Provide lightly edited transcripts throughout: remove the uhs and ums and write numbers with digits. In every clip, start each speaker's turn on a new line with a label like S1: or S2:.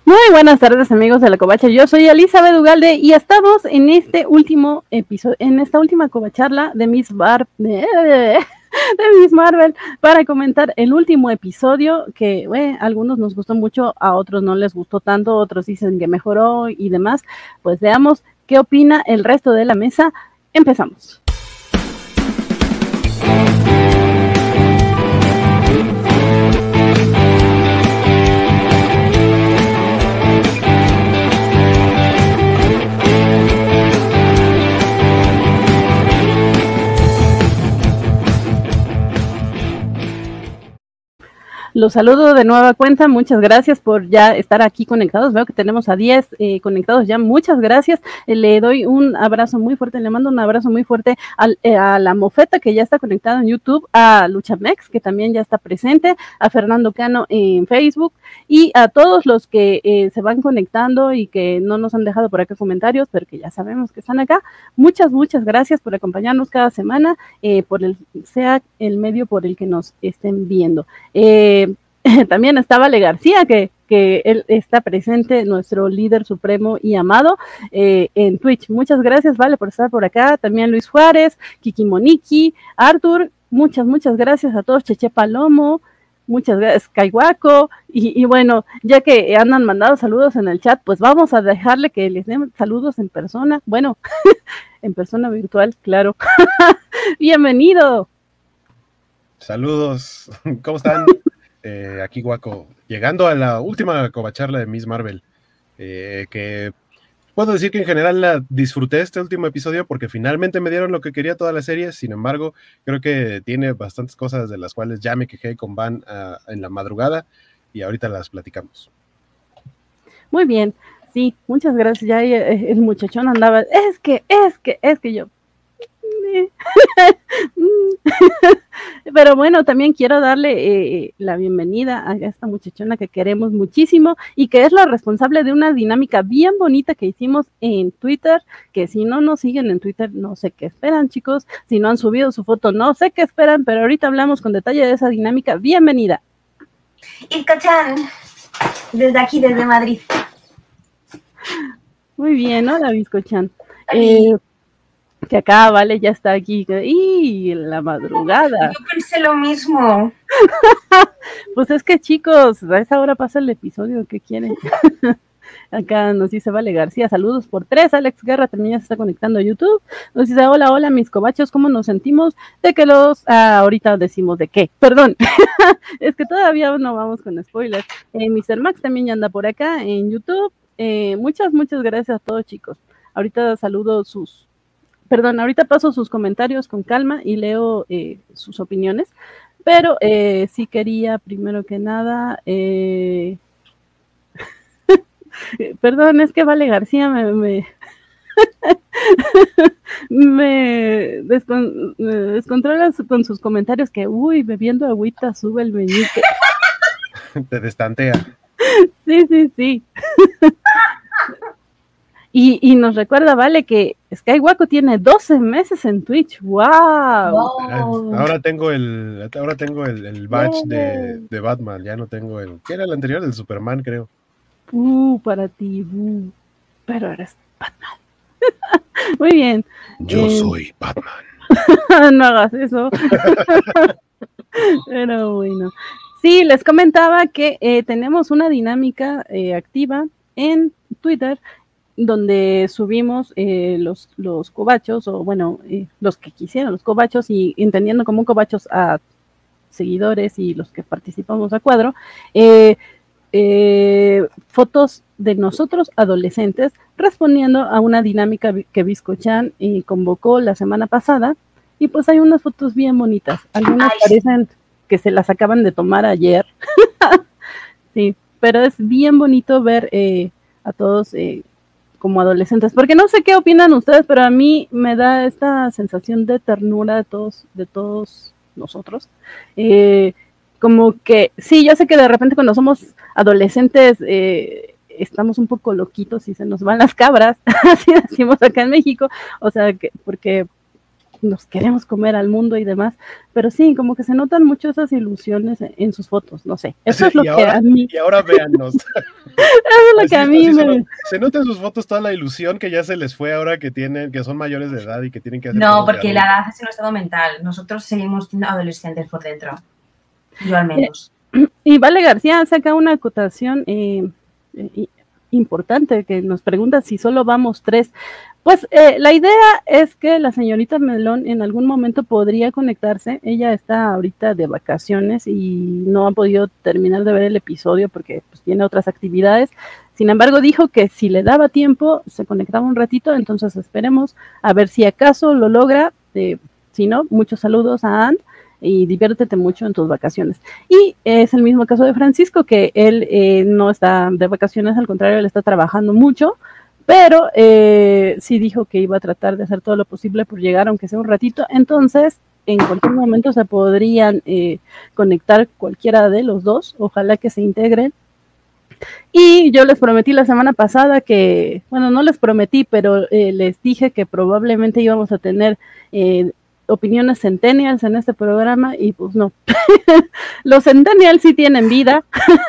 S1: Muy buenas tardes, amigos de la Covacha. Yo soy Elizabeth Ugalde y estamos en este último episodio, en esta última covacharla de Miss Marvel para comentar el último episodio que a algunos nos gustó mucho, a otros no les gustó tanto, otros dicen que mejoró y demás. Pues veamos qué opina el resto de la mesa. Empezamos. Los saludo de nueva cuenta, muchas gracias por ya estar aquí conectados, veo que tenemos a 10 conectados ya, muchas gracias, le doy un abrazo muy fuerte, le mando un abrazo muy fuerte a la Mofeta que ya está conectada en YouTube, a Luchamex que también ya está presente, a Fernando Cano en Facebook y a todos los que se van conectando y que no nos han dejado por acá comentarios, pero que ya sabemos que están acá, muchas gracias por acompañarnos cada semana, sea el medio por el que nos estén viendo. También está Vale García, que él está presente, nuestro líder supremo y amado en Twitch. Muchas gracias, Vale, por estar por acá. También Luis Juárez, Kiki Moniki, Arthur, muchas gracias a todos, Cheche Palomo, muchas gracias, Kaiwako, y bueno, ya que andan mandando saludos en el chat, pues vamos a dejarle que les den saludos en persona, bueno, en persona virtual, claro. Bienvenido.
S2: Saludos, ¿cómo están? Aquí Guaco, llegando a la última covacharla de Miss Marvel, que puedo decir que en general la disfruté este último episodio porque finalmente me dieron lo que quería toda la serie, sin embargo, creo que tiene bastantes cosas de las cuales ya me quejé con Van en la madrugada y ahorita las platicamos.
S1: Muy bien, sí, muchas gracias, ya el muchachón andaba, es que yo... Pero bueno, también quiero darle la bienvenida a esta muchachona que queremos muchísimo y que es la responsable de una dinámica bien bonita que hicimos en Twitter, que si no nos siguen en Twitter, no sé qué esperan, chicos, si no han subido su foto, no sé qué esperan, pero ahorita hablamos con detalle de esa dinámica. Bienvenida.
S3: Viscochan, desde aquí, desde Madrid.
S1: Muy bien, hola Viscochan. Que acá, Vale, ya está aquí, y la madrugada.
S3: Yo pensé lo mismo.
S1: Pues es que, chicos, a esa hora pasa el episodio, ¿qué quieren? Acá nos dice Vale García, saludos por 3, Alex Guerra también ya se está conectando a YouTube, nos dice, hola, mis covachos, ¿cómo nos sentimos? De que ahorita decimos de qué, perdón, es que todavía no vamos con spoilers. Mr. Max también ya anda por acá en YouTube, muchas gracias a todos, chicos. Ahorita ahorita paso sus comentarios con calma y leo sus opiniones, pero sí quería, primero que nada, perdón, es que Vale García me descontrola con sus comentarios que, bebiendo agüita sube el meñique.
S2: Te destantea.
S1: Sí. Y nos recuerda, Vale, que Skywaco tiene 12 meses en Twitch. ¡Wow!
S2: Ahora tengo el badge de Batman, ya no tengo ¿qué era el anterior? El Superman, creo.
S1: Para ti, pero eres Batman. Muy bien.
S2: Yo soy Batman.
S1: No hagas eso. Pero bueno. Sí, les comentaba que tenemos una dinámica activa en Twitter donde subimos los covachos, o bueno, los que quisieran los covachos, y entendiendo como covachos a seguidores y los que participamos a cuadro, fotos de nosotros adolescentes respondiendo a una dinámica que Viscochan convocó la semana pasada, y pues hay unas fotos bien bonitas, algunas parecen que se las acaban de tomar ayer. Sí, pero es bien bonito ver a todos como adolescentes, porque no sé qué opinan ustedes, pero a mí me da esta sensación de ternura de todos nosotros, como que, sí, yo sé que de repente cuando somos adolescentes estamos un poco loquitos y se nos van las cabras, así decimos acá en México, o sea, que porque nos queremos comer al mundo y demás, pero sí, como que se notan mucho esas ilusiones en sus fotos, no sé, eso es lo que a mí...
S2: Y ahora véannos.
S1: Eso es lo que a mí me...
S2: Se nota en sus fotos toda la ilusión que ya se les fue ahora que son mayores de edad y que tienen que hacer
S4: No, porque la edad es un estado mental, nosotros seguimos siendo adolescentes por dentro, yo al menos.
S1: Y Vale García saca una acotación importante que nos pregunta si solo vamos 3. Pues la idea es que la señorita Melón en algún momento podría conectarse. Ella está ahorita de vacaciones y no ha podido terminar de ver el episodio porque pues, tiene otras actividades. Sin embargo, dijo que si le daba tiempo, se conectaba un ratito, entonces esperemos a ver si acaso lo logra. Si no, muchos saludos a Ann y diviértete mucho en tus vacaciones. Y es el mismo caso de Francisco, que él no está de vacaciones, al contrario, él está trabajando mucho, pero sí dijo que iba a tratar de hacer todo lo posible por llegar, aunque sea un ratito. Entonces, en cualquier momento se podrían conectar cualquiera de los dos, ojalá que se integren. Y yo les prometí la semana pasada que, bueno, no les prometí, pero les dije que probablemente íbamos a tener opiniones centennials en este programa y pues no. Los centennials sí tienen vida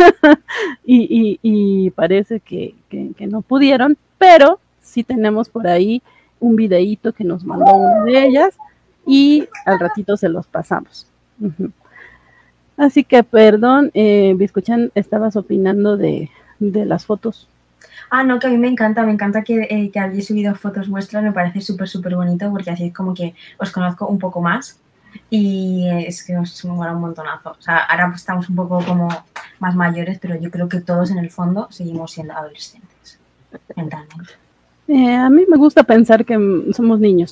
S1: y parece que no pudieron, pero sí tenemos por ahí un videíto que nos mandó una de ellas y al ratito se los pasamos. Uh-huh. Así que perdón, Biscochan, estabas opinando de las fotos.
S4: Ah, no, que a mí me encanta que habéis subido fotos vuestras, me parece súper bonito porque así es como que os conozco un poco más y es que os mola un montonazo. O sea, ahora pues estamos un poco como más mayores, pero yo creo que todos en el fondo seguimos siendo adolescentes, mentalmente.
S1: A mí me gusta pensar que somos niños,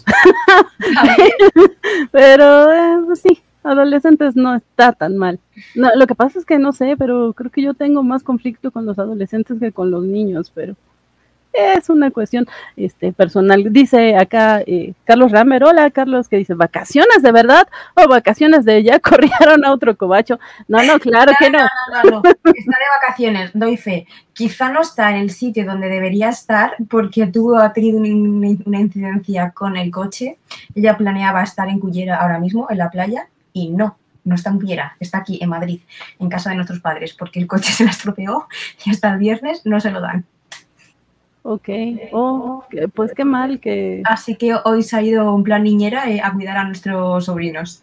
S1: pero pues sí, adolescentes no está tan mal. No, lo que pasa es que no sé, pero creo que yo tengo más conflicto con los adolescentes que con los niños, pero es una cuestión personal. Dice acá Carlos Ramer, hola Carlos, que dice, ¿vacaciones de verdad? ¿O vacaciones de ya corrieron a otro cobacho? No, claro que no.
S4: No, está de vacaciones, doy fe. Quizá no está en el sitio donde debería estar porque ha tenido una incidencia con el coche. Ella planeaba estar en Cullera ahora mismo, en la playa, y no está en Cullera, está aquí en Madrid, en casa de nuestros padres, porque el coche se la estropeó y hasta el viernes no se lo dan.
S1: Ok, pues qué mal que...
S4: Así que hoy se ha ido en plan niñera a cuidar a nuestros sobrinos.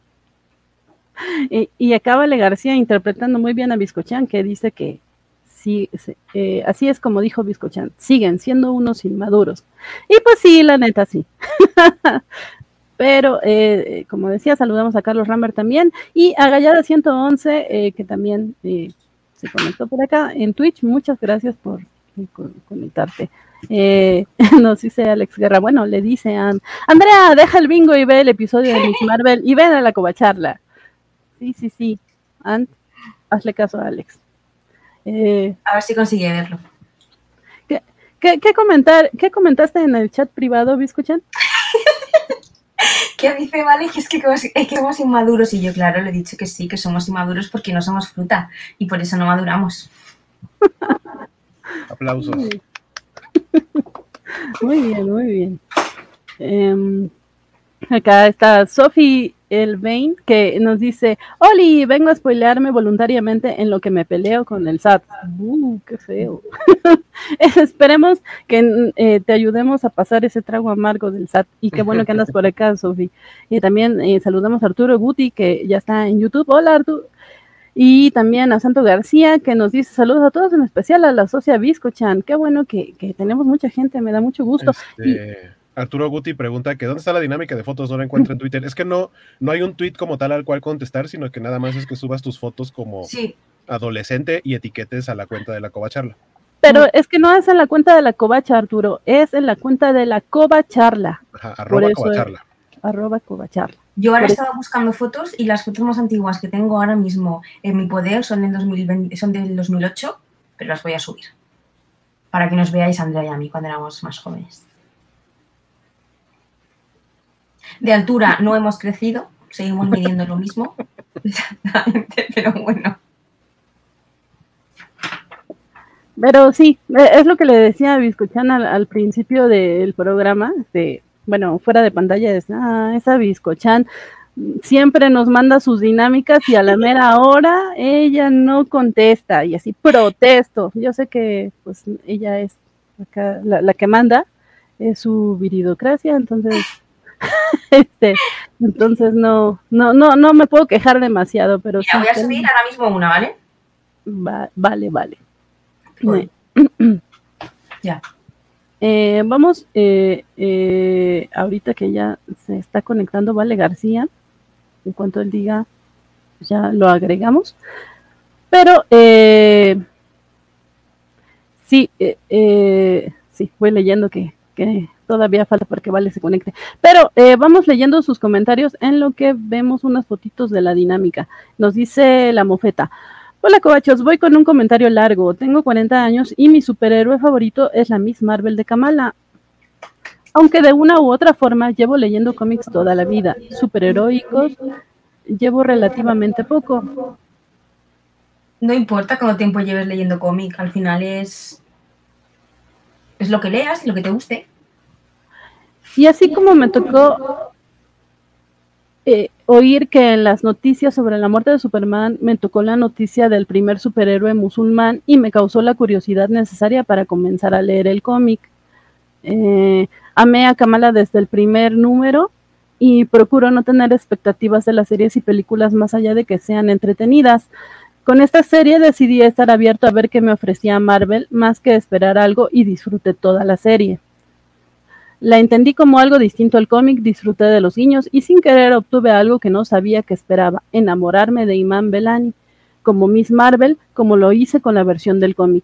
S1: Y acá Vale García interpretando muy bien a Biscochan, que dice que sí, así es como dijo Biscochan, siguen siendo unos inmaduros. Y pues sí, la neta sí. Pero, como decía, saludamos a Carlos Ramber también y a Gallada 111, que también se conectó por acá en Twitch. Muchas gracias por conectarte. Nos dice Alex Guerra, bueno, le dice a Andrea, deja el bingo y ve el episodio de Miss Marvel y ven a la covacharla. Sí. Hazle caso a Alex.
S4: A ver si consigue verlo.
S1: ¿Qué comentaste en el chat privado, Biscochan?
S4: ¿Qué dice, vale? Es que somos inmaduros. Y yo, claro, le he dicho que sí, que somos inmaduros porque no somos fruta y por eso no maduramos.
S2: Aplausos.
S1: Muy bien. Acá está Sophie Elvain, que nos dice, Oli, vengo a spoilearme voluntariamente en lo que me peleo con el SAT. Qué feo. Esperemos que te ayudemos a pasar ese trago amargo del SAT. Y qué bueno que andas por acá, Sophie. Y también saludamos a Arturo Guti, que ya está en YouTube. Hola, Arturo. Y también a Santo García, que nos dice saludos a todos, en especial a la socia Biscochan. Qué bueno que tenemos mucha gente, me da mucho gusto.
S2: Arturo Guti pregunta que ¿dónde está la dinámica de fotos? No la encuentro en Twitter. Es que no hay un tweet como tal al cual contestar, sino que nada más es que subas tus fotos como adolescente y etiquetes a la cuenta de la Covacharla.
S1: Pero es que no es en la cuenta de la Covacha, Arturo, es en la cuenta de la Covacharla.
S2: Ajá, @Covacharla.
S1: @Covacharla.
S4: Yo ahora estaba buscando fotos y las fotos más antiguas que tengo ahora mismo en mi poder son del 2008, pero las voy a subir. Para que nos veáis a Andrea y a mí cuando éramos más jóvenes. De altura no hemos crecido, seguimos midiendo lo mismo. Exactamente, pero bueno.
S1: Pero sí, es lo que le decía a Biscochan al principio del programa, bueno, fuera de pantalla, es, esa Bizcochan siempre nos manda sus dinámicas y a la mera hora ella no contesta y así protesto. Yo sé que pues ella es acá, la que manda, es su viridocracia, entonces entonces no me puedo quejar demasiado, pero
S4: Mira,
S1: sí,
S4: voy a subir ahora mismo una, ¿vale?
S1: Vale.
S4: Ya.
S1: Vamos, ahorita que ya se está conectando Vale García, en cuanto él diga, ya lo agregamos. Pero sí, voy leyendo que todavía falta para que Vale se conecte. Pero vamos leyendo sus comentarios en lo que vemos unas fotitos de la dinámica. Nos dice la mofeta. Hola Covachos, voy con un comentario largo. Tengo 40 años y mi superhéroe favorito es la Miss Marvel de Kamala. Aunque de una u otra forma llevo leyendo cómics toda la vida. Superheroicos llevo relativamente poco.
S4: No importa cuánto tiempo lleves leyendo cómic, al final es lo que leas y lo que te guste.
S1: Y así como me tocó oír que en las noticias sobre la muerte de Superman me tocó la noticia del primer superhéroe musulmán y me causó la curiosidad necesaria para comenzar a leer el cómic. Amé a Kamala desde el primer número y procuro no tener expectativas de las series y películas más allá de que sean entretenidas. Con esta serie decidí estar abierto a ver qué me ofrecía Marvel más que esperar algo y disfruté toda la serie. La entendí como algo distinto al cómic, disfruté de los guiños y sin querer obtuve algo que no sabía que esperaba, enamorarme de Iman Belani, como Miss Marvel, como lo hice con la versión del cómic.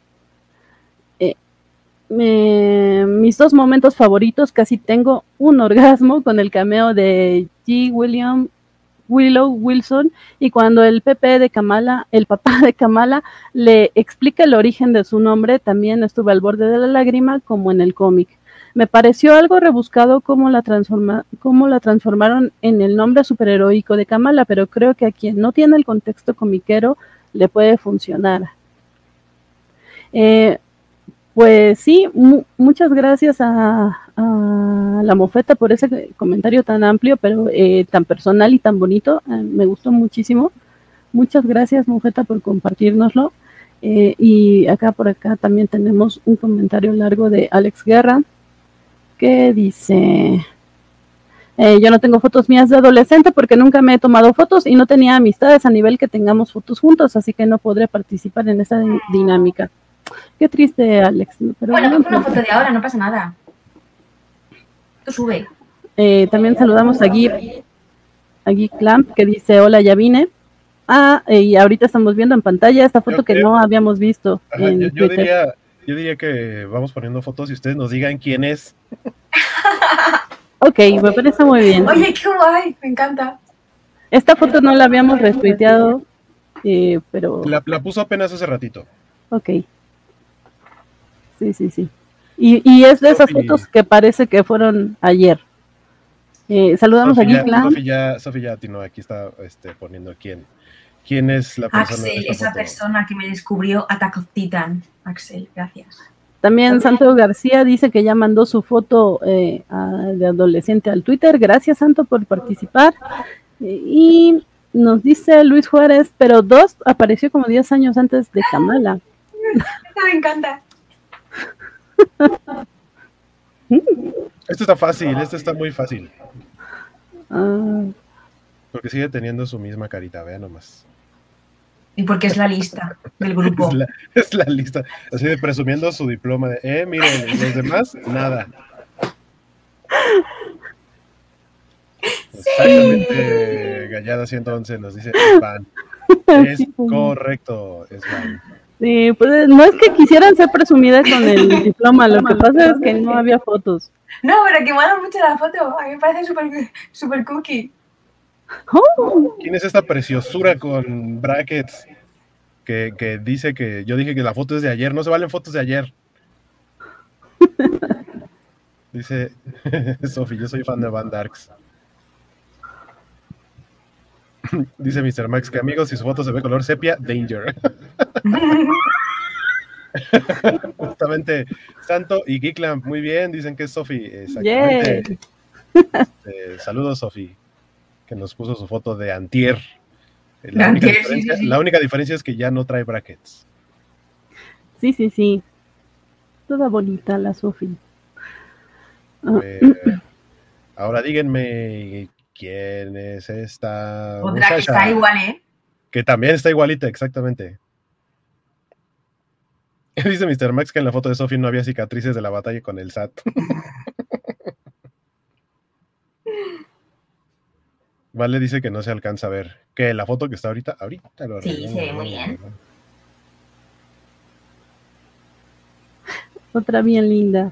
S1: Mis dos momentos favoritos, casi tengo un orgasmo con el cameo de Willow Wilson y cuando el papá de Kamala le explica el origen de su nombre, también estuve al borde de la lágrima como en el cómic. Me pareció algo rebuscado cómo la transformaron en el nombre superheroico de Kamala, pero creo que a quien no tiene el contexto comiquero le puede funcionar. Pues sí, muchas gracias a la mofeta por ese comentario tan amplio, pero tan personal y tan bonito. Me gustó muchísimo. Muchas gracias, mofeta, por compartirnoslo. Y por acá también tenemos un comentario largo de Alex Guerra, que dice... yo no tengo fotos mías de adolescente porque nunca me he tomado fotos y no tenía amistades a nivel que tengamos fotos juntos, así que no podré participar en esa dinámica. Qué triste, Alex. Pero
S4: bueno, una foto de ahora, no pasa nada. Tú sube.
S1: También saludamos a Gui Clamp, que dice, hola, ya vine. Y ahorita estamos viendo en pantalla esta foto que no habíamos visto.
S2: Ajá, yo diría que vamos poniendo fotos y ustedes nos digan quién es.
S1: Ok, me parece muy bien.
S4: Oye, qué guay, me encanta.
S1: Esta foto no la habíamos retuiteado, pero...
S2: La puso apenas hace ratito.
S1: Ok. Sí. Y es de esas fotos que parece que fueron ayer. Saludamos a Gui.
S2: Sofi ya atinó, aquí está poniendo quién es la persona.
S4: Axel, esa foto. Persona que me descubrió Attack of Titan. Axel, gracias.
S1: También Santo García dice que ya mandó su foto de adolescente al Twitter. Gracias, Santo, por participar. Y nos dice Luis Juárez, pero 2 apareció como 10 años antes de Kamala.
S4: Me encanta.
S2: Esto está fácil, esto está muy fácil. Porque sigue teniendo su misma carita, vean nomás.
S4: Y porque es la lista del grupo.
S2: Es la lista, así de presumiendo su diploma de, miren, los demás, nada. Sí. Exactamente, Gallada 111 nos dice Van. Es correcto, es Van.
S1: Sí, pues no es que quisieran ser presumidas con el diploma, lo que pasa es que no había fotos.
S4: No, pero que mola mucho la foto, a mí me parece súper cookie.
S1: Oh.
S2: ¿Quién es esta preciosura con brackets que dice que yo dije que la foto es de ayer? No se valen fotos de ayer. Dice Sofi, yo soy fan de Van Darks. Dice Mr. Max que amigos, si su foto se ve color sepia, danger. justamente Santo y Geeklamp, muy bien, dicen que es Sofi, exactamente. Saludos, Sofi, que nos puso su foto de antier. La única diferencia es que ya no trae brackets.
S1: Sí. Toda bonita la Sofi.
S2: Ahora díganme quién es esta
S4: Otra
S2: muchacha.
S4: que está igual, ¿eh?
S2: Que también está igualita, exactamente. Dice Mr. Max que en la foto de Sophie no había cicatrices de la batalla con el SAT. Vale, dice que no se alcanza a ver. Que la foto que está ahorita lo
S4: Sí, se ve muy bien.
S1: Otra bien linda.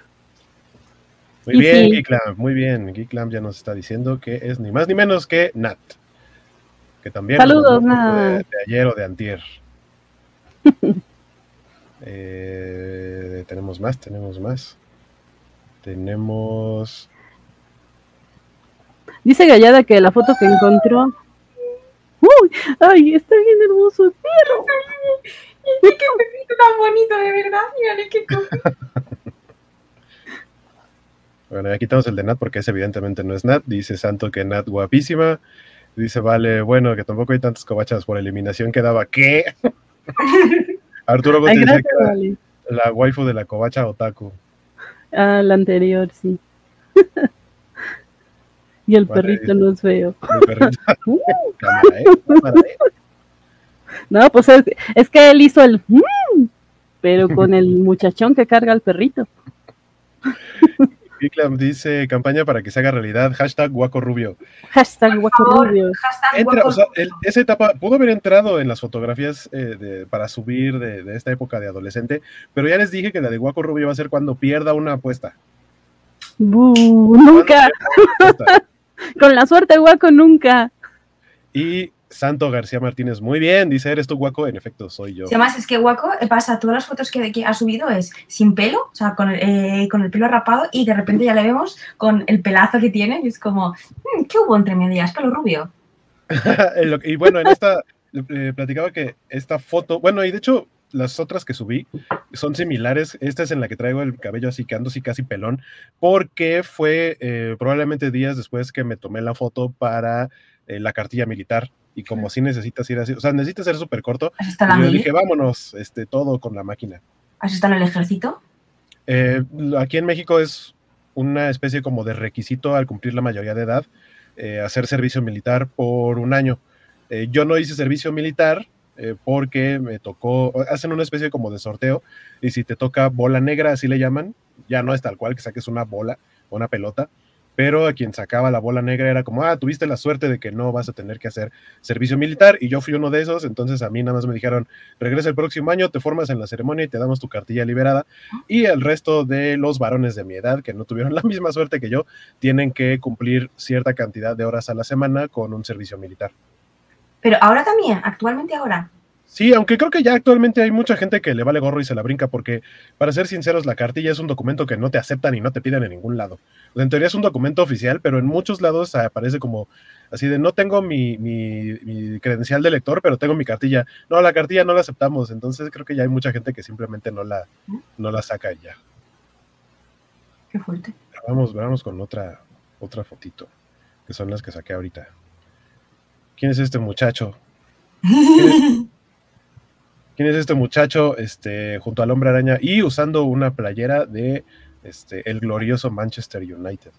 S2: Muy bien, Geeklamp, muy bien. Geeklamp ya nos está diciendo que es ni más ni menos que Nat. Que también
S1: saludos,
S2: Nat. De ayer o de antier. Tenemos más.
S1: Dice Gallada que la foto que encontró. ¡Uy! ¡Ay! Está bien hermoso el perro.
S4: ¡Qué perrito tan bonito, de verdad! Mírale qué cosa.
S2: Bueno, ya quitamos el de Nat porque ese evidentemente no es Nat. Dice Santo que Nat guapísima. Dice Vale, bueno, que tampoco hay tantas cobachas por eliminación que daba. ¿Qué? Arturo Gómez dice que vale. La waifu de la covacha otaku.
S1: Ah, la anterior, sí. Y el perrito no es feo.
S2: El perrito. Cámara.
S1: No, pues es que él hizo el pero con el muchachón que carga al perrito.
S2: Geeklamp dice campaña para que se haga realidad. #GuacoRubio.
S1: #GuacoRubio.
S2: O sea, esa etapa pudo haber entrado en las fotografías para subir de esta época de adolescente, pero ya les dije que la de GuacoRubio va a ser cuando pierda una apuesta.
S1: Nunca. Con la suerte, Guaco, nunca.
S2: Y Santo García Martínez, muy bien, dice, ¿eres tú, Guaco? En efecto, soy yo.
S4: Además, es que Guaco pasa todas las fotos que ha subido es sin pelo, o sea, con el pelo rapado, y de repente ya le vemos con el pelazo que tiene, y es como, ¿qué hubo entre medias? Pelo rubio.
S2: Y bueno, en esta platicaba que esta foto, bueno, y de hecho las otras que subí son similares. Esta es en la que traigo el cabello así, que ando así casi pelón, porque fue probablemente días después que me tomé la foto para la cartilla militar. Y como así necesitas ir así, o sea, necesitas ser súper corto, yo dije, vámonos, todo con la máquina.
S4: ¿Has estado en el ejército?
S2: Aquí en México es una especie como de requisito al cumplir la mayoría de edad, hacer servicio militar por 1 año. Yo no hice servicio militar porque me tocó, hacen una especie como de sorteo, y si te toca bola negra, así le llaman, ya no es tal cual que saques una bola o una pelota, pero a quien sacaba la bola negra era como, tuviste la suerte de que no vas a tener que hacer servicio militar, y yo fui uno de esos. Entonces a mí nada más me dijeron, regresa el próximo año, te formas en la ceremonia y te damos tu cartilla liberada, y el resto de los varones de mi edad, que no tuvieron la misma suerte que yo, tienen que cumplir cierta cantidad de horas a la semana con un servicio militar.
S4: Pero ahora también, actualmente ahora.
S2: Sí, aunque creo que ya actualmente hay mucha gente que le vale gorro y se la brinca, porque, para ser sinceros, la cartilla es un documento que no te aceptan y no te piden en ningún lado. O sea, en teoría es un documento oficial, pero en muchos lados aparece como así de, no tengo mi credencial de lector, pero tengo mi cartilla. No, la cartilla no la aceptamos. Entonces creo que ya hay mucha gente que simplemente no la saca y ya.
S4: Qué fuerte.
S2: Vamos con otra fotito, que son las que saqué ahorita. ¿Quién es este muchacho? ¿Quién es este muchacho junto al Hombre Araña y usando una playera de el glorioso Manchester United?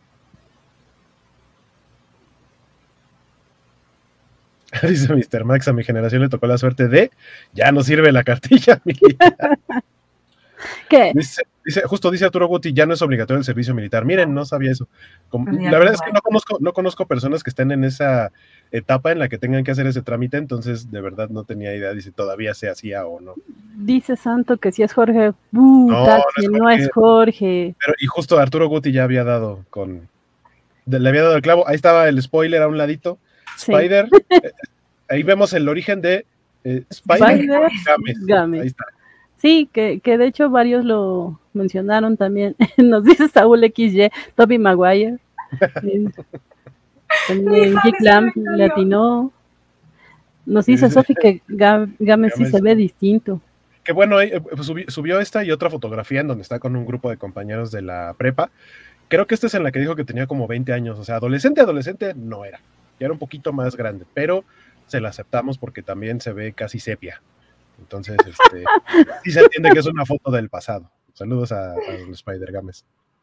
S2: Dice Mr. Max, a mi generación le tocó la suerte de ya no sirve la cartilla militar.
S1: ¿Qué?
S2: Dice Arturo Guti, ya no es obligatorio el servicio militar. Miren, no sabía eso. La verdad es que no conozco personas que estén en esa etapa en la que tengan que hacer ese trámite, entonces de verdad no tenía idea de si todavía se hacía o no.
S1: Dice Santo que si es Jorge. No es Jorge.
S2: Pero, y justo Arturo Guti ya había dado le había dado el clavo. Ahí estaba el spoiler a un ladito. Sí. Spider. Ahí vemos el origen de Spider
S1: Games.
S2: Ahí está.
S1: Sí, que de hecho varios lo mencionaron también. Nos dice Saúl XY, Tobey Maguire. También Geeklamp le atinó. Nos dice Sofi que Games sí se ve distinto.
S2: Que bueno, subió esta y otra fotografía en donde está con un grupo de compañeros de la prepa. Creo que esta es en la que dijo que tenía como 20 años, o sea, adolescente no era, ya era un poquito más grande, pero se la aceptamos porque también se ve casi sepia. Entonces, sí se entiende que es una foto del pasado. Saludos a Spider Games.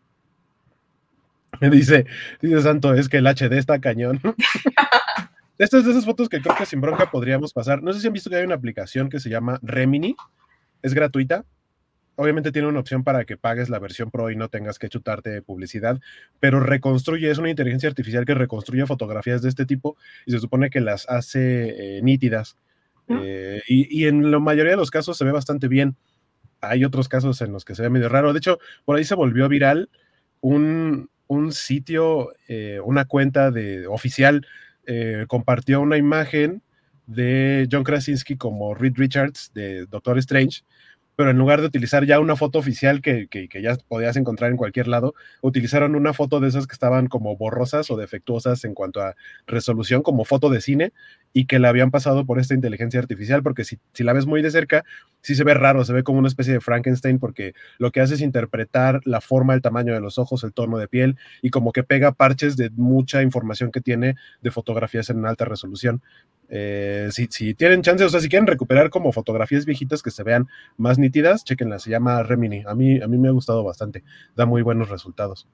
S2: Dice Santo, es que el HD está cañón. Estas es de esas fotos que creo que sin bronca podríamos pasar. No sé si han visto que hay una aplicación que se llama Remini, es gratuita. Obviamente tiene una opción para que pagues la versión Pro y no tengas que chutarte publicidad, pero es una inteligencia artificial que reconstruye fotografías de este tipo y se supone que las hace nítidas. Y en la mayoría de los casos se ve bastante bien. Hay otros casos en los que se ve medio raro. De hecho, por ahí se volvió viral un sitio, una cuenta oficial, compartió una imagen de John Krasinski como Reed Richards de Doctor Strange, pero en lugar de utilizar ya una foto oficial que ya podías encontrar en cualquier lado, utilizaron una foto de esas que estaban como borrosas o defectuosas en cuanto a resolución, como foto de cine, y que la habían pasado por esta inteligencia artificial, porque si la ves muy de cerca, sí se ve raro, se ve como una especie de Frankenstein, porque lo que hace es interpretar la forma, el tamaño de los ojos, el tono de piel, y como que pega parches de mucha información que tiene de fotografías en alta resolución. Si tienen chance, o sea, si quieren recuperar como fotografías viejitas que se vean más nítidas, chequenla, se llama Remini. A mí me ha gustado bastante, da muy buenos resultados.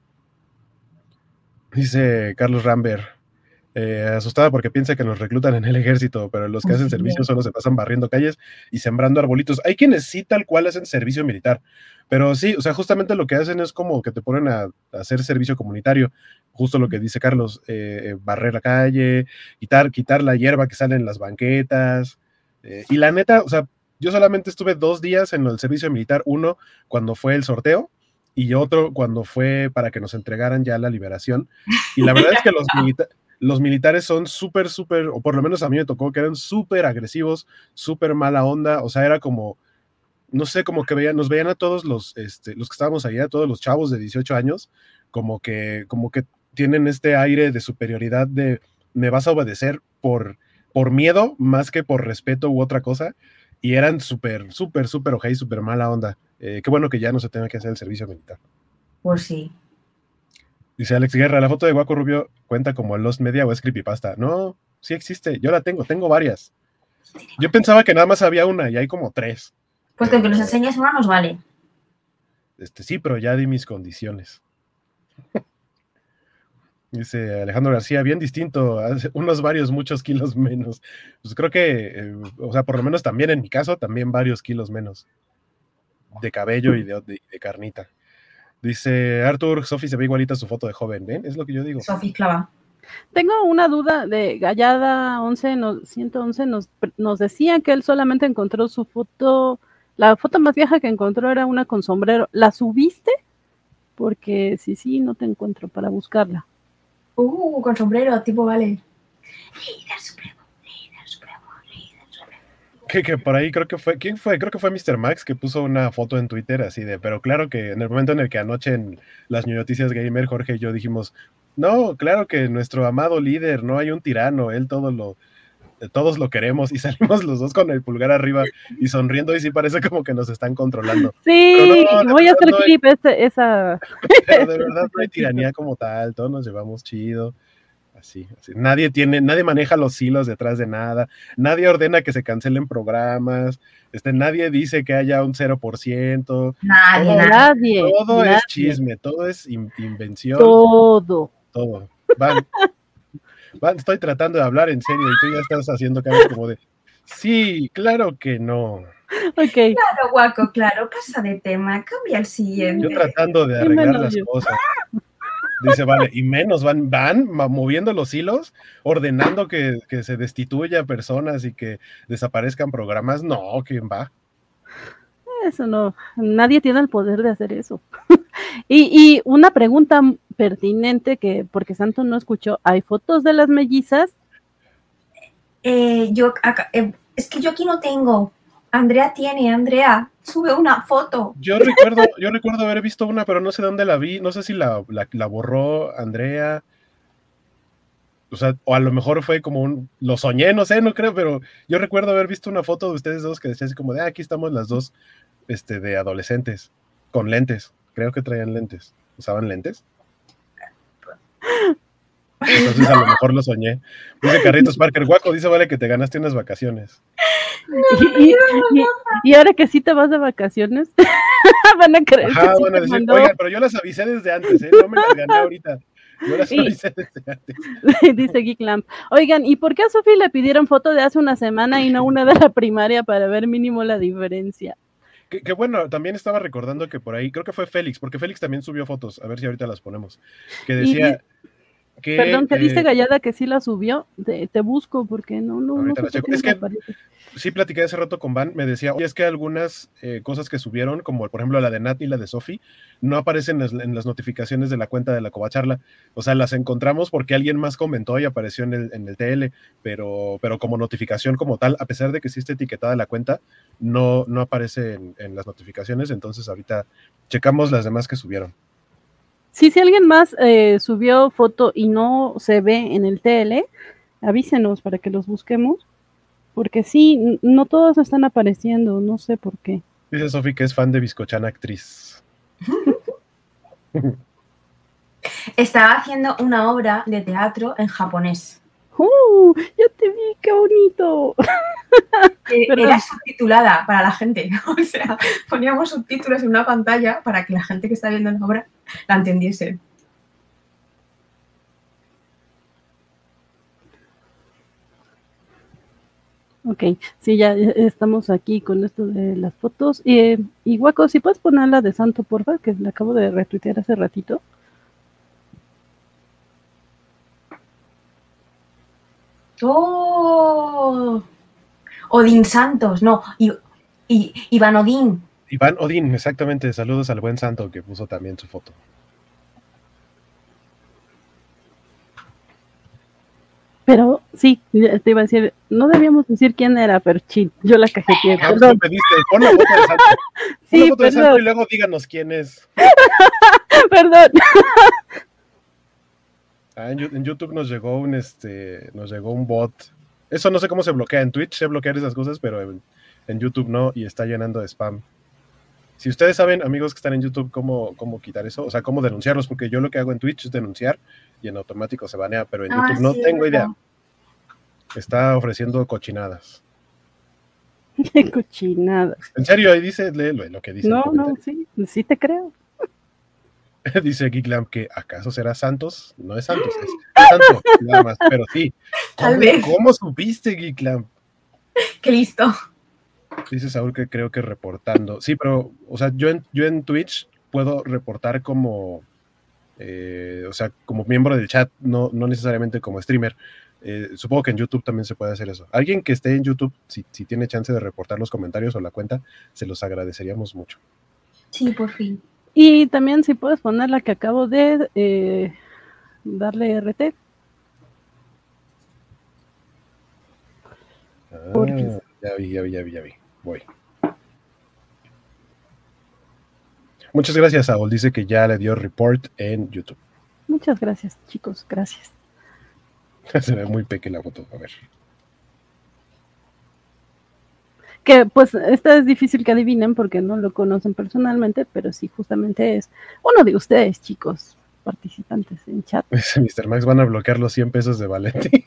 S2: Dice Carlos Rambert, asustada porque piensa que nos reclutan en el ejército, pero los que hacen servicio solo se pasan barriendo calles y sembrando arbolitos. Hay quienes sí tal cual hacen servicio militar, pero sí, o sea, justamente lo que hacen es como que te ponen a hacer servicio comunitario, justo lo que dice Carlos, barrer la calle, quitar la hierba que sale en las banquetas, y la neta, o sea, yo solamente estuve 2 días en el servicio militar, uno cuando fue el sorteo, y otro cuando fue para que nos entregaran ya la liberación, y la verdad es que los militares son súper, o por lo menos a mí me tocó que eran súper agresivos, súper mala onda, o sea, era como, no sé, como que nos veían a todos los que estábamos ahí, a todos los chavos de 18 años, como que tienen este aire de superioridad de me vas a obedecer por miedo más que por respeto u otra cosa, y eran súper ojey, súper mala onda. Qué bueno que ya no se tenga que hacer el servicio militar.
S4: Pues sí.
S2: Dice Alex Guerra, ¿la foto de Guaco Rubio cuenta como Lost Media o es creepypasta? No, sí existe, yo la tengo varias. Yo pensaba que nada más había una y hay como 3.
S4: Pues que nos enseñes una nos vale.
S2: Sí, pero ya di mis condiciones. Dice Alejandro García, bien distinto, muchos kilos menos. Pues creo que, o sea, por lo menos también en mi caso, también varios kilos menos de cabello y de carnita. Dice Arthur, Sofi se ve igualita a su foto de joven, ¿ven? Es lo que yo digo.
S4: Sofi clava.
S1: Tengo una duda de Gallada 111 nos decía que él solamente encontró su foto, la foto más vieja que encontró era una con sombrero. ¿La subiste? Porque sí, no te encuentro para buscarla.
S4: Con sombrero, tipo vale.
S3: Líder supremo.
S2: Que por ahí creo que fue, ¿quién fue? Creo que fue Mr. Max que puso una foto en Twitter así de, pero claro que en el momento en el que anoche en las noticias gamer, Jorge y yo dijimos, no, claro que nuestro amado líder, no hay un tirano, él todos lo queremos, y salimos los dos con el pulgar arriba y sonriendo, y sí parece como que nos están controlando.
S1: Sí, no, voy a hacer clip esa.
S2: Pero de verdad no hay tiranía como tal, todos nos llevamos chido. Así. Nadie maneja los hilos detrás de nada, nadie ordena que se cancelen programas, nadie dice que haya un 0%.
S4: Nadie.
S2: Todo es chisme, todo es invención.
S1: Todo.
S2: Van, estoy tratando de hablar en serio y tú ya estás haciendo caras como de, sí, claro que no.
S1: Okay.
S4: Claro, Guaco, claro, pasa de tema, cambia el siguiente.
S2: Yo tratando de arreglar las cosas. Dice, vale, y menos van moviendo los hilos, ordenando que se destituya a personas y que desaparezcan programas. No, ¿quién va?
S1: Eso no, nadie tiene el poder de hacer eso. y una pregunta pertinente porque Santo no escuchó, ¿hay fotos de las mellizas?
S4: Es que yo aquí no tengo. Andrea, sube una foto.
S2: Yo recuerdo haber visto una, pero no sé dónde la vi, no sé si la borró Andrea. o sea, o a lo mejor fue como lo soñé, no sé, no creo, pero yo recuerdo haber visto una foto de ustedes dos que decía así como de, aquí estamos las dos, de adolescentes, con lentes, creo que traían lentes, ¿usaban lentes? Entonces a lo mejor lo soñé. Dice Carritos Parker, guaco, dice Vale que te ganaste unas vacaciones.
S1: Y ahora que sí te vas de vacaciones, van a creer que sí
S2: van a
S1: te
S2: decir,
S1: mandó.
S2: oigan, pero yo las avisé desde antes, no me las gané ahorita. Yo las avisé desde antes.
S1: Dice Geek Lamp. Oigan, ¿y por qué a Sofi le pidieron foto de hace una semana y no una de la primaria para ver mínimo la diferencia?
S2: Que bueno, también estaba recordando que por ahí, creo que fue Félix, porque Félix también subió fotos, a ver si ahorita las ponemos, que decía que...
S1: Perdón, que dice Gallada que sí la subió, te busco porque no
S2: ahorita la checo. Es que
S1: aparece.
S2: Sí platiqué hace rato con Van, me decía, oye, es que algunas cosas que subieron, como por ejemplo la de Nat y la de Sofi, no aparecen en las notificaciones de la cuenta de la Covacharla. O sea, las encontramos porque alguien más comentó y apareció en el TL, pero como notificación como tal, a pesar de que sí está etiquetada la cuenta, no aparece en las notificaciones. Entonces ahorita checamos las demás que subieron.
S1: Sí, si alguien más subió foto y no se ve en el TL, avísenos para que los busquemos. Porque sí, no todos están apareciendo, no sé por qué.
S2: Dice Sofi que es fan de Bizcochana actriz.
S4: Estaba haciendo una obra de teatro en japonés.
S1: Ya te vi, qué bonito.
S4: Era subtitulada para la gente. O sea, poníamos subtítulos en una pantalla para que la gente que está viendo la obra la entendiese.
S1: Ok, sí, ya estamos aquí con esto de las fotos. Y Guaco, si puedes poner la de Santo, porfa, que la acabo de retuitear hace ratito.
S4: ¡Oh! Odín Santos, no, Iván Odín.
S2: Iván Odín, exactamente. Saludos al buen santo que puso también su foto.
S1: Pero sí, te iba a decir, no debíamos decir quién era, pero chin, yo la cajeteé.
S2: Perdón. Pediste, pon la foto de santo. Pon la foto de santo y luego díganos quién es.
S1: Perdón.
S2: En YouTube nos llegó un bot. Eso no sé cómo se bloquea. En Twitch sé bloquear esas cosas, pero en YouTube no, y está llenando de spam. Si ustedes saben, amigos que están en YouTube, cómo quitar eso, o sea, cómo denunciarlos, porque yo lo que hago en Twitch es denunciar y en automático se banea, pero en YouTube no tengo idea. Está ofreciendo cochinadas.
S1: ¿Qué cochinadas?
S2: En serio, ahí dice, lee lo que dice.
S1: No, sí te creo.
S2: Dice Geeklamp que ¿acaso será Santos? No es Santos, es Santo, nada más, pero sí. ¿Cómo supiste, Geeklamp?
S4: ¡Qué listo!
S2: Dice Saúl que creo que reportando. Sí, pero, o sea, yo en Twitch puedo reportar como, o sea, como miembro del chat, no necesariamente como streamer. Supongo que en YouTube también se puede hacer eso. Alguien que esté en YouTube, si tiene chance de reportar los comentarios o la cuenta, se los agradeceríamos mucho.
S4: Sí, por fin.
S1: Y también si puedes poner la que acabo de darle RT.
S2: Ya vi. Voy. Muchas gracias, Saúl. Dice que ya le dio report en YouTube.
S1: Muchas gracias, chicos. Gracias.
S2: Se ve muy pequeña la foto. A ver.
S1: Que pues esta es difícil que adivinen porque no lo conocen personalmente, pero sí justamente es uno de ustedes, chicos, participantes en chat.
S2: Mr. Max, van a bloquear los 100 pesos de Valenti.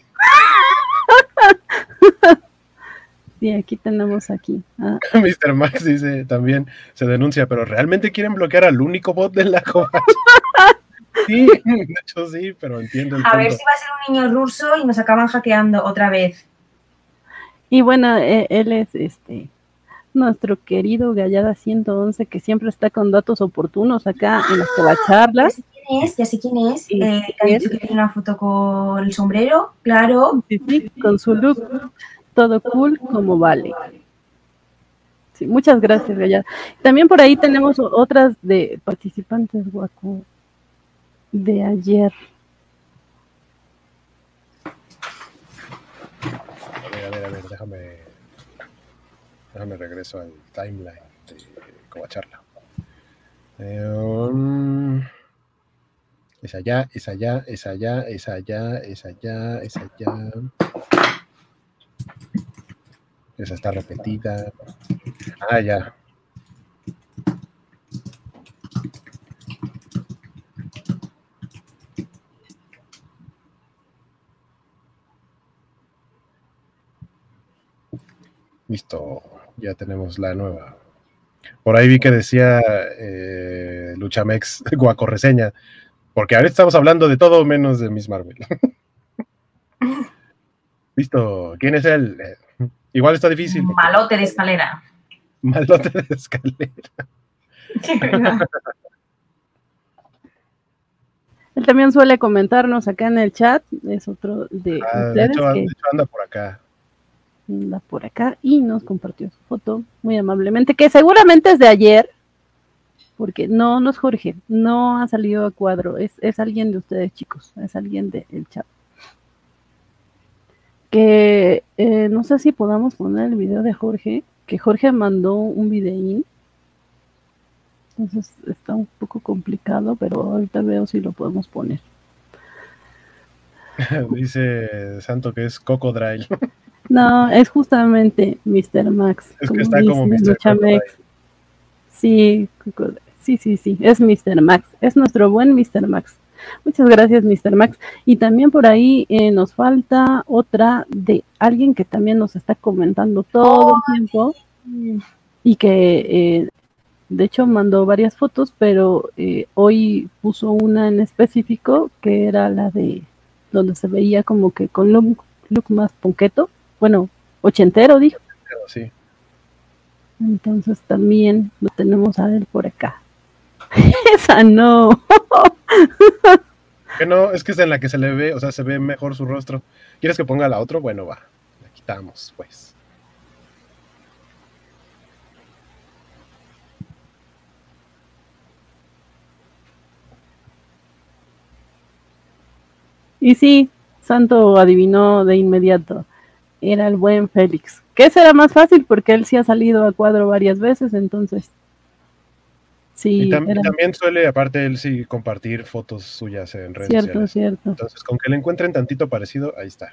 S1: Sí, aquí tenemos aquí.
S2: Mr. Max dice también, se denuncia, pero ¿realmente quieren bloquear al único bot de la Covacha? Sí, de hecho sí, pero entiendo el punto.
S4: A ver si va a ser un niño ruso y nos acaban hackeando otra vez.
S1: Y bueno, él es nuestro querido Gallada 111, que siempre está con datos oportunos acá en las Covacharlas.
S4: Ya sé quién es. Ha dicho que tiene una foto con el sombrero, claro.
S1: Sí, con su look, todo cool como vale. Sí, muchas gracias, Gallada. También por ahí tenemos otras de participantes, Guaco, de ayer.
S2: A ver, déjame regreso al timeline de Covacharla. Es allá, es allá, es allá, es allá, es allá, es allá. Esa está repetida. Ah, ya. Listo, ya tenemos la nueva. Por ahí vi que decía Luchamex Guaco reseña, porque ahorita estamos hablando de todo menos de Miss Marvel. Listo, ¿quién es él? Igual está difícil.
S4: Malote de escalera.
S2: Malote de escalera.
S4: Sí, ¿verdad?
S1: Él también suele comentarnos acá en el chat, es otro de ustedes
S2: de hecho
S1: que
S2: anda por acá.
S1: anda por acá y nos compartió su foto muy amablemente, que seguramente es de ayer, porque no es Jorge, no ha salido a cuadro, es alguien de ustedes, chicos, es alguien del chat. Que no sé si podamos poner el video de Jorge, que Jorge mandó un videín, entonces está un poco complicado, pero ahorita veo si lo podemos poner.
S2: Dice Santo que es Cocodrile.
S1: No, es justamente Mr. Max.
S2: Es que está como Mr.
S1: Luchamex. Sí, es Mr. Max, es nuestro buen Mr. Max. Muchas gracias, Mr. Max. Y también por ahí nos falta otra de alguien que también nos está comentando todo el tiempo y que de hecho mandó varias fotos, pero hoy puso una en específico que era la de donde se veía como que con look más ponqueto, bueno, ochentero, dijo.
S2: Sí.
S1: Entonces también lo tenemos a él por acá. Esa no.
S2: Que no, es que es en la que se le ve, o sea, se ve mejor su rostro. ¿Quieres que ponga la otra? Bueno, va, la quitamos, pues.
S1: Y sí, Santo adivinó de inmediato. Era el buen Félix. Que será más fácil porque él sí ha salido a cuadro varias veces, entonces. Sí,
S2: y también suele, aparte, él sí compartir fotos suyas en redes sociales.
S1: Cierto.
S2: Entonces, con que le encuentren tantito parecido, ahí está.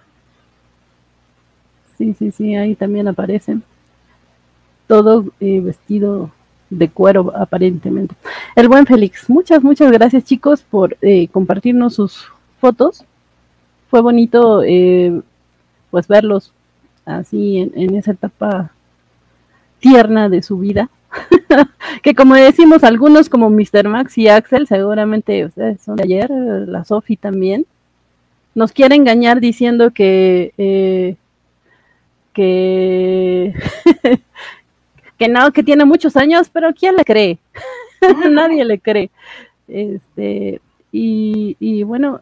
S1: Sí, ahí también aparecen. Todo vestido de cuero, aparentemente. El buen Félix. Muchas gracias, chicos, por compartirnos sus fotos. Fue bonito, pues, verlos así en esa etapa tierna de su vida. Que como decimos algunos como Mr. Max y Axel, seguramente ustedes son de ayer, la Sofi también, nos quiere engañar diciendo que que no, que tiene muchos años, pero ¿quién le cree? Nadie le cree. Y bueno,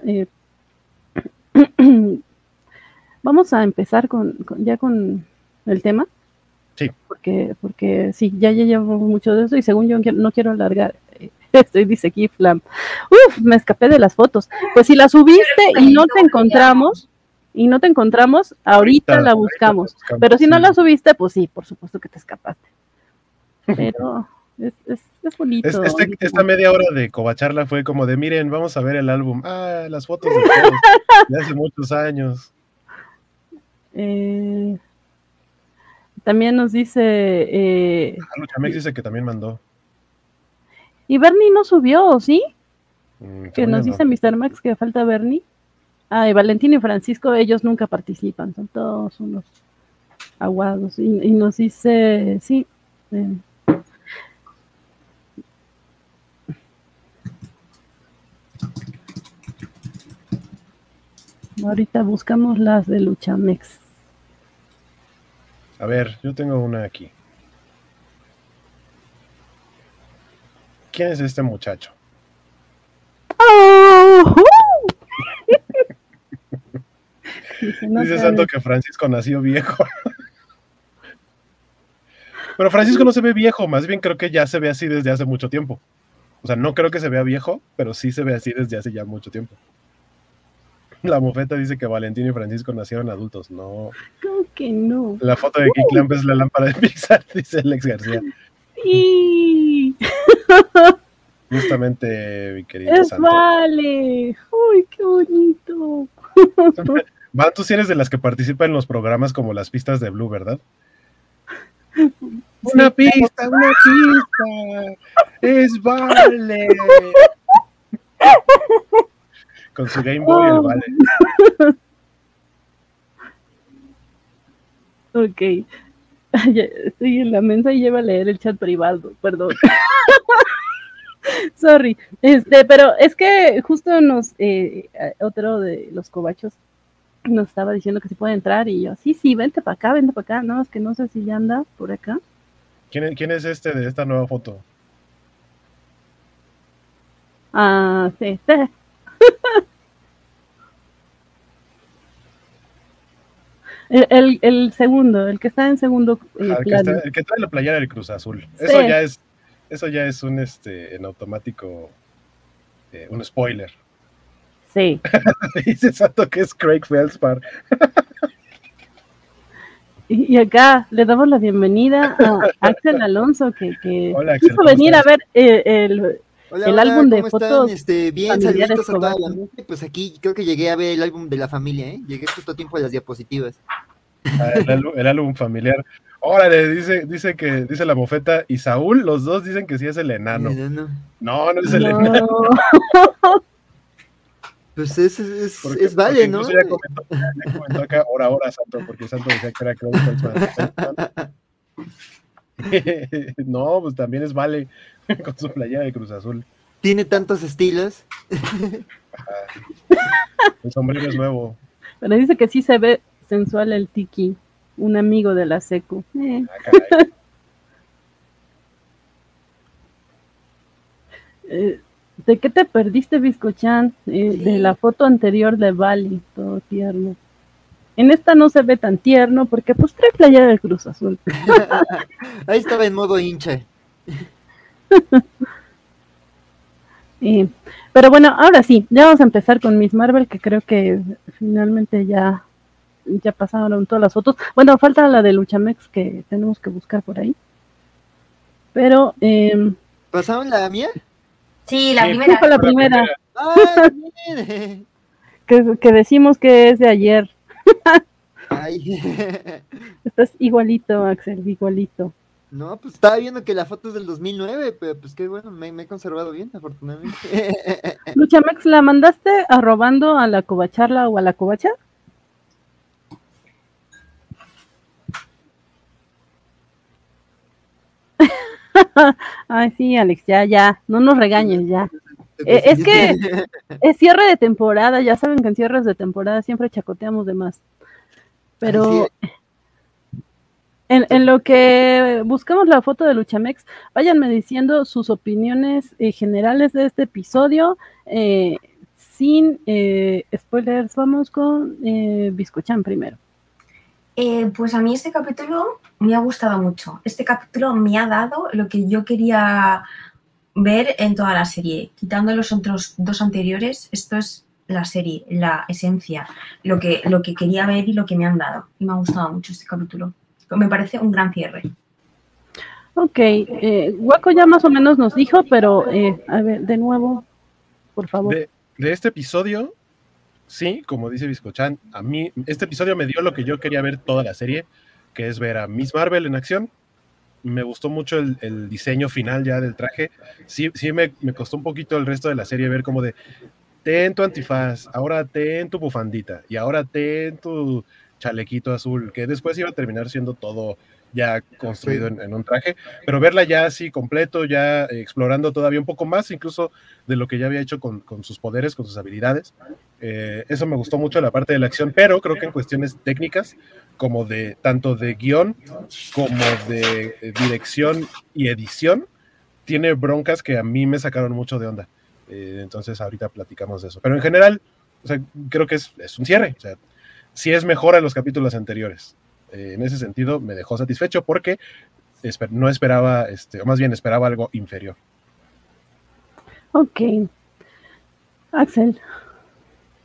S1: vamos a empezar con el tema.
S2: Sí.
S1: Porque sí, ya llevamos mucho de eso y según yo no quiero alargar. Dice aquí Flam. Me escapé de las fotos. Pues si la subiste y no te encontramos, ahorita la buscamos. Pero si no la subiste, pues sí, por supuesto que te escapaste. Pero es bonito.
S2: Esta media hora de covacharla fue como de, miren, vamos a ver el álbum. Ah, las fotos de todos, de hace muchos años.
S1: También nos dice...
S2: Luchamex dice que también mandó.
S1: ¿Y Bernie no subió, sí? Que nos
S2: no.
S1: dice Mr. Max que falta Bernie. Y Valentín y Francisco, ellos nunca participan, son todos unos aguados. Y nos dice, sí. Ahorita buscamos las de Luchamex.
S2: A ver, yo tengo una aquí. ¿Quién es este muchacho? Dice Santo que Francisco nació viejo. Pero Francisco no se ve viejo, más bien creo que ya se ve así desde hace mucho tiempo. O sea, no creo que se vea viejo, pero sí se ve así desde hace ya mucho tiempo. La mofeta dice que Valentín y Francisco nacieron adultos. No.
S1: Creo que no.
S2: La foto de Geek Lamp es la lámpara de Pixar, dice Alex García.
S1: Sí.
S2: Justamente, mi querido
S1: Es
S2: Santo.
S1: Vale. Uy, qué bonito.
S2: Va, tú sí eres de las que participan en los programas como las pistas de Blue, ¿verdad? Una
S1: Sí,
S2: pista, una pista. Es Vale. Con su Game Boy, el Vale.
S1: Ok. Ya estoy en la mensa y lleva a leer el chat privado, perdón. Sorry. Pero es que justo otro de los cobachos nos estaba diciendo que se puede entrar y yo, sí, vente para acá, no, es que no sé si ya anda por acá.
S2: ¿Quién es este de esta nueva foto?
S1: Ah, sí. El segundo, el que está en segundo plano.
S2: El que trae la playera del Cruz Azul.
S1: Sí.
S2: Eso ya es un en automático un spoiler.
S1: Sí.
S2: Dice Santo que es Craig Feldspar.
S1: Y acá le damos la bienvenida a Axel Alonso, que
S2: Hola, Axel,
S1: quiso venir
S2: estás?
S1: a ver el álbum de fotos.
S5: Bien,
S1: familiares
S5: saluditos a toda la
S1: Kobacho.
S5: gente. Pues aquí creo que llegué a ver el álbum de la familia, ¿eh? Llegué justo a tiempo de las diapositivas.
S2: El álbum familiar. Órale, dice la mofeta y Saúl, los dos dicen que sí es el enano. No es el enano.
S5: Pues es Vale, ¿no?
S2: Ya comentó acá, hora, Santo, porque Santo decía que era Craig. No, pues también es Vale, con su playera de Cruz Azul.
S5: Tiene tantos estilos.
S2: El sombrero es nuevo.
S1: Pero dice que sí se ve sensual el Tiki, un amigo de la secu. ¿De qué te perdiste, Biscochan? De la foto anterior de Bali, todo tierno. En esta no se ve tan tierno porque pues trae playera del Cruz Azul.
S5: Ahí estaba en modo hincha.
S1: Pero bueno, ahora sí, ya vamos a empezar con Miss Marvel, que creo que finalmente ya pasaron todas las fotos. Bueno, falta la de Luchamex que tenemos que buscar por ahí. Pero
S5: ¿pasaron la mía?
S4: Sí, la primera.
S1: Fue la primera.
S5: ¡Ah, bien!
S1: Que decimos que es de ayer.
S5: Ay.
S1: Estás igualito, Axel, igualito.
S5: No, pues estaba viendo que la foto es del 2009, pero pues qué bueno, me he conservado bien, afortunadamente.
S1: Luchamex, ¿la mandaste arrobando a la cobacharla o a la covacha? Ay, sí, Alex, ya, no nos regañes, ya. Es que es cierre de temporada, ya saben que en cierres de temporada siempre chacoteamos de más. Pero en lo que buscamos la foto de Luchamex, váyanme diciendo sus opiniones generales de este episodio, sin spoilers. Vamos con Biscochan primero.
S4: Pues a mí este capítulo me ha gustado mucho. Este capítulo me ha dado lo que yo quería ver en toda la serie. Quitando los otros dos anteriores, esto es la serie, la esencia, lo que quería ver y lo que me han dado. Y me ha gustado mucho este capítulo. Me parece un gran cierre.
S1: Ok, Waco ya más o menos nos dijo, pero a ver, de nuevo, por favor.
S2: De este episodio, sí, como dice Biscochan, a mí este episodio me dio lo que yo quería ver toda la serie, que es ver a Miss Marvel en acción. Me gustó mucho el diseño final ya del traje. Sí me costó un poquito el resto de la serie ver como de ten tu antifaz, ahora ten tu bufandita y ahora ten tu chalequito azul, que después iba a terminar siendo todo ya construido en un traje, pero verla ya así completo, ya explorando todavía un poco más incluso de lo que ya había hecho con sus poderes, con sus habilidades, eso me gustó mucho la parte de la acción, pero creo que en cuestiones técnicas, como de tanto de guión como de dirección y edición, tiene broncas que a mí me sacaron mucho de onda. Entonces ahorita platicamos de eso. Pero en general, o sea, creo que es un cierre. O sea, sí es mejor a los capítulos anteriores. En ese sentido me dejó satisfecho porque no esperaba, o más bien esperaba algo inferior.
S1: Ok. Axel.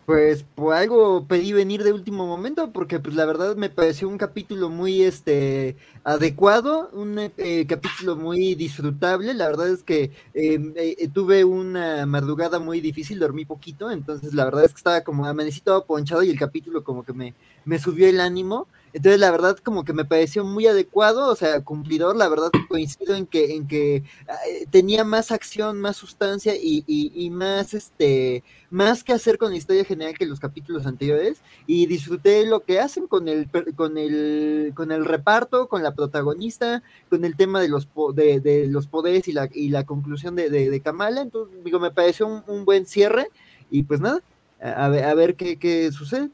S5: Pues por algo pedí venir de último momento, porque pues la verdad me pareció un capítulo muy adecuado, un capítulo muy disfrutable. La verdad es que tuve una madrugada muy difícil, dormí poquito, entonces la verdad es que estaba como amanecí todo ponchado y el capítulo como que me subió el ánimo. Entonces la verdad como que me pareció muy adecuado, o sea, cumplidor. La verdad coincido en que tenía más acción, más sustancia y más más que hacer con la historia general que los capítulos anteriores, y disfruté lo que hacen con el reparto, con la protagonista, con el tema de los poderes y la conclusión de Kamala. Entonces digo, me pareció un buen cierre, y pues nada, a ver qué sucede.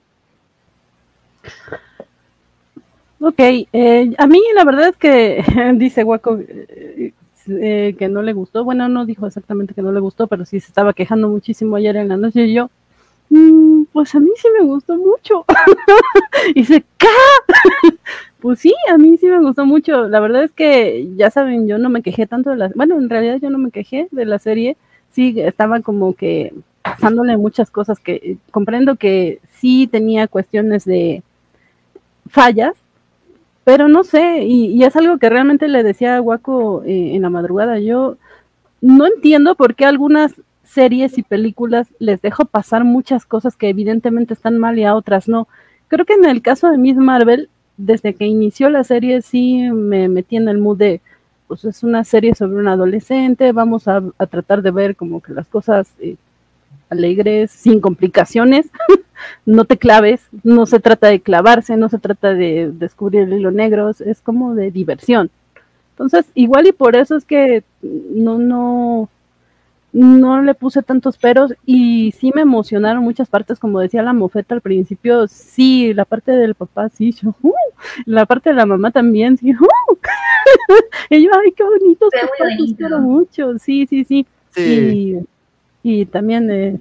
S1: Ok, a mí la verdad es que dice Waco que no le gustó. Bueno, no dijo exactamente que no le gustó, pero sí se estaba quejando muchísimo ayer en la noche, y yo, pues a mí sí me gustó mucho. Y dice, ¿qué? Pues sí, a mí sí me gustó mucho. La verdad es que, ya saben, yo no me quejé tanto de la... Bueno, en realidad yo no me quejé de la serie. Sí, estaba como que pasándole muchas cosas que comprendo que sí tenía cuestiones de fallas, pero no sé, y es algo que realmente le decía a Waco en la madrugada. Yo no entiendo por qué algunas series y películas les dejo pasar muchas cosas que evidentemente están mal y a otras no. Creo que en el caso de Miss Marvel, desde que inició la serie sí me metí en el mood de, pues es una serie sobre un adolescente, vamos a tratar de ver como que las cosas alegres, sin complicaciones, no te claves, no se trata de clavarse, no se trata de descubrir el hilo negro, es como de diversión. Entonces, igual y por eso es que no le puse tantos peros, y sí me emocionaron muchas partes, como decía la Mofeta al principio. Sí, la parte del papá, sí, yo, la parte de la mamá también, sí, y yo, ay, qué bonitos papás, los quiero mucho, sí.
S5: Sí.
S1: Y también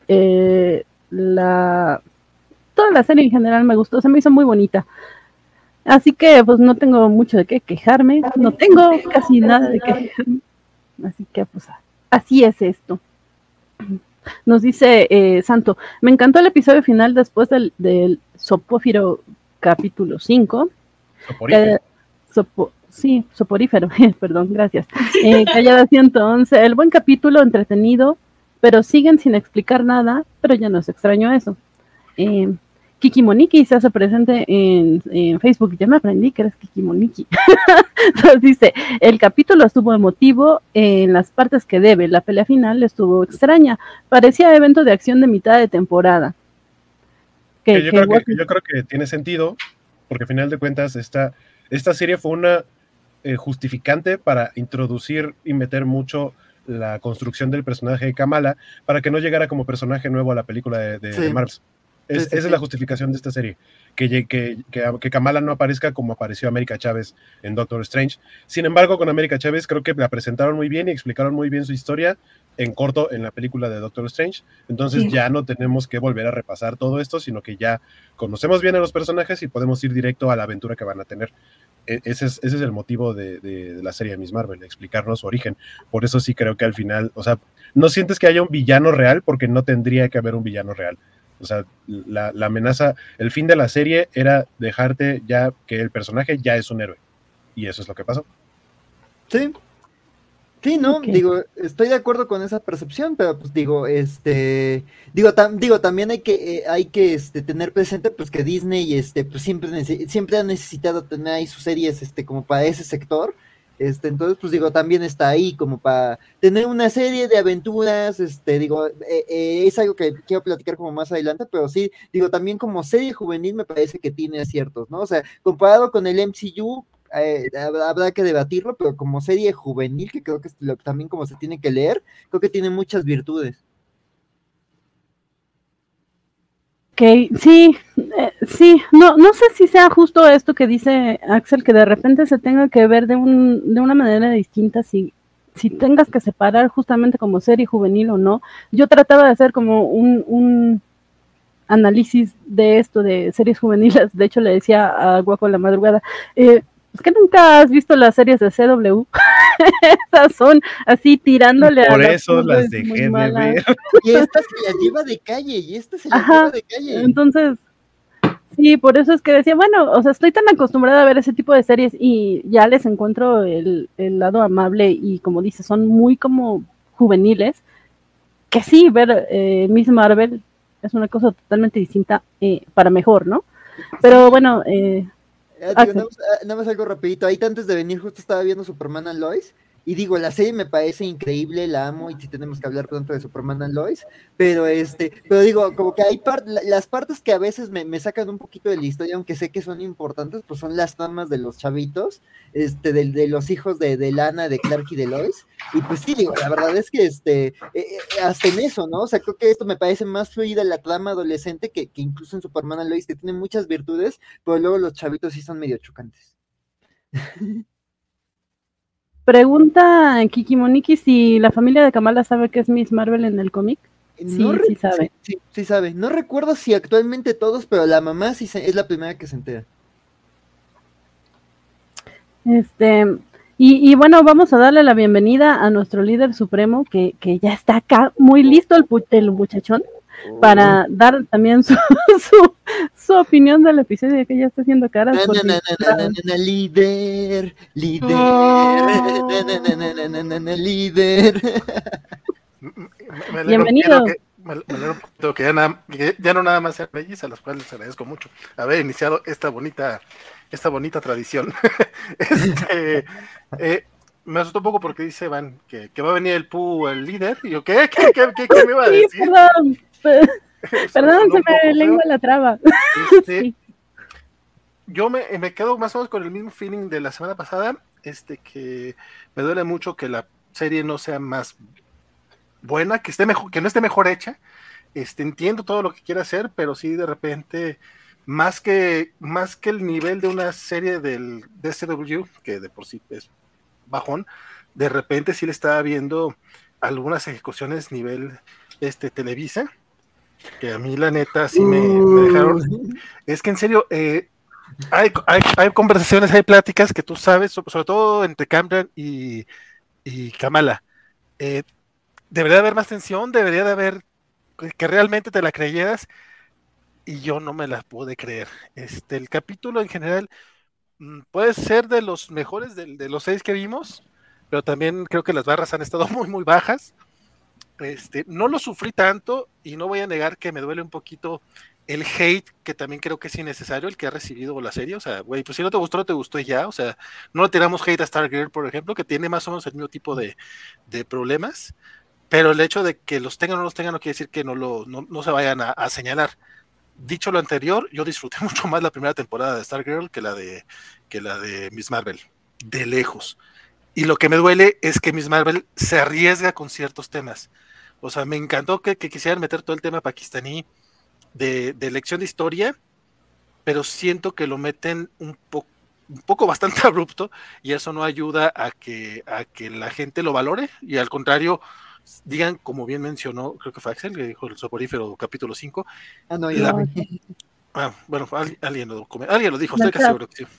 S1: toda la serie en general me gustó, se me hizo muy bonita. Así que pues no tengo mucho de qué quejarme, no tengo casi nada de qué quejarme. Así que pues así es esto. Nos dice Santo, me encantó el episodio final después del Sopófiro capítulo 5. Soporífero, perdón, gracias. Callada 111, el buen capítulo, entretenido, pero siguen sin explicar nada, pero ya no es extraño eso. Kiki Moniki se hace presente en Facebook. Ya me aprendí que eres Kiki Moniki. Entonces dice, el capítulo estuvo emotivo en las partes que debe. La pelea final estuvo extraña. Parecía evento de acción de mitad de temporada.
S2: Yo creo que tiene sentido, porque al final de cuentas esta serie fue una justificante para introducir y meter mucho la construcción del personaje de Kamala, para que no llegara como personaje nuevo a la película de Marvel. Esa es la justificación de esta serie, que Kamala no aparezca como apareció América Chávez en Doctor Strange. Sin embargo, con América Chávez creo que la presentaron muy bien y explicaron muy bien su historia en corto en la película de Doctor Strange. Entonces ya no tenemos que volver a repasar todo esto, sino que ya conocemos bien a los personajes y podemos ir directo a la aventura que van a tener. Ese es el motivo de la serie de Miss Marvel, explicarnos su origen. Por eso sí creo que al final, o sea, no sientes que haya un villano real, porque no tendría que haber un villano real. O sea, la amenaza, el fin de la serie era dejarte ya que el personaje ya es un héroe. Y eso es lo que pasó.
S5: Sí. Sí, no, digo, estoy de acuerdo con esa percepción, pero pues digo, también hay que tener presente pues que Disney, pues siempre ha necesitado tener ahí sus series, como para ese sector. Entonces, pues digo, también está ahí como para tener una serie de aventuras, es algo que quiero platicar como más adelante, pero sí, digo, también como serie juvenil me parece que tiene aciertos, ¿no? O sea, comparado con el MCU, habrá que debatirlo, pero como serie juvenil, que creo que es también como se tiene que leer, creo que tiene muchas virtudes.
S1: Ok, sí, no sé si sea justo esto que dice Axel, que de repente se tenga que ver de una manera distinta, si tengas que separar justamente como serie juvenil o no. Yo trataba de hacer como un análisis de esto de series juveniles. De hecho le decía a Guaco en la madrugada, es que nunca has visto las series de CW. Esas son así tirándole a
S2: Por
S1: la
S2: eso
S1: pus,
S2: las
S1: es muy
S2: dejé de
S1: mala.
S2: ver.
S5: Y esta se las lleva de calle,
S1: Ajá, entonces, sí, por eso es que decía, bueno, o sea, estoy tan acostumbrada a ver ese tipo de series y ya les encuentro el lado amable y como dices, son muy como juveniles, que sí, ver Miss Marvel es una cosa totalmente distinta para mejor, ¿no? Pero bueno,
S5: Digo,
S1: Axel.
S5: nada más algo rapidito. Ahorita antes de venir justo estaba viendo Superman and Lois y digo, la serie me parece increíble, la amo y sí tenemos que hablar pronto de Superman and Lois, pero digo, como que hay las partes que a veces me sacan un poquito de la historia, aunque sé que son importantes, pues son las tramas de los chavitos, de los hijos de Lana, de Clark y de Lois, y pues sí, digo, la verdad es que hasta en eso, ¿no? O sea, creo que esto me parece más fluida la trama adolescente que incluso en Superman and Lois, que tiene muchas virtudes, pero luego los chavitos sí son medio chocantes.
S1: Pregunta Kiki Moniki si la familia de Kamala sabe que es Miss Marvel en el cómic.
S5: No
S1: Sí sabe.
S5: Sí sabe. No recuerdo si actualmente todos, pero la mamá sí es la primera que se entera.
S1: Y bueno, vamos a darle la bienvenida a nuestro líder supremo, que ya está acá, muy listo el muchachón, para dar también su opinión del episodio, que ya está haciendo caras.
S5: Líder, líder.
S1: Bienvenido.
S6: Me alegro que ya no nada más sean leyes, a las cuales les agradezco mucho haber iniciado esta bonita tradición. Me asustó un poco porque dice Van que va a venir el Pú, el líder, y yo, ¿qué me iba a decir?
S1: Sí, perdón, se me lengua la traba. Sí.
S6: Yo me quedo más o menos con el mismo feeling de la semana pasada, que me duele mucho que la serie no sea más buena, que no esté mejor hecha. Entiendo todo lo que quiere hacer, pero sí de repente, más que el nivel de una serie del DCW, que de por sí es bajón, de repente sí le estaba viendo algunas ejecuciones nivel Televisa, que a mí la neta sí me dejaron. Es que en serio, hay conversaciones, hay pláticas que tú sabes, sobre todo entre Cameron y Kamala. Debería de haber más tensión, debería de haber que realmente te la creyeras, y yo no me la pude creer. El capítulo en general puede ser de los mejores de los 6 que vimos, pero también creo que las barras han estado muy, muy bajas. No lo sufrí tanto y no voy a negar que me duele un poquito el hate, que también creo que es innecesario, el que ha recibido la serie. O sea, güey, pues si no te gustó, no te gustó y ya. O sea, no le tiramos hate a Stargirl, por ejemplo, que tiene más o menos el mismo tipo de problemas, pero el hecho de que los tengan o no los tengan no quiere decir que no se vayan a señalar. Dicho lo anterior, yo disfruté mucho más la primera temporada de Stargirl que la de Miss Marvel, de lejos. Y lo que me duele es que Miss Marvel se arriesga con ciertos temas. O sea, me encantó que quisieran meter todo el tema pakistaní de lección de historia, pero siento que lo meten un poco bastante abrupto, y eso no ayuda a que la gente lo valore, y al contrario, digan, como bien mencionó, creo que fue Axel, que dijo el soporífero capítulo 5.
S5: Bueno,
S6: Alguien lo dijo, estoy casi seguro que sí.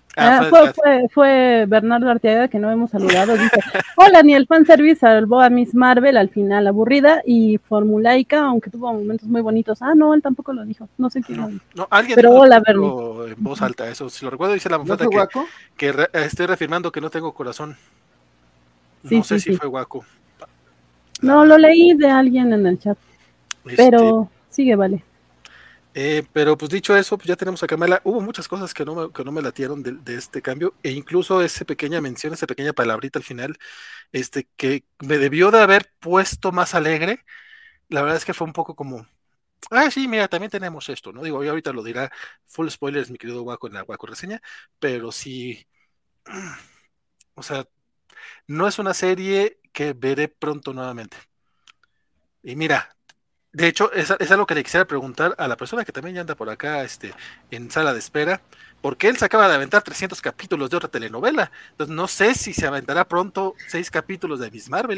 S1: Fue Bernardo Arteaga, que no hemos saludado. Dice: hola, ni el fanservice salvó a Miss Marvel al final, aburrida y formulaica, aunque tuvo momentos muy bonitos. No, él tampoco lo dijo, no sé quién lo dijo.
S6: No, alguien
S1: pero
S6: dijo
S1: hola, Bernie.
S6: en voz alta, eso si lo recuerdo, dice la mafata que estoy reafirmando que no tengo corazón. No sé si fue Waco.
S1: No, lo leí de alguien en el chat, pero sigue, vale.
S6: Pero pues dicho eso, pues ya tenemos a Kamala. Hubo muchas cosas que no me latieron de este cambio, e incluso esa pequeña mención, esa pequeña palabrita al final, que me debió de haber puesto más alegre. La verdad es que fue un poco como, sí, mira, también tenemos esto, ¿no? Digo, yo ahorita lo dirá full spoilers, mi querido Waco, en la Waco reseña, pero sí, o sea, no es una serie que veré pronto nuevamente. Y mira, de hecho, es algo que le quisiera preguntar a la persona que también ya anda por acá en sala de espera, porque él se acaba de aventar 300 capítulos de otra telenovela. Entonces, no sé si se aventará pronto 6 capítulos de Miss Marvel.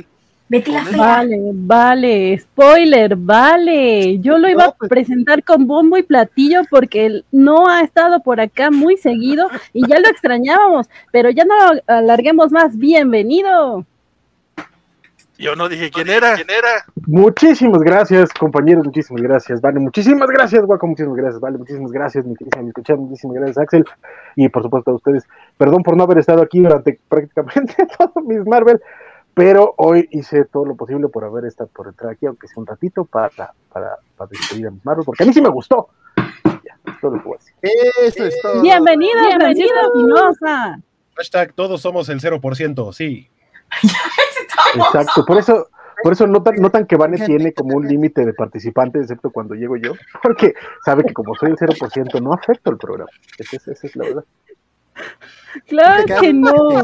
S4: Betty la fea.
S1: Vale, spoiler, vale. Yo lo iba a presentar con bombo y platillo porque él no ha estado por acá muy seguido y ya lo extrañábamos, pero ya no lo alarguemos más. Bienvenido.
S6: Yo no dije quién era.
S7: Muchísimas gracias, compañeros, muchísimas gracias, Vale, muchísimas gracias, Guaco, muchísimas gracias, Vale, muchísimas gracias, mi querida escuchar, muchísimas gracias, Axel, y por supuesto a ustedes. Perdón por no haber estado aquí durante prácticamente todo Miss Marvel, pero hoy hice todo lo posible por entrar aquí, aunque sea un ratito, para despedir a Miss Marvel, porque a mí sí me gustó. Ya, es todo lo que voy a decir.
S5: Eso es todo.
S1: Bienvenido, Francisco Espinosa.
S2: Hashtag todos somos el 0%, sí.
S7: Exacto, por eso notan que Vane tiene como un límite de participantes, excepto cuando llego yo, porque sabe que como soy el 0%, no afecto el programa. Esa es la verdad.
S1: Claro que no.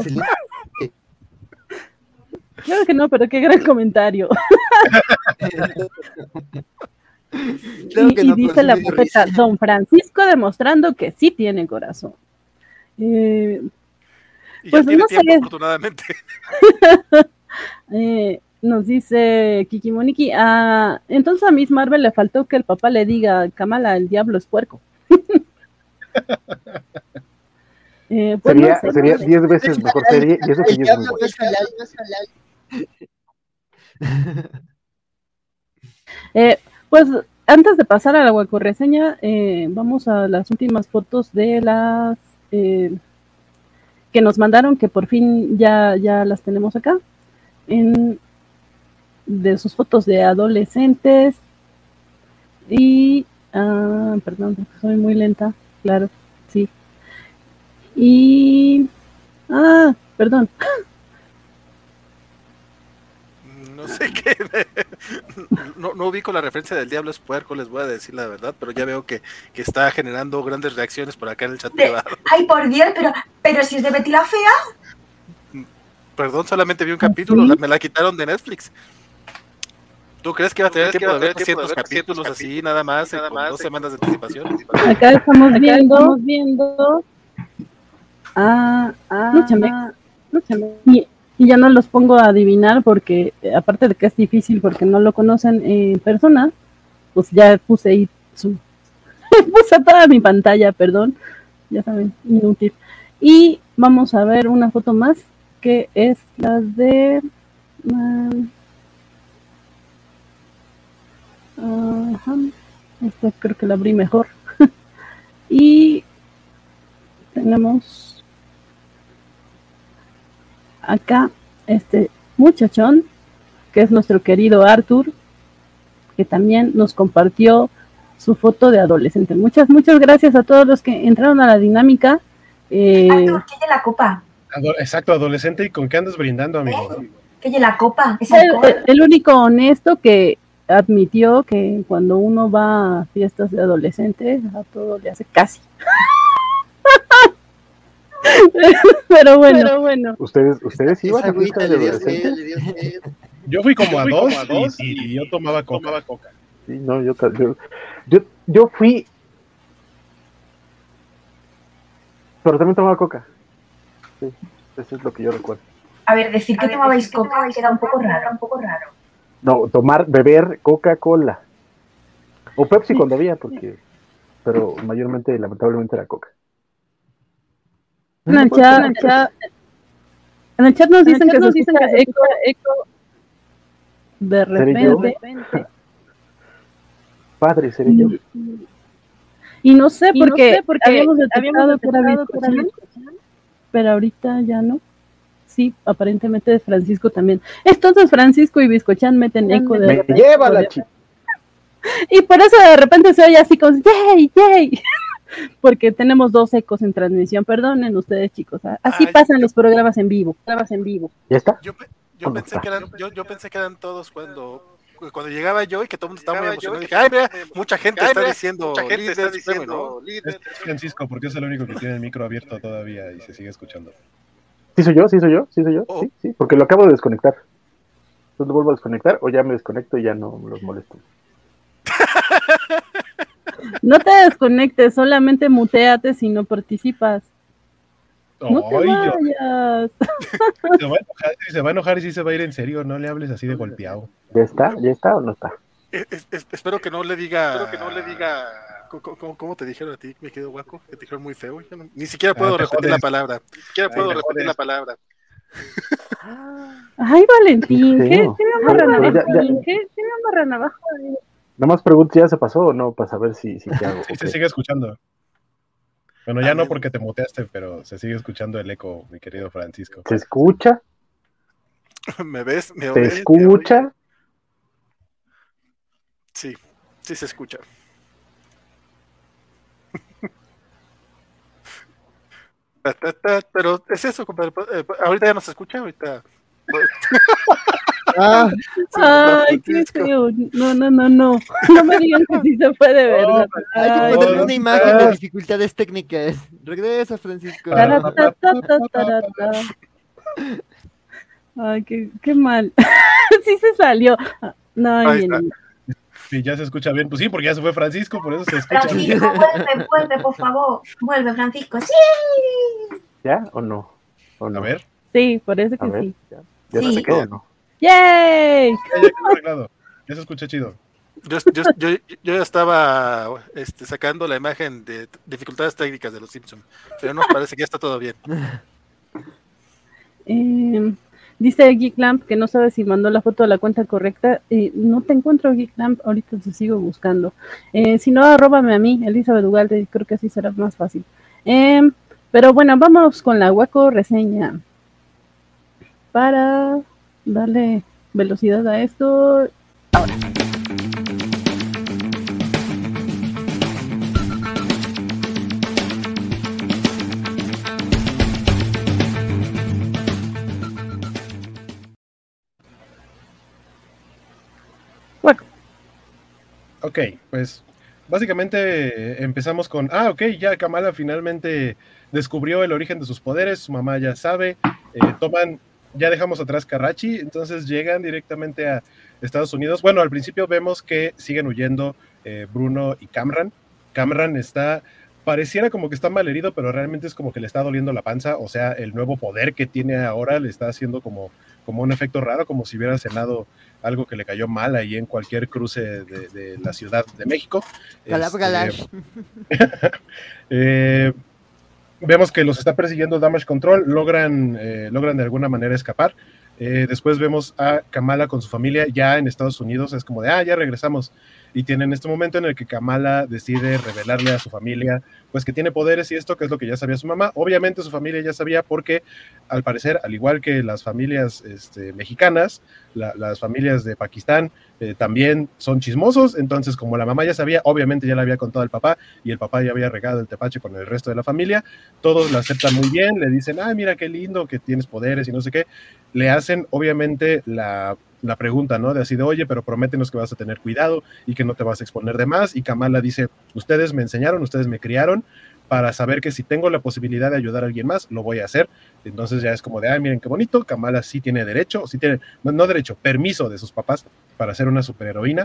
S1: Claro que no, pero qué gran comentario. Y dice la profeta, don Francisco demostrando que sí tiene corazón.
S6: Pues no sé. Afortunadamente.
S1: Nos dice Kikimoniki, entonces a Miss Marvel le faltó que el papá le diga, Kamala, el diablo es puerco.
S7: Sería 10 veces mejor serie, y eso que yo es muy
S1: bueno. Pues antes de pasar a la huecorreseña, vamos a las últimas fotos de las que nos mandaron, que por fin ya las tenemos acá. De sus fotos de adolescentes y perdón, soy muy lenta, claro, sí. Y perdón.
S6: No sé qué. No ubico la referencia del diablo es puerco, les voy a decir la verdad, pero ya veo que está generando grandes reacciones por acá en el chat privado.
S4: Ay, por Dios, pero si es de Betty la fea.
S6: Perdón, solamente vi un capítulo, me la quitaron de Netflix. ¿Tú crees que va a tener tiempo de ver 200 capítulos así, nada más, con 2 semanas de anticipación?
S1: Acá estamos viendo Luchamex. Y ya no los pongo a adivinar porque, aparte de que es difícil porque no lo conocen en persona, pues ya puse ahí puse toda mi pantalla, perdón, ya saben, inútil. Y vamos a ver una foto más, que es la de esta creo que la abrí mejor. Y tenemos acá este muchachón, que es nuestro querido Arthur, que también nos compartió su foto de adolescente. Muchas gracias a todos los que entraron a la dinámica.
S4: Arthur, ¿qué es la copa?
S2: Exacto, adolescente, ¿y con qué andas brindando, amigo?
S4: ¿Qué es la copa?
S1: ¿Es el único honesto que admitió que cuando uno va a fiestas de adolescentes, a todo le hace casi. Pero bueno.
S7: ¿Ustedes iban a fiestas de adolescentes?
S2: Yo fui como a dos y yo tomaba coca.
S7: Sí, no, yo fui, pero también tomaba coca. Sí, eso es lo que yo recuerdo.
S4: A ver, decir que tomabais coca queda un poco raro.
S7: No, beber Coca-Cola. O Pepsi cuando había, pero mayormente, lamentablemente, era coca.
S1: En el chat nos dicen que se escucha eco de repente.
S7: Padre, seré yo.
S1: Y no sé porque habíamos detectado que era Biscochán, pero ahorita ya no. Sí, aparentemente Francisco también. Entonces Francisco y Biscochán meten eco de repente.
S7: ¡Lleva la chica!
S1: Y por eso de repente se oye así como ¡yay! Porque tenemos 2 ecos en transmisión. Perdonen ustedes, chicos. Así pasan los programas en vivo.
S7: ¿Ya está?
S6: Yo pensé que eran todos cuando llegaba yo y que todo el mundo estaba muy emocionado. Dije, ay, mira, mucha gente está diciendo líder.
S2: Es Francisco, porque es el único que tiene el micro abierto todavía y se sigue escuchando.
S7: Sí soy yo. Sí, porque lo acabo de desconectar. Entonces lo vuelvo a desconectar o ya me desconecto y ya no los molesto.
S1: No te desconectes, solamente muteate si no participas. No te
S2: Ay,
S1: vayas.
S2: se va a enojar y sí se va a ir en serio, no le hables así de golpeado.
S7: ¿Ya está o no está?
S6: Espero que no le diga. ¿Cómo te dijeron a ti, me quedo guaco? Que te dijeron muy feo. Yo ni siquiera puedo
S2: te
S6: repetir
S2: jodes.
S6: la palabra.
S1: Ay, Valentín,
S7: Qué
S1: ¿qué
S7: feo.
S1: me amarra
S7: Pero
S1: navaja?
S7: ya-
S1: ¿Qué me amarra navaja?
S7: Nada más pregunto, ¿ya se pasó o no? Para saber si qué hago.
S2: Sí,
S7: ok.
S2: se sigue escuchando. Bueno,
S6: A
S2: ya no
S6: mí-
S2: porque te muteaste, pero se sigue escuchando el eco, mi querido Francisco.
S7: ¿Se escucha?
S6: ¿Me ves? ¿Me
S7: ¿Se
S6: oyes?
S7: escucha?
S6: Sí, sí se escucha. Pero es eso, compadre. Ahorita ya no se escucha, ahorita.
S5: Ah,
S1: Ay, qué
S6: Francisco.
S1: feo. No. No me digan que sí se fue de verdad.
S5: hay que
S1: Ay,
S5: ponerle
S2: no,
S5: una imagen de
S7: ah.
S5: dificultades técnicas. Regresa, Francisco.
S1: Taratatatatata. Ay, qué mal. Sí se salió. No,
S6: Ahí
S1: bien.
S6: está.
S2: Sí, ya se escucha bien. Pues sí, porque ya se fue Francisco, por eso se escucha bien.
S4: Francisco, vuelve, por favor. Vuelve, Francisco. ¡Sí!
S7: ¿Ya o no? ¿O no?
S2: A ver,
S1: Sí, por eso
S7: A
S1: que
S7: ver.
S1: sí.
S7: ¿Ya
S4: Sí.
S7: se quedó o no?
S1: ¡Yay!
S2: ya quedó arreglado. Ya se escucha chido.
S6: Yo ya estaba sacando la imagen de dificultades técnicas de los Simpsons, pero no, parece que ya está todo bien.
S1: Dice Geeklamp que no sabe si mandó la foto de la cuenta correcta. No te encuentro, Geeklamp. Ahorita te sigo buscando. Si no, arróbame a mí, Elizabeth Ugalde. Creo que así será más fácil. Pero bueno, vamos con la Waco reseña. Para darle velocidad a esto. Waco.
S2: Ok, pues básicamente empezamos con, ok, ya Kamala finalmente descubrió el origen de sus poderes, su mamá ya sabe, ya dejamos atrás Karachi, entonces llegan directamente a Estados Unidos. Bueno, al principio vemos que siguen huyendo Bruno y Cameron. Cameron pareciera como que está malherido, pero realmente es como que le está doliendo la panza, o sea, el nuevo poder que tiene ahora le está haciendo como un efecto raro, como si hubiera cenado algo que le cayó mal ahí en cualquier cruce de la Ciudad de México.
S5: Galash.
S2: Vemos que los está persiguiendo Damage Control, logran de alguna manera escapar. Después vemos a Kamala con su familia ya en Estados Unidos, es como de, ya regresamos. Y tienen este momento en el que Kamala decide revelarle a su familia, pues que tiene poderes y esto, que es lo que ya sabía su mamá. Obviamente su familia ya sabía porque, al parecer, al igual que las familias mexicanas, las familias de Pakistán también son chismosos. Entonces, como la mamá ya sabía, obviamente ya le había contado al papá y el papá ya había regado el tepache con el resto de la familia. Todos la aceptan muy bien, le dicen, mira qué lindo que tienes poderes y no sé qué. Le hacen, obviamente, la pregunta, ¿no? De así de, oye, pero prométenos que vas a tener cuidado y que no te vas a exponer de más. Y Kamala dice, ustedes me enseñaron, ustedes me criaron para saber que si tengo la posibilidad de ayudar a alguien más, lo voy a hacer. Entonces ya es como de, miren qué bonito, Kamala sí tiene derecho, permiso de sus papás para ser una superheroína.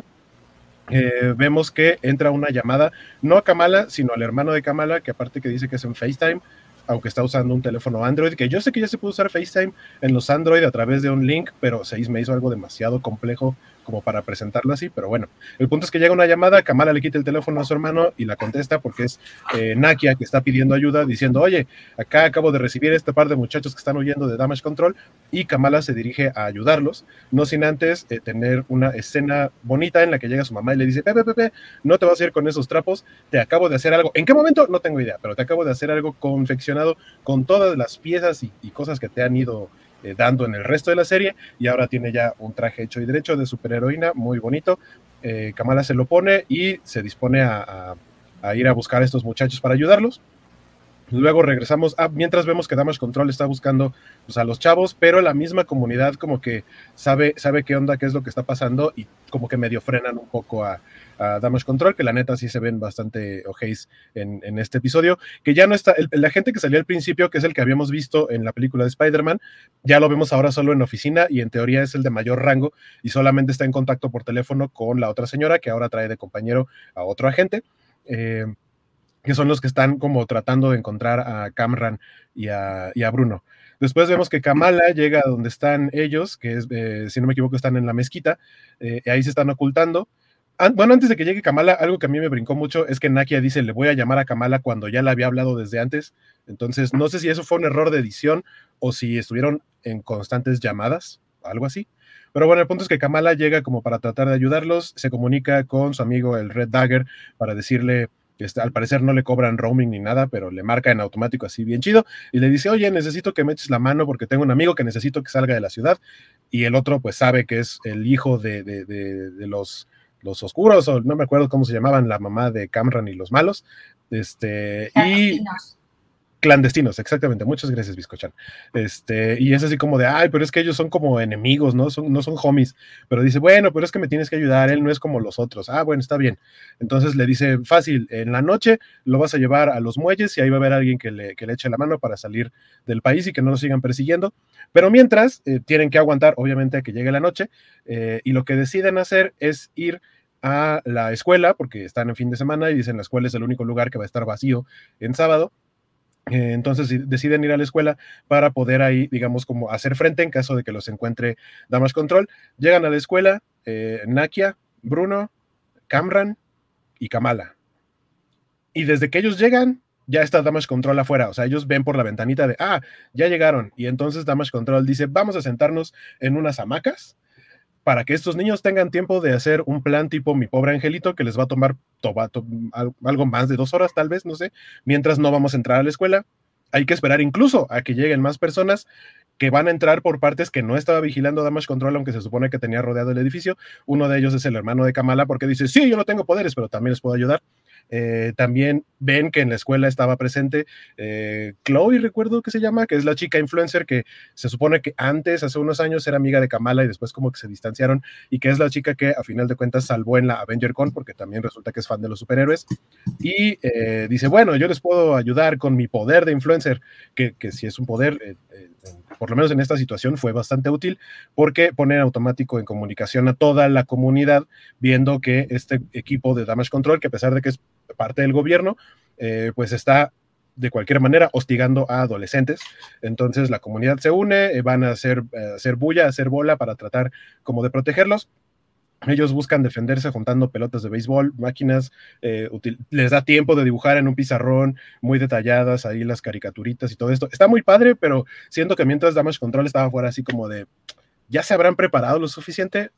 S2: Vemos que entra una llamada, no a Kamala, sino al hermano de Kamala, que aparte que dice que es en FaceTime, aunque está usando un teléfono Android, que yo sé que ya se puede usar FaceTime en los Android a través de un link, pero me hizo algo demasiado complejo como para presentarlo así, pero bueno, el punto es que llega una llamada, Kamala le quita el teléfono a su hermano y la contesta porque es Nakia, que está pidiendo ayuda, diciendo, oye, acá acabo de recibir este par de muchachos que están huyendo de Damage Control, y Kamala se dirige a ayudarlos, no sin antes tener una escena bonita en la que llega su mamá y le dice, Pepe, no te vas a ir con esos trapos, te acabo de hacer algo, ¿en qué momento? No tengo idea, pero te acabo de hacer algo confeccionado con todas las piezas y cosas que te han ido dando en el resto de la serie, y ahora tiene ya un traje hecho y derecho de superheroína, muy bonito. Kamala se lo pone y se dispone a ir a buscar a estos muchachos para ayudarlos. Luego regresamos, mientras vemos que Damage Control está buscando pues, a los chavos, pero la misma comunidad como que sabe qué onda, qué es lo que está pasando, y como que medio frenan un poco a Damage Control, que la neta sí se ven bastante ojeis en este episodio, que ya no está, la gente que salió al principio, que es el que habíamos visto en la película de Spider-Man, ya lo vemos ahora solo en oficina, y en teoría es el de mayor rango, y solamente está en contacto por teléfono con la otra señora, que ahora trae de compañero a otro agente. que son los que están como tratando de encontrar a Camran y a Bruno. Después vemos que Kamala llega a donde están ellos, que es, si no me equivoco, están en la mezquita, ahí se están ocultando. Bueno, antes de que llegue Kamala, algo que a mí me brincó mucho es que Nakia dice, le voy a llamar a Kamala cuando ya la había hablado desde antes. Entonces, no sé si eso fue un error de edición o si estuvieron en constantes llamadas, algo así. Pero bueno, el punto es que Kamala llega como para tratar de ayudarlos, se comunica con su amigo el Red Dagger para decirle que al parecer no le cobran roaming ni nada, pero le marca en automático así bien chido, y le dice, oye, necesito que me eches la mano porque tengo un amigo que necesito que salga de la ciudad, y el otro pues sabe que es el hijo de los oscuros, o no me acuerdo cómo se llamaban, la mamá de Camran y los malos, y clandestinos, exactamente, muchas gracias, Biscochan. Y es así como de, ay, pero es que ellos son como enemigos, no son homies, pero dice, bueno, pero es que me tienes que ayudar, él no es como los otros, bueno, está bien. Entonces le dice, fácil, en la noche lo vas a llevar a los muelles y ahí va a haber alguien que le eche la mano para salir del país y que no lo sigan persiguiendo, pero mientras tienen que aguantar, obviamente, a que llegue la noche, y lo que deciden hacer es ir a la escuela, porque están en fin de semana y dicen la escuela es el único lugar que va a estar vacío en sábado. Entonces deciden ir a la escuela para poder ahí, digamos, como hacer frente en caso de que los encuentre Damage Control. Llegan a la escuela, Nakia, Bruno, Camran y Kamala. Y desde que ellos llegan, ya está Damage Control afuera. O sea, ellos ven por la ventanita de, ya llegaron. Y entonces Damage Control dice, vamos a sentarnos en unas hamacas para que estos niños tengan tiempo de hacer un plan tipo Mi Pobre Angelito, que les va a tomar algo más de 2 horas, tal vez, no sé, mientras no vamos a entrar a la escuela. Hay que esperar incluso a que lleguen más personas que van a entrar por partes que no estaba vigilando Damage Control, aunque se supone que tenía rodeado el edificio. Uno de ellos es el hermano de Kamala, porque dice, sí, yo no tengo poderes, pero también les puedo ayudar. También ven que en la escuela estaba presente Chloe, recuerdo que se llama, que es la chica influencer que se supone que antes, hace unos años, era amiga de Kamala y después como que se distanciaron, y que es la chica que a final de cuentas salvó en la AvengerCon, porque también resulta que es fan de los superhéroes, y dice, bueno, yo les puedo ayudar con mi poder de influencer, que si es un poder, por lo menos en esta situación fue bastante útil, porque pone en automático en comunicación a toda la comunidad, viendo que este equipo de Damage Control, que a pesar de que es parte del gobierno, pues está de cualquier manera hostigando a adolescentes. Entonces la comunidad se une, van a hacer bulla, hacer bola para tratar como de protegerlos. Ellos buscan defenderse juntando pelotas de béisbol, máquinas, les da tiempo de dibujar en un pizarrón muy detalladas ahí las caricaturitas y todo esto. Está muy padre, pero siento que mientras Damage Control estaba fuera así como de, ¿ya se habrán preparado lo suficiente?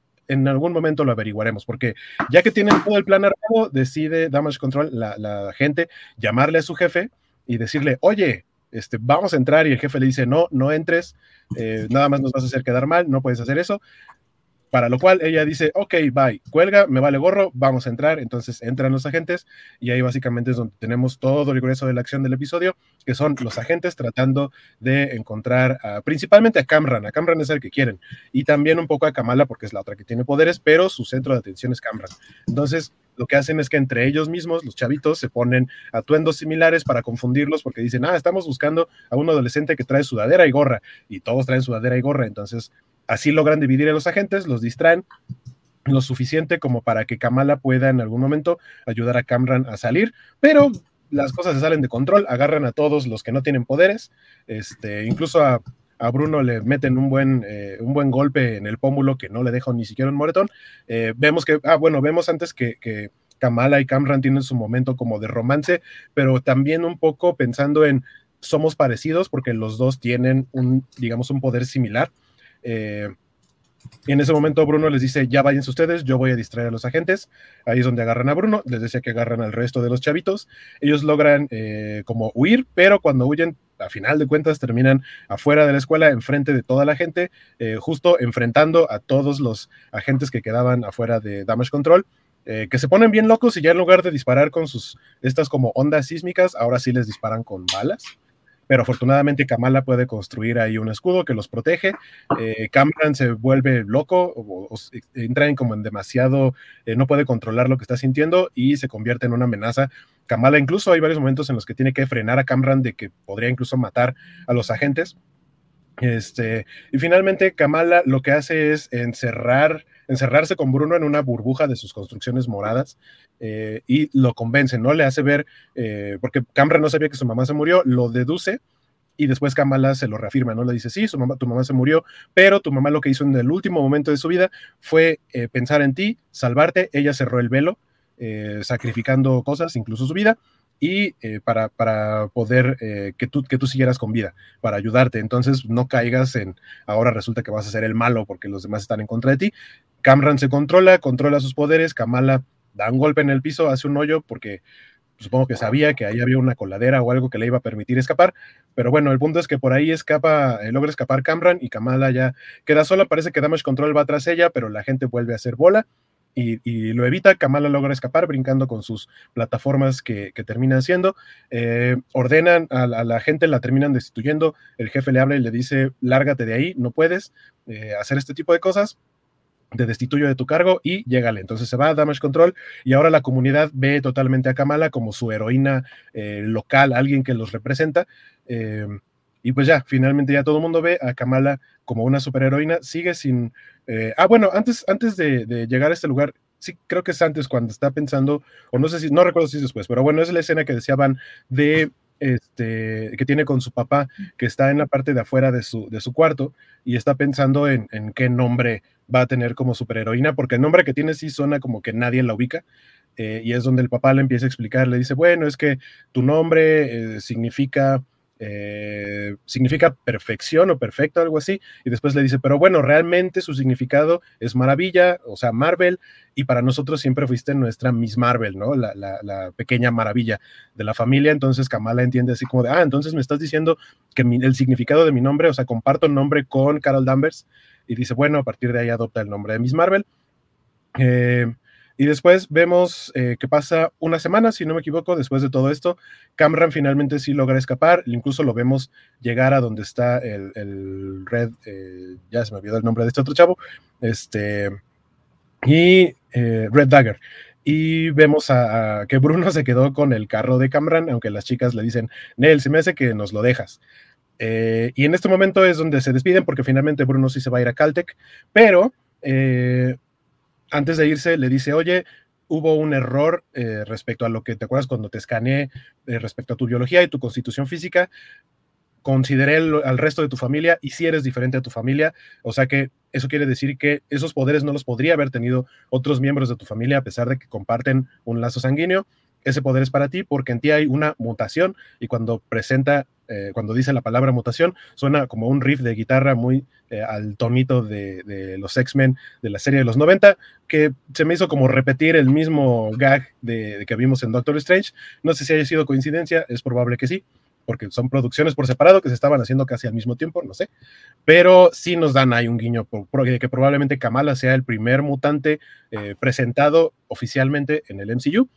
S2: En algún momento lo averiguaremos, porque ya que tienen todo el plan armado, decide Damage Control, la gente, llamarle a su jefe y decirle, oye, vamos a entrar, y el jefe le dice, no entres, nada más nos vas a hacer quedar mal, no puedes hacer eso. Para lo cual ella dice, ok, bye, cuelga, me vale gorro, vamos a entrar. Entonces entran los agentes y ahí básicamente es donde tenemos todo el grueso de la acción del episodio, que son los agentes tratando de encontrar principalmente a Camran. A Camran es el que quieren, y también un poco a Kamala porque es la otra que tiene poderes, pero su centro de atención es Camran. Entonces lo que hacen es que entre ellos mismos, los chavitos, se ponen atuendos similares para confundirlos, porque dicen, estamos buscando a un adolescente que trae sudadera y gorra, y todos traen sudadera y gorra. Entonces así logran dividir a los agentes, los distraen lo suficiente como para que Kamala pueda en algún momento ayudar a Camran a salir, pero las cosas se salen de control, agarran a todos los que no tienen poderes, incluso a Bruno le meten un buen golpe en el pómulo que no le deja ni siquiera un moretón. Vemos antes que Kamala y Camran tienen su momento como de romance, pero también un poco pensando en somos parecidos porque los dos tienen un poder similar. Y en ese momento Bruno les dice, ya váyanse ustedes, yo voy a distraer a los agentes. Ahí es donde agarran a Bruno, les decía que agarran al resto de los chavitos. Ellos logran como huir, pero cuando huyen, a final de cuentas terminan afuera de la escuela, enfrente de toda la gente, justo enfrentando a todos los agentes que quedaban afuera de Damage Control, que se ponen bien locos, y ya en lugar de disparar con estas como ondas sísmicas, ahora sí les disparan con balas. Pero afortunadamente Kamala puede construir ahí un escudo que los protege. Camran se vuelve loco, o entra como en demasiado, no puede controlar lo que está sintiendo y se convierte en una amenaza. Kamala incluso hay varios momentos en los que tiene que frenar a Camran de que podría incluso matar a los agentes. Y finalmente Kamala lo que hace es encerrar encerrarse con Bruno en una burbuja de sus construcciones moradas, y lo convence, ¿no? Le hace ver, porque Cameron no sabía que su mamá se murió, lo deduce, y después Kamala se lo reafirma, ¿no? Le dice, sí, tu mamá se murió, pero tu mamá lo que hizo en el último momento de su vida fue pensar en ti, salvarte, ella cerró el velo, sacrificando cosas, incluso su vida, y para poder que tú siguieras con vida, para ayudarte. Entonces no caigas en, ahora resulta que vas a ser el malo porque los demás están en contra de ti. Cameron se controla sus poderes, Kamala da un golpe en el piso, hace un hoyo porque supongo que sabía que ahí había una coladera o algo que le iba a permitir escapar, pero bueno, el punto es que por ahí logra escapar Cameron y Kamala ya queda sola, parece que Damage Control va tras ella, pero la gente vuelve a hacer bola y lo evita. Kamala logra escapar brincando con sus plataformas que terminan siendo, ordenan a la gente, la terminan destituyendo, el jefe le habla y le dice, lárgate de ahí, no puedes hacer este tipo de cosas, te destituyo de tu cargo y llégale. Entonces se va a Damage Control y ahora la comunidad ve totalmente a Kamala como su heroína local, alguien que los representa, y pues ya, finalmente ya todo el mundo ve a Kamala como una superheroína, sigue sin... bueno, antes de llegar a este lugar, sí, creo que es antes cuando está pensando, o no sé si, no recuerdo si es después, pero bueno, es la escena que decía Van de... que tiene con su papá, que está en la parte de afuera de su cuarto y está pensando en qué nombre va a tener como superheroína, porque el nombre que tiene sí suena como que nadie la ubica, y es donde el papá le empieza a explicar, le dice, bueno, es que tu nombre significa perfección o perfecto, algo así, y después le dice, pero bueno, realmente su significado es maravilla, o sea, Marvel, y para nosotros siempre fuiste nuestra Miss Marvel, ¿no? La pequeña maravilla de la familia. Entonces Kamala entiende así como de, entonces me estás diciendo que el significado de mi nombre, o sea, comparto nombre con Carol Danvers, y dice, bueno, a partir de ahí adopta el nombre de Miss Marvel. Y después vemos que pasa una semana, si no me equivoco, después de todo esto, Cameron finalmente sí logra escapar, incluso lo vemos llegar a donde está el Red, ya se me olvidó el nombre de este otro chavo, Red Dagger, y vemos a que Bruno se quedó con el carro de Cameron, aunque las chicas le dicen, Nel, se me hace que nos lo dejas. Y en este momento es donde se despiden porque finalmente Bruno sí se va a ir a Caltech, pero antes de irse le dice, oye, hubo un error respecto a lo que te acuerdas cuando te escaneé respecto a tu biología y tu constitución física, consideré al resto de tu familia y si eres diferente a tu familia, o sea que eso quiere decir que esos poderes no los podría haber tenido otros miembros de tu familia a pesar de que comparten un lazo sanguíneo. Ese poder es para ti porque en ti hay una mutación y cuando dice la palabra mutación suena como un riff de guitarra muy al tonito de los X-Men de la serie de los 90, que se me hizo como repetir el mismo gag de que vimos en Doctor Strange. No sé si haya sido coincidencia, es probable que sí, porque son producciones por separado que se estaban haciendo casi al mismo tiempo, no sé, pero sí nos dan ahí un guiño que probablemente Kamala sea el primer mutante presentado oficialmente en el MCU.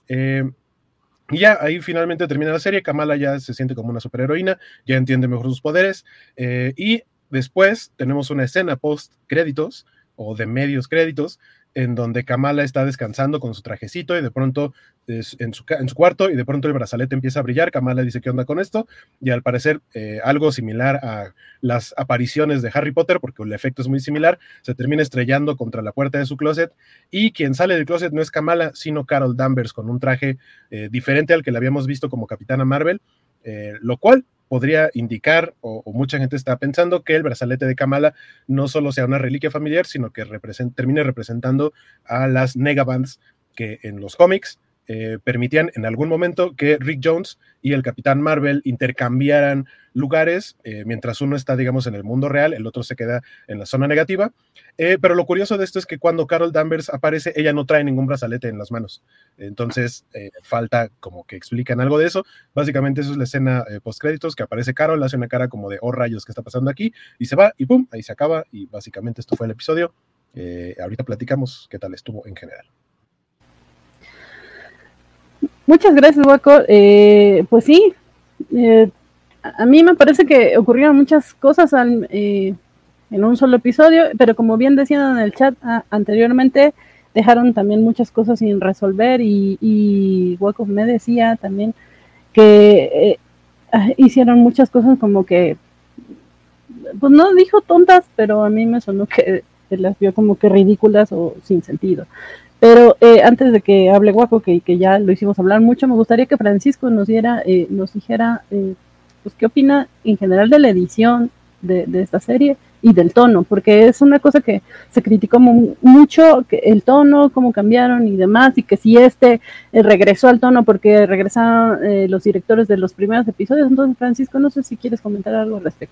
S2: Y ya ahí finalmente termina la serie. Kamala ya se siente como una superheroína, ya entiende mejor sus poderes, y después tenemos una escena post créditos o de medios créditos en donde Kamala está descansando con su trajecito y de pronto en su cuarto y de pronto el brazalete empieza a brillar. Kamala dice, ¿qué onda con esto? Y al parecer algo similar a las apariciones de Harry Potter, porque el efecto es muy similar, se termina estrellando contra la puerta de su closet y quien sale del closet no es Kamala, sino Carol Danvers con un traje diferente al que le habíamos visto como Capitana Marvel, lo cual podría indicar, o mucha gente está pensando, que el brazalete de Kamala no solo sea una reliquia familiar, sino que termine representando a las Negabands que en los cómics permitían en algún momento que Rick Jones y el Capitán Marvel intercambiaran lugares, mientras uno está, digamos, en el mundo real, el otro se queda en la zona negativa. Pero lo curioso de esto es que cuando Carol Danvers aparece, ella no trae ningún brazalete en las manos. Entonces, falta como que explican algo de eso. Básicamente, eso es la escena postcréditos, que aparece Carol, hace una cara como de, oh rayos, ¿qué está pasando aquí? Y se va, y pum, ahí se acaba. Y básicamente esto fue el episodio. Ahorita platicamos qué tal estuvo en general.
S1: Muchas gracias, Waco. Pues sí, a mí me parece que ocurrieron muchas cosas en un solo episodio, pero como bien decían en el chat anteriormente, dejaron también muchas cosas sin resolver y Waco me decía también que hicieron muchas cosas como que, pues no dijo tontas, pero a mí me sonó que las vio como que ridículas o sin sentido. Pero antes de que hable Guaco, que ya lo hicimos hablar mucho, me gustaría que Francisco nos dijera pues qué opina en general de la edición de esta serie y del tono, porque es una cosa que se criticó mucho, que el tono, cómo cambiaron y demás, y que si regresó al tono porque regresaron los directores de los primeros episodios. Entonces, Francisco, no sé si quieres comentar algo al respecto.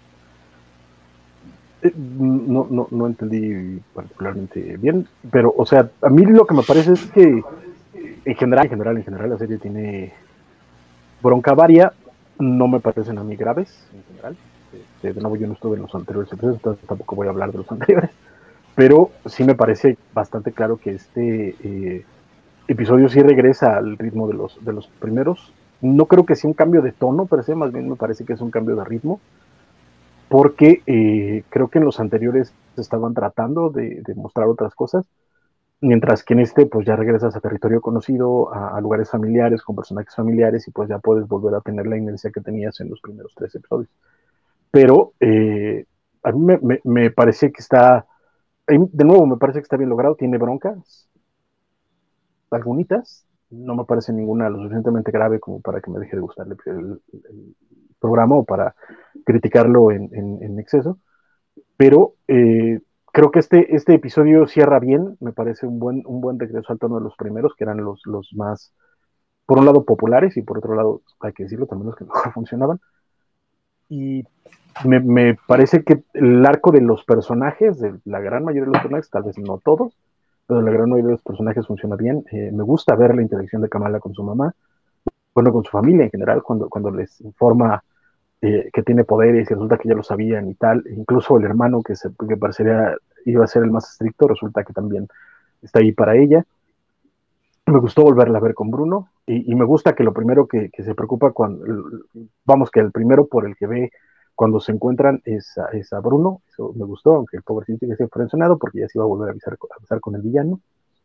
S7: No entendí particularmente bien, pero, o sea, a mí lo que me parece es que en general, la serie tiene bronca varia, no me parecen a mí graves, en general. De nuevo, yo no estuve en los anteriores episodios, entonces tampoco voy a hablar de los anteriores, pero sí me parece bastante claro que este episodio sí regresa al ritmo de los primeros. No creo que sea un cambio de tono, per se, más bien me parece que es un cambio de ritmo, porque creo que en los anteriores estaban tratando de mostrar otras cosas, mientras que en este pues ya regresas a territorio conocido, a lugares familiares, con personajes familiares, y pues ya puedes volver a tener la inercia que tenías en los primeros 3 episodios. Pero a mí me parece que está, de nuevo, me parece que está bien logrado, tiene broncas, algunitas, no me parece ninguna lo suficientemente grave como para que me deje de gustar el programa o para criticarlo en exceso, pero creo que este episodio cierra bien, me parece un buen regreso al tono de los primeros, que eran los más, por un lado, populares, y por otro lado, hay que decirlo, también los que mejor funcionaban. Y me parece que el arco de los personajes, de la gran mayoría de los personajes, tal vez no todos, pero la gran mayoría de los personajes funciona bien. Me gusta ver la interacción de Kamala con su mamá, bueno, con su familia en general, cuando les informa que tiene poderes y resulta que ya lo sabían y tal. Incluso el hermano que parecería iba a ser el más estricto, resulta que también está ahí para ella. Me gustó volverla a ver con Bruno y me gusta que lo primero que se preocupa vamos, que el primero por el que ve cuando se encuentran es a Bruno. Eso me gustó, aunque el pobrecito ya se fue frencionado porque ya se iba a volver a avisar con el villano.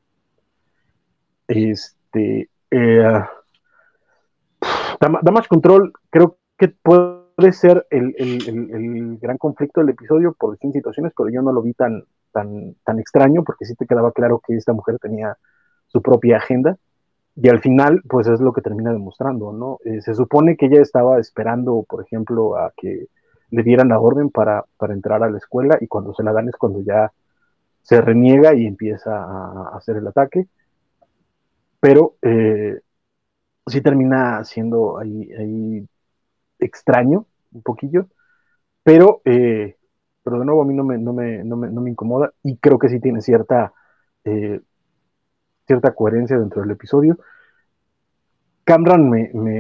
S7: Damage Control creo que puede ser el gran conflicto del episodio por distintas situaciones, pero yo no lo vi tan extraño, porque sí te quedaba claro que esta mujer tenía su propia agenda, y al final, pues es lo que termina demostrando, ¿no? Se supone que ella estaba esperando, por ejemplo, a que le dieran la orden para entrar a la escuela, y cuando se la dan es cuando ya se reniega y empieza a hacer el ataque, pero sí termina siendo ahí extraño, un poquillo, pero, pero de nuevo a mí no me incomoda, y creo que sí tiene eh, cierta coherencia dentro del episodio. Cameron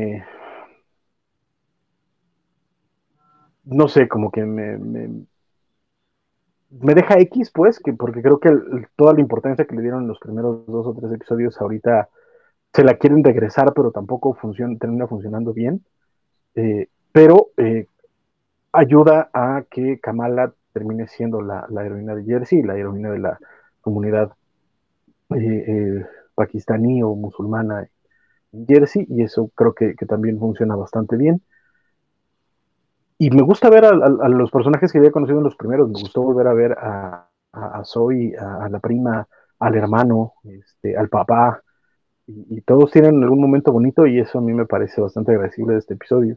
S7: no sé, como que me deja X, pues, porque creo que toda la importancia que le dieron en los primeros 2 o 3 episodios ahorita se la quieren regresar, pero tampoco termina funcionando bien. Pero ayuda a que Kamala termine siendo la heroína de Jersey, la heroína de la comunidad pakistaní o musulmana en Jersey, y eso creo que también funciona bastante bien. Y me gusta ver a los personajes que había conocido en los primeros. Me gustó volver a ver a Zoe, a la prima, al hermano, al papá, y todos tienen algún momento bonito, y eso a mí me parece bastante agradecible de este episodio.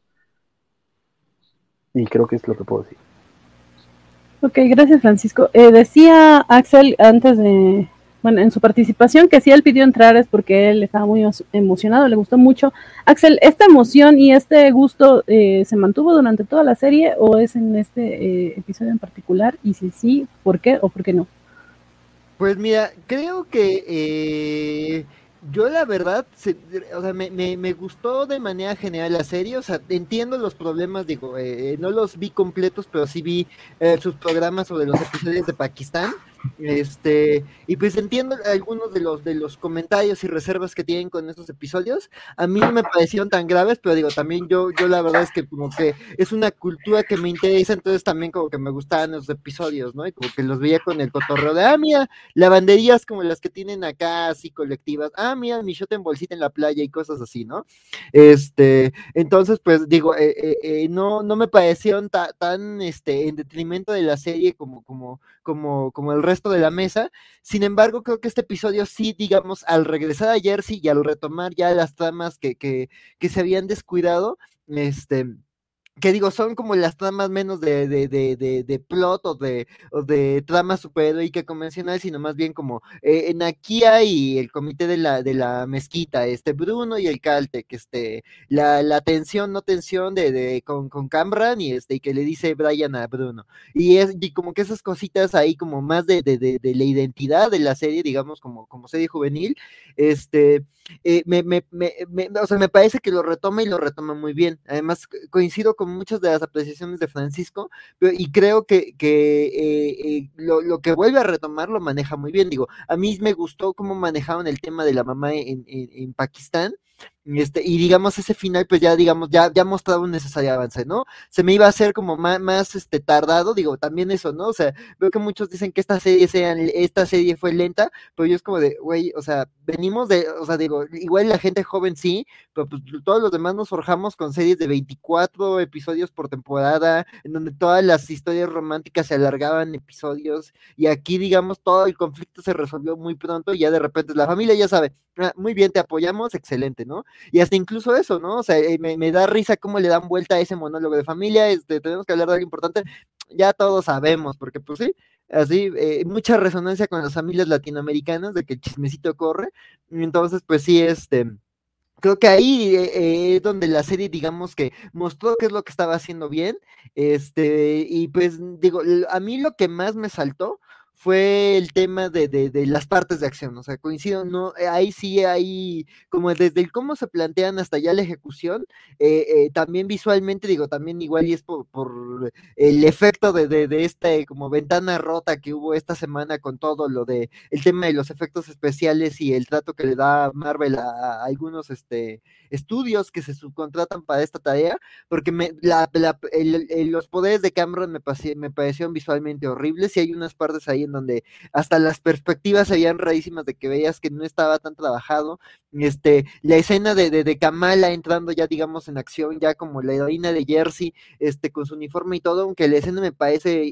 S7: Y creo que es lo que puedo decir.
S1: Ok, gracias, Francisco. Decía Axel antes en su participación, que si él pidió entrar es porque él estaba muy emocionado, le gustó mucho. Axel, ¿esta emoción y este gusto se mantuvo durante toda la serie o es en este episodio en particular? Y si sí, ¿por qué o por qué no?
S5: Pues mira, creo que yo la verdad, o sea, me gustó de manera general la serie, o sea, entiendo los problemas, digo, no los vi completos, pero sí vi sus programas sobre los episodios de Pakistán, y pues entiendo algunos de los comentarios y reservas que tienen con esos episodios. A mí no me parecieron tan graves, pero digo, también yo la verdad es que como que es una cultura que me interesa, entonces también como que me gustaban los episodios, ¿no? Y como que los veía con el cotorreo de, mira, lavanderías como las que tienen acá, así colectivas, mira, mi shot en bolsita en la playa y cosas así, ¿no? Entonces, pues digo, no me parecieron tan en detrimento de la serie como el resto resto de la mesa. Sin embargo, creo que este episodio sí, digamos, al regresar a Jersey y al retomar ya las tramas que se habían descuidado, que digo, son como las tramas menos de plot o de trama superheroica convencional, sino más bien como Nakia y el comité de la mezquita, Bruno y el Caltech, la tensión, no tensión con Cameron y que le dice Brian a Bruno. Y como que esas cositas ahí como más de la identidad de la serie, digamos, como serie juvenil, o sea, me parece que lo retoma y lo retoma muy bien. Además, coincido con muchas de las apreciaciones de Francisco, y creo que lo que vuelve a retomar lo maneja muy bien. Digo, a mí me gustó cómo manejaron el tema de la mamá en Pakistán. Y digamos, ese final, pues ya, digamos, ya mostraba un necesario avance, ¿no? Se me iba a hacer como más tardado, digo, también eso, ¿no? O sea, veo que muchos dicen que esta serie fue lenta, pero yo es como de, güey, o sea, o sea, digo, igual la gente joven sí, pero pues todos los demás nos forjamos con series de 24 episodios por temporada, en donde todas las historias románticas se alargaban episodios, y aquí, digamos, todo el conflicto se resolvió muy pronto, y ya de repente la familia ya sabe, muy bien, te apoyamos, excelente, ¿no? Y hasta incluso eso, ¿no? O sea, me da risa cómo le dan vuelta a ese monólogo de familia, tenemos que hablar de algo importante, ya todos sabemos, porque pues sí, así, mucha resonancia con las familias latinoamericanas, de que el chismecito corre, entonces pues sí, creo que ahí es donde la serie, digamos que mostró qué es lo que estaba haciendo bien, y pues digo, a mí lo que más me saltó fue el tema de las partes de acción, o sea, coincido, no, ahí sí hay, como desde el cómo se plantean hasta ya la ejecución, también visualmente, digo, también igual y es por el efecto de esta como ventana rota que hubo esta semana con todo lo de el tema de los efectos especiales y el trato que le da Marvel a algunos estudios que se subcontratan para esta tarea, porque los poderes de Cameron me parecieron visualmente horribles, y hay unas partes ahí en donde hasta las perspectivas se veían rarísimas, de que veías que no estaba tan trabajado. La escena de Kamala entrando ya, digamos, en acción, ya como la heroína de Jersey, con su uniforme y todo, aunque la escena me parece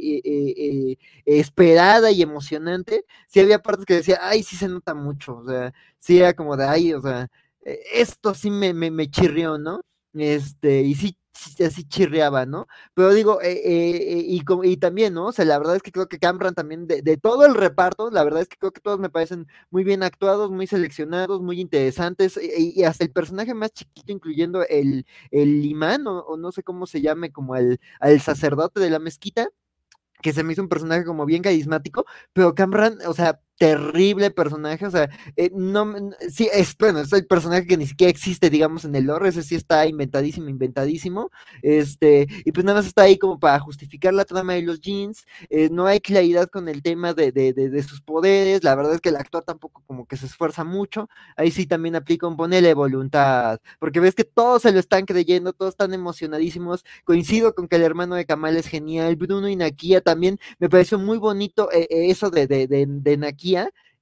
S5: esperada y emocionante, sí había partes que decía, ay, sí se nota mucho, o sea, sí era como de, ay, o sea, esto sí me chirrió, ¿no? Y sí, así chirriaba, ¿no? Pero digo, y también, ¿no? O sea, la verdad es que creo que Cameron también, de todo el reparto, la verdad es que creo que todos me parecen muy bien actuados, muy seleccionados, muy interesantes, y hasta el personaje más chiquito, incluyendo el imán, o no sé cómo se llame, como al sacerdote de la mezquita, que se me hizo un personaje como bien carismático, pero Cameron, o sea, terrible personaje, o sea, sí, bueno, es el personaje que ni siquiera existe, digamos, en el lore, ese sí está inventadísimo, y pues nada más está ahí como para justificar la trama de los jeans, no hay claridad con el tema de sus poderes, la verdad es que el actor tampoco como que se esfuerza mucho, ahí sí también aplica un ponele voluntad, porque ves que todos se lo están creyendo, todos están emocionadísimos, coincido con que el hermano de Kamal es genial, Bruno y Nakia también, me pareció muy bonito eso de Nakia,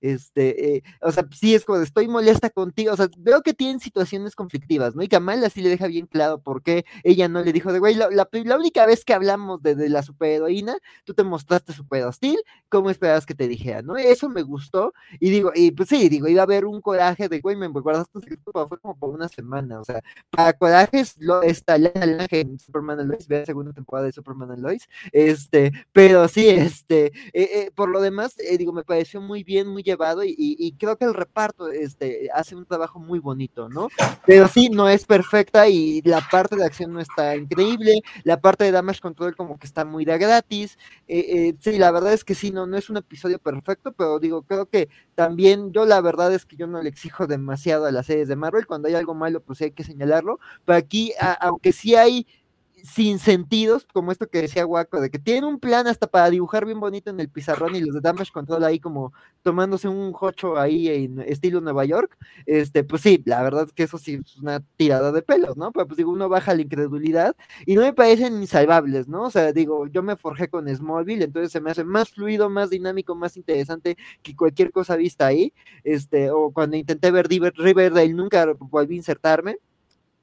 S5: o sea, sí es como de, estoy molesta contigo, o sea, veo que tienen situaciones conflictivas, ¿no? Y Kamal así le deja bien claro por qué ella no le dijo de, güey, la única vez que hablamos de la superheroína, tú te mostraste súper hostil, ¿cómo esperabas que te dijera, no? Eso me gustó, y digo, y pues sí, digo, iba a haber un coraje de, güey, me guardaste un secreto, pero fue como por una semana, o sea, para corajes, está Lana Lange en Superman and Lois, vean la segunda temporada de Superman and Lois, pero sí, por lo demás, digo, me pareció muy bien, muy llevado, y creo que el reparto hace un trabajo muy bonito, ¿no? Pero sí, no es perfecta, y la parte de acción no está increíble, la parte de Damage Control como que está muy de gratis, sí, la verdad es que sí, no es un episodio perfecto, pero digo, creo que también yo la verdad es que yo no le exijo demasiado a las series de Marvel, cuando hay algo malo pues hay que señalarlo, pero aquí, aunque sí hay sin sentidos, como esto que decía Waco, de que tienen un plan hasta para dibujar bien bonito en el pizarrón, y los de Damage Control ahí como tomándose un jocho ahí en estilo Nueva York, pues sí, la verdad es que eso sí es una tirada de pelos, ¿no? Pero pues digo, uno baja la incredulidad, y no me parecen insalvables, ¿no? O sea, digo, yo me forjé con Smallville, entonces se me hace más fluido, más dinámico, más interesante que cualquier cosa vista ahí, o cuando intenté ver Riverdale nunca volví a insertarme,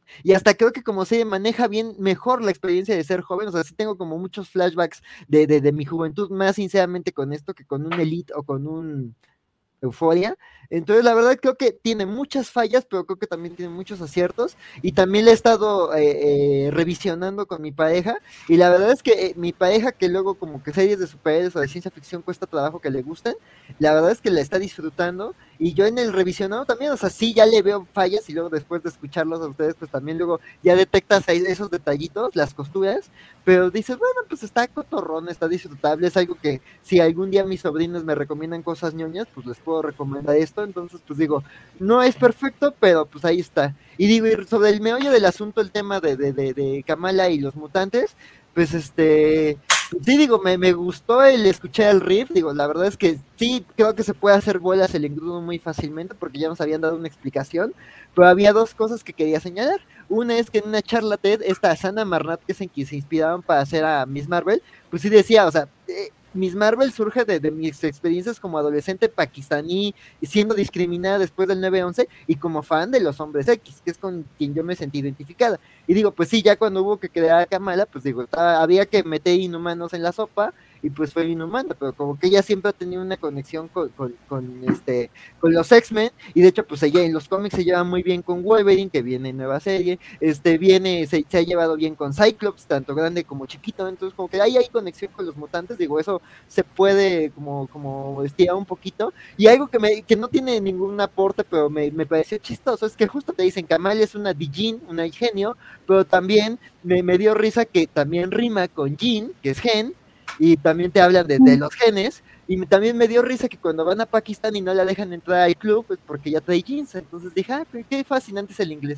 S5: Y hasta creo que como se maneja bien, mejor la experiencia de ser joven, o sea, sí tengo como muchos flashbacks de mi juventud, más sinceramente con esto que con un Elite o con un Euforia. Entonces, la verdad creo que tiene muchas fallas, pero creo que también tiene muchos aciertos. Y también la he estado revisionando con mi pareja. Y la verdad es que mi pareja, que luego como que series de superhéroes o de ciencia ficción cuesta trabajo que le gusten, la verdad es que la está disfrutando. Y yo en el revisionado también, o sea, sí, ya le veo fallas y luego después de escucharlos a ustedes, pues también luego ya detectas ahí esos detallitos, las costuras, pero dices, bueno, pues está cotorrón, está disfrutable, es algo que si algún día mis sobrinos me recomiendan cosas ñoñas, pues les puedo recomendar esto, entonces pues digo, no es perfecto, pero pues ahí está. Y digo, y sobre el meollo del asunto, el tema de Kamala y los mutantes, pues sí, digo, me gustó el escuchar el riff, digo, la verdad es que sí, creo que se puede hacer bolas el engrudo muy fácilmente porque ya nos habían dado una explicación, pero había dos cosas que quería señalar. Una es que en una charla TED, esta Sana Marnat, que es en quien se inspiraban para hacer a Miss Marvel, pues sí decía, o sea, Miss Marvel surge de mis experiencias como adolescente pakistaní, siendo discriminada después del 9/11 y como fan de los Hombres X, que es con quien yo me sentí identificada. Y digo, pues sí, ya cuando hubo que crear a Kamala, pues digo, había que meter inhumanos en la sopa y pues fue inhumana, pero como que ella siempre ha tenido una conexión con los X-Men, y de hecho pues ella en los cómics se lleva muy bien con Wolverine, que viene en nueva serie, se ha llevado bien con Cyclops, tanto grande como chiquito, entonces como que ahí hay conexión con los mutantes, digo, eso se puede como estirar un poquito, y algo que no tiene ningún aporte, pero me pareció chistoso, es que justo te dicen, Kamala es una Dijin, una genio, pero también me dio risa que también rima con Jin, que es gen, y también te hablan de los genes, y también me dio risa que cuando van a Pakistán y no la dejan entrar al club, pues porque ya trae jeans, entonces dije, qué fascinante es el inglés.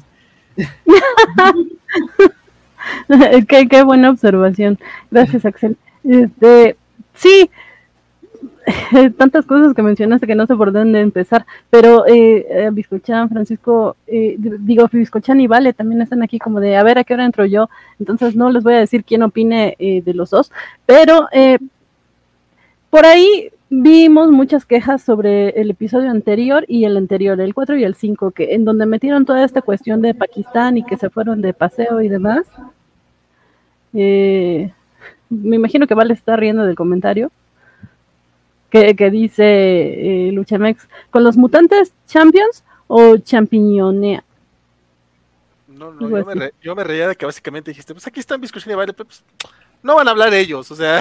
S1: Qué buena observación. Gracias, Axel. Sí, tantas cosas que mencionaste que no sé por dónde empezar, pero Biscochan, Francisco, Biscochan y Vale también están aquí como de a ver a qué hora entro yo, entonces no les voy a decir quién opine de los dos, pero por ahí vimos muchas quejas sobre el episodio anterior y el anterior, el 4 y el 5, que en donde metieron toda esta cuestión de Pakistán y que se fueron de paseo y demás. Me imagino que Vale está riendo del comentario que dice Luchamex, ¿con los mutantes Champions o Champiñonea?
S6: No, yo me reía de que básicamente dijiste, pues aquí están Biscuchín y Vale, pero pues no van a hablar ellos, o sea.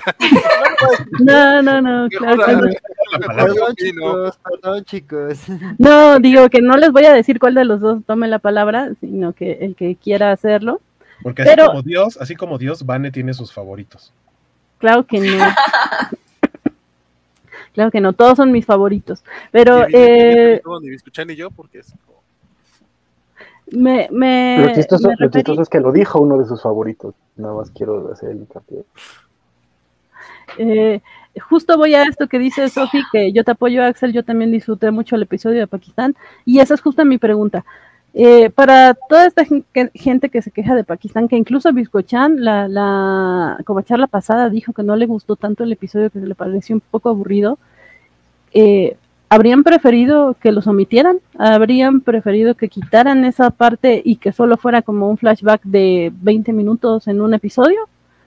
S1: No, claro que
S5: no. Perdón, chicos.
S1: No, digo que no les voy a decir cuál de los dos tome la palabra, sino que el que quiera hacerlo.
S2: Porque así como Dios, Vane tiene sus favoritos.
S1: Claro que no. Claro que no, todos son mis favoritos. Pero
S6: ni Biscuchán ni yo, porque es como...
S7: Lo chistoso es que lo dijo uno de sus favoritos. Nada más quiero hacer el hincapié.
S1: Justo voy a esto que dice Sofi, que yo te apoyo, Axel, yo también disfruté mucho el episodio de Pakistán, y esa es justo mi pregunta. Para toda esta gente que se queja de Pakistán, que incluso Biscochan, la charla pasada, dijo que no le gustó tanto el episodio, que le pareció un poco aburrido, ¿habrían preferido que los omitieran? ¿Habrían preferido que quitaran esa parte y que solo fuera como un flashback de 20 minutos en un episodio?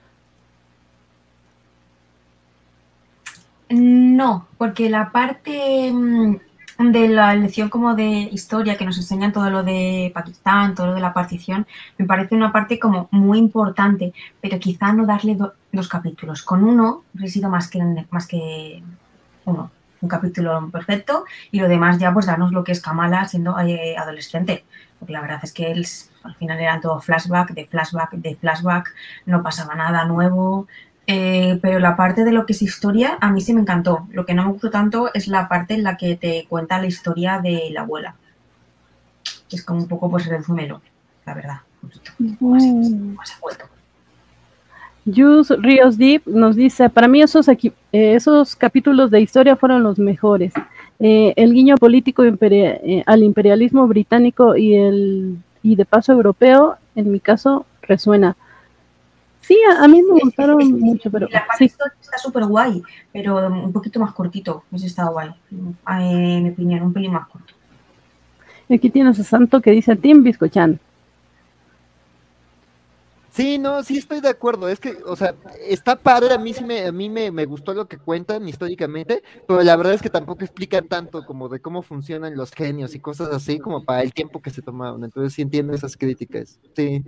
S4: No, porque la parte de la lección como de historia que nos enseñan todo lo de Pakistán, todo lo de la partición, me parece una parte como muy importante, pero quizá no darle dos capítulos. Con uno hubiera sido más que uno, un capítulo perfecto, y lo demás ya pues darnos lo que es Kamala siendo adolescente, porque la verdad es que él, al final eran todo flashback, no pasaba nada nuevo. Pero la parte de lo que es historia a mí sí me encantó. Lo que no me gustó tanto es la parte en la que te cuenta la historia de la abuela. Es como un poco, pues resúmelo, la verdad.
S1: Jus Ríos Deep nos dice, para mí esos capítulos de historia fueron los mejores. El guiño político al imperialismo británico y de paso europeo, en mi caso, resuena. Sí, a mí me gustaron mucho, pero
S4: la parte está súper guay, pero un poquito más cortito, pues está guay. En mi opinión, un pelín más corto.
S1: Aquí tienes a Santo que dice Team Biscochan.
S5: Sí, no, sí estoy de acuerdo. Es que, o sea, está padre, a mí me gustó lo que cuentan históricamente, pero la verdad es que tampoco explican tanto como de cómo funcionan los genios y cosas así, como para el tiempo que se tomaron. Entonces sí entiendo esas críticas. Sí.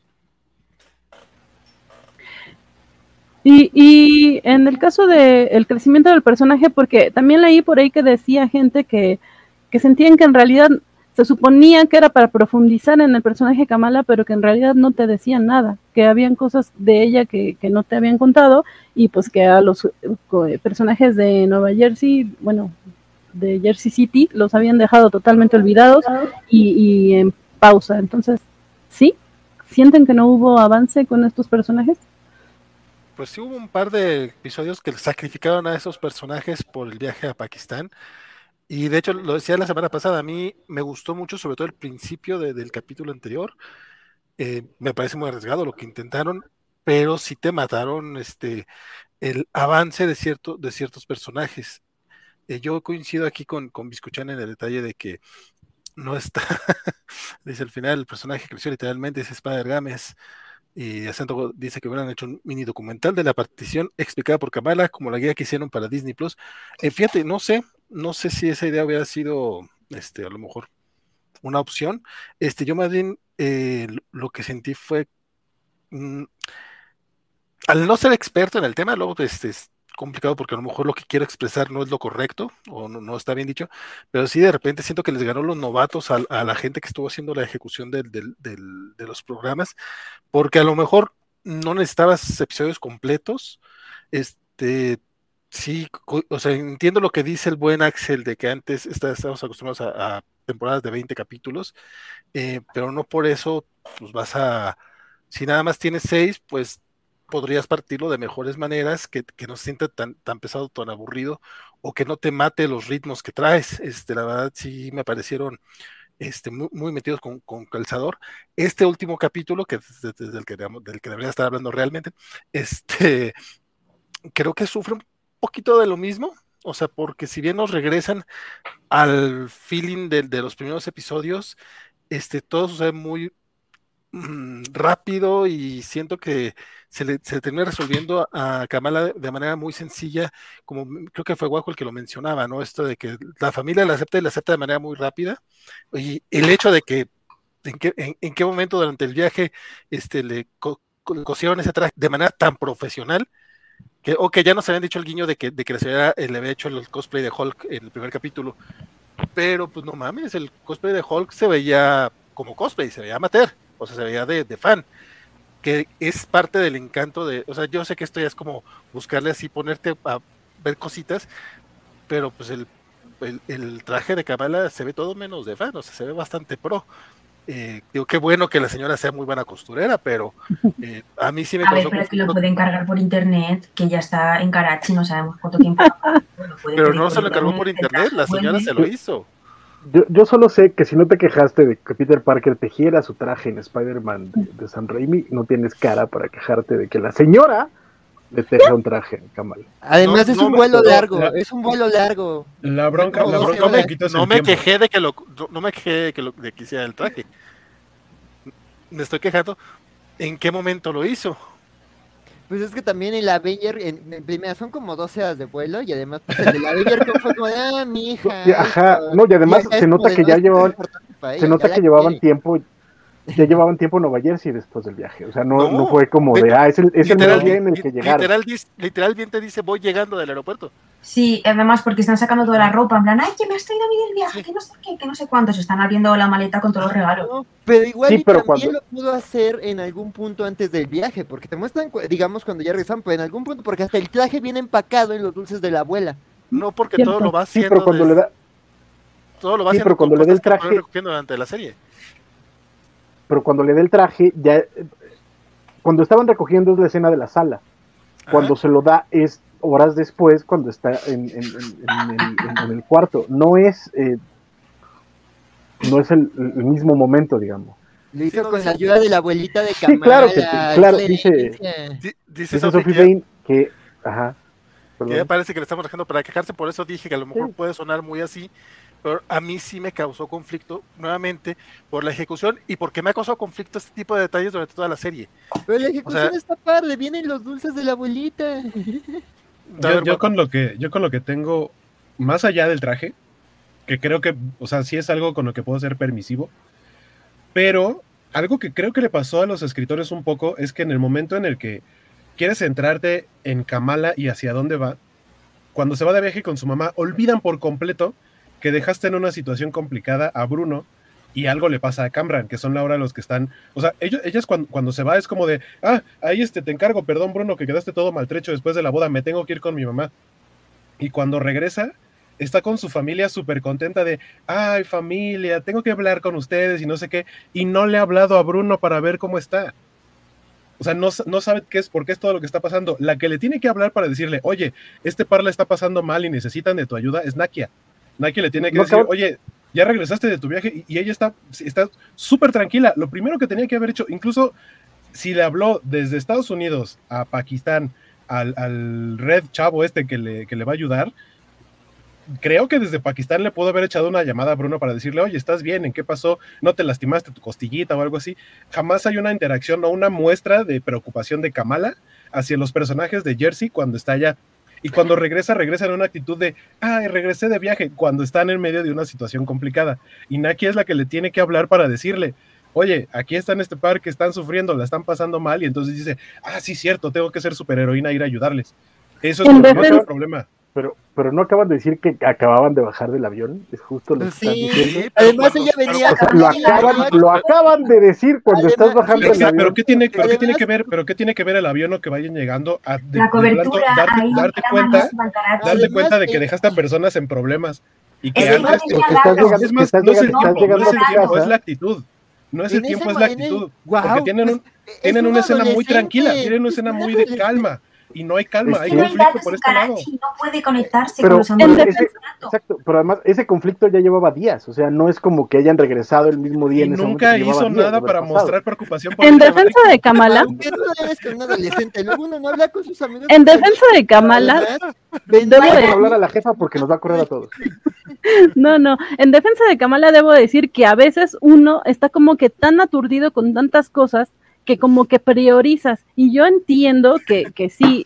S1: Y en el caso del crecimiento del personaje, porque también leí por ahí que decía gente que sentían que en realidad se suponía que era para profundizar en el personaje Kamala, pero que en realidad no te decían nada, que habían cosas de ella que no te habían contado, y pues que a los personajes de Nueva Jersey, bueno, de Jersey City, los habían dejado totalmente olvidados y en pausa. Entonces, ¿sí? ¿Sienten que no hubo avance con estos personajes?
S6: Pues sí hubo un par de episodios que sacrificaron a esos personajes por el viaje a Pakistán. Y de hecho, lo decía la semana pasada, a mí me gustó mucho, sobre todo el principio del capítulo anterior. Me parece muy arriesgado lo que intentaron, pero sí te mataron el avance de ciertos personajes. Yo coincido aquí con Biscuchan en el detalle de que no está, dice al final, el personaje creció literalmente, es Spider-Games. Y Acento dice que hubieran hecho un mini documental de la partición explicada por Kamala, como la guía que hicieron para Disney Plus. Fíjate, no sé si esa idea hubiera sido a lo mejor una opción. Yo más bien lo que sentí fue mm, al no ser experto en el tema, luego es complicado porque a lo mejor lo que quiero expresar no es lo correcto o no está bien dicho, pero sí de repente siento que les ganó los novatos a la gente que estuvo haciendo la ejecución de los programas, porque a lo mejor no necesitabas episodios completos. Sí, o sea, entiendo lo que dice el buen Axel de que antes estábamos acostumbrados a temporadas de 20 capítulos, pero no por eso pues si nada más tienes 6, pues podrías partirlo de mejores maneras, que no se sienta tan pesado, tan aburrido, o que no te mate los ritmos que traes. La verdad sí me parecieron muy metidos con calzador. Este último capítulo, que es desde del que debería estar hablando realmente, creo que sufre un poquito de lo mismo, o sea, porque si bien nos regresan al feeling de los primeros episodios, todo sucede muy rápido y siento que se le termina resolviendo a Kamala de manera muy sencilla, como creo que fue Guajo el que lo mencionaba, ¿no? Esto de que la familia la acepta y la acepta de manera muy rápida, y el hecho de que en qué momento durante el viaje le cosieron ese traje de manera tan profesional, que ya nos habían dicho el guiño de que la señora le había hecho el cosplay de Hulk en el primer capítulo, pero pues no mames, el cosplay de Hulk se veía como cosplay, se veía amateur, o sea, se veía de fan, que es parte del encanto o sea, yo sé que esto ya es como buscarle así, ponerte a ver cositas, pero pues el traje de Kamala se ve todo menos de fan, o sea, se ve bastante pro. Digo, qué bueno que la señora sea muy buena costurera, pero a mí sí me
S4: A ver,
S6: causó
S4: pero es que lo
S6: conflicto.
S4: puede encargar por internet, que ya está en Karachi, no sabemos cuánto tiempo.
S6: Pero no se lo encargó por internet, la señora se lo hizo.
S7: Yo solo sé que si no te quejaste de que Peter Parker tejiera su traje en Spider-Man de Sam Raimi, no tienes cara para quejarte de que la señora le teja un traje en Kamala.
S5: Además es un vuelo largo, es un vuelo largo.
S2: La bronca me quitó
S6: no me quejé de que de que hiciera el traje. Me estoy quejando en qué momento lo hizo.
S5: Pues es que también el Avenger, en primera son como 12 horas de vuelo y además pues el del Avenger fue como de, mi hija.
S7: Ajá, no, y además se nota que ya llevaban, llevaban tiempo, ya llevaban tiempo en Nueva Jersey después del viaje, o sea, no fue como es el mismo día en el que llegaron.
S6: Literalmente dice, voy llegando del aeropuerto.
S4: Sí, además porque están sacando toda la ropa, en plan, ay, que me has traído a mí del viaje, que no sé qué, que no sé cuántos, están abriendo la maleta con todos los regalos.
S5: No, pero igual
S7: sí, pero
S5: también lo pudo hacer en algún punto antes del viaje, porque te muestran, digamos, cuando ya regresan, pero en algún punto, porque hasta el traje viene empacado en los dulces de la abuela.
S6: No, porque ¿cierto? Todo lo va haciendo.
S7: Sí, pero cuando le da...
S6: Todo lo va haciendo, pero cuando le da el traje... recogiendo durante la serie.
S7: Pero cuando le da el traje, ya... Cuando estaban recogiendo es la escena de la sala. Cuando se lo da es horas después, cuando está en el cuarto. No es el mismo momento, digamos.
S5: Lo hizo con la ayuda de la abuelita de Kamala.
S7: Sí, claro, dice Sophie Bain que... Ajá.
S6: Que ya parece que le estamos dejando para quejarse, por eso dije que a lo mejor puede sonar muy así, pero a mí sí me causó conflicto nuevamente por la ejecución y porque me ha causado conflicto este tipo de detalles durante toda la serie.
S5: Pero la ejecución
S6: O sea,
S5: está padre, vienen los dulces de la abuelita.
S2: Yo con lo que tengo, más allá del traje, que creo que, o sea, sí es algo con lo que puedo ser permisivo, pero algo que creo que le pasó a los escritores un poco es que en el momento en el que quieres centrarte en Kamala y hacia dónde va, cuando se va de viaje con su mamá, olvidan por completo que dejaste en una situación complicada a Bruno y algo le pasa a Cameron, que son ahora los que están, o sea, ellas cuando se va es como de, ahí te encargo, perdón Bruno, que quedaste todo maltrecho después de la boda, me tengo que ir con mi mamá. Y cuando regresa, está con su familia súper contenta de, ay familia, tengo que hablar con ustedes y no sé qué, y no le ha hablado a Bruno para ver cómo está. O sea, no sabe por qué es todo lo que está pasando. La que le tiene que hablar para decirle, oye, este par le está pasando mal y necesitan de tu ayuda es Nakia. Nakia le tiene que decir, oye, ya regresaste de tu viaje, y ella está súper tranquila. Lo primero que tenía que haber hecho, incluso si le habló desde Estados Unidos a Pakistán, al Red Chavo que le va a ayudar, creo que desde Pakistán le pudo haber echado una llamada a Bruno para decirle, oye, ¿estás bien? ¿En qué pasó? ¿No te lastimaste tu costillita o algo así? Jamás hay una interacción o una muestra de preocupación de Kamala hacia los personajes de Jersey cuando está allá. Y cuando regresa en una actitud de, regresé de viaje, cuando están en medio de una situación complicada. Y Nakia es la que le tiene que hablar para decirle, oye, aquí está en este parque, están sufriendo, la están pasando mal, y entonces dice, sí, cierto, tengo que ser superheroína e ir a ayudarles. Eso es el problema.
S7: Pero no acaban de decir que acababan de bajar del avión, es justo lo que están diciendo.
S5: Además ella venía.
S7: O sea, lo acaban de decir cuando estás bajando del avión.
S2: ¿Pero qué tiene que ver el avión o que vayan llegando a
S4: la cobertura,
S2: darte cuenta de que dejaste a personas en problemas y que antes es la actitud. No es el tiempo, es la actitud. Porque tienen una escena muy tranquila, tienen una escena muy de calma. Y no hay calma, hay conflicto por este lado.
S4: No puede conectarse con los amigos.
S7: Exacto, pero además ese conflicto ya llevaba días, o sea, no es como que hayan regresado el mismo día.
S2: Y nunca hizo nada para mostrar preocupación por
S1: en defensa de Kamala. En defensa de Kamala,
S7: debo hablar a la jefa porque nos va a correr a todos.
S1: No, en defensa de Kamala debo decir que a veces uno está como que tan aturdido con tantas cosas que como que priorizas, y yo entiendo que sí,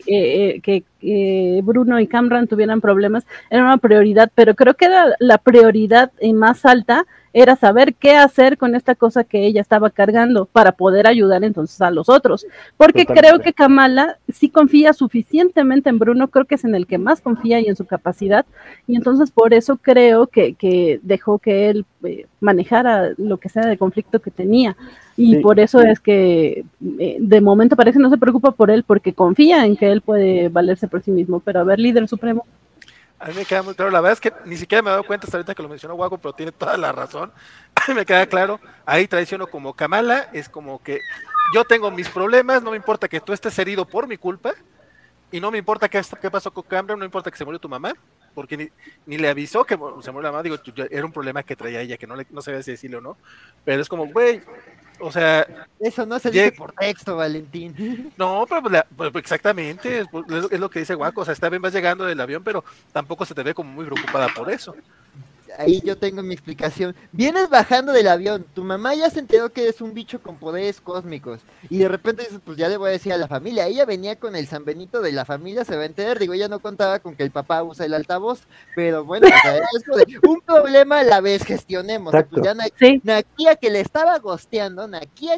S1: que Bruno y Cameron tuvieran problemas, era una prioridad, pero creo que la prioridad más alta era saber qué hacer con esta cosa que ella estaba cargando para poder ayudar entonces a los otros, porque creo que Kamala sí confía suficientemente en Bruno, creo que es en el que más confía y en su capacidad, y entonces por eso creo que dejó que él manejara lo que sea de conflicto que tenía, y por eso es que de momento parece no se preocupa por él, porque confía en que él puede valerse por sí mismo, pero a ver, líder supremo.
S6: A mí me queda muy claro, la verdad es que ni siquiera me he dado cuenta hasta ahorita que lo mencionó Waco, pero tiene toda la razón. A mí me queda claro, ahí traiciono como Kamala, es como que yo tengo mis problemas, no me importa que tú estés herido por mi culpa, y no me importa qué pasó con Cameron, no importa que se murió tu mamá, porque ni le avisó que se murió la mamá, digo, era un problema que traía ella, que no sabía si decirle o no, pero es como, güey, o sea...
S5: Eso no se dice por texto, Valentín.
S6: No, pero pues, exactamente, es lo que dice Waco, o sea, está bien, vas llegando del avión, pero tampoco se te ve como muy preocupada por eso.
S5: Ahí yo tengo mi explicación. Vienes bajando del avión, tu mamá ya se enteró que eres un bicho con poderes cósmicos, y de repente dices, pues ya le voy a decir a la familia. Ella venía con el San Benito de la familia, se va a enterar. Digo, ella no contaba con que el papá usa el altavoz, pero bueno, o sea, es como de un problema a la vez, gestionemos. Pues ya Nakia que le estaba gosteando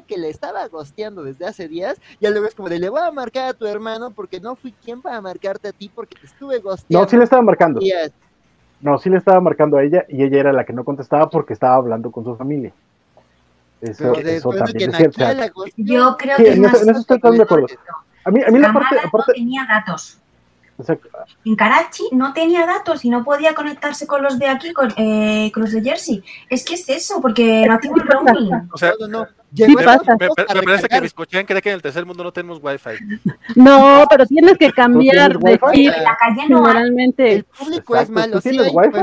S5: desde hace días, ya luego es como de, le voy a marcar a tu hermano porque no fui quien para marcarte a ti porque te estuve gosteando.
S7: No, sí le estaba marcando. No, sí le estaba marcando a ella, y ella era la que no contestaba porque estaba hablando con su familia. Eso también es cierto.
S4: Yo creo que
S7: en eso estoy tan de acuerdo. A mí la parte
S4: no tenía datos.
S7: Exacto.
S4: En Karachi no tenía datos y no podía conectarse con los de aquí, con los de Jersey. Es que es eso, porque no tengo el roaming.
S6: O sea,
S5: no.
S1: Sí pasa.
S6: Me parece que Biscochán cree que en el tercer mundo no tenemos wifi.
S1: No, pero tienes que cambiar de chip.
S4: En la calle no
S1: generalmente.
S5: El público es malo.
S7: ¿Tú tienes wifi?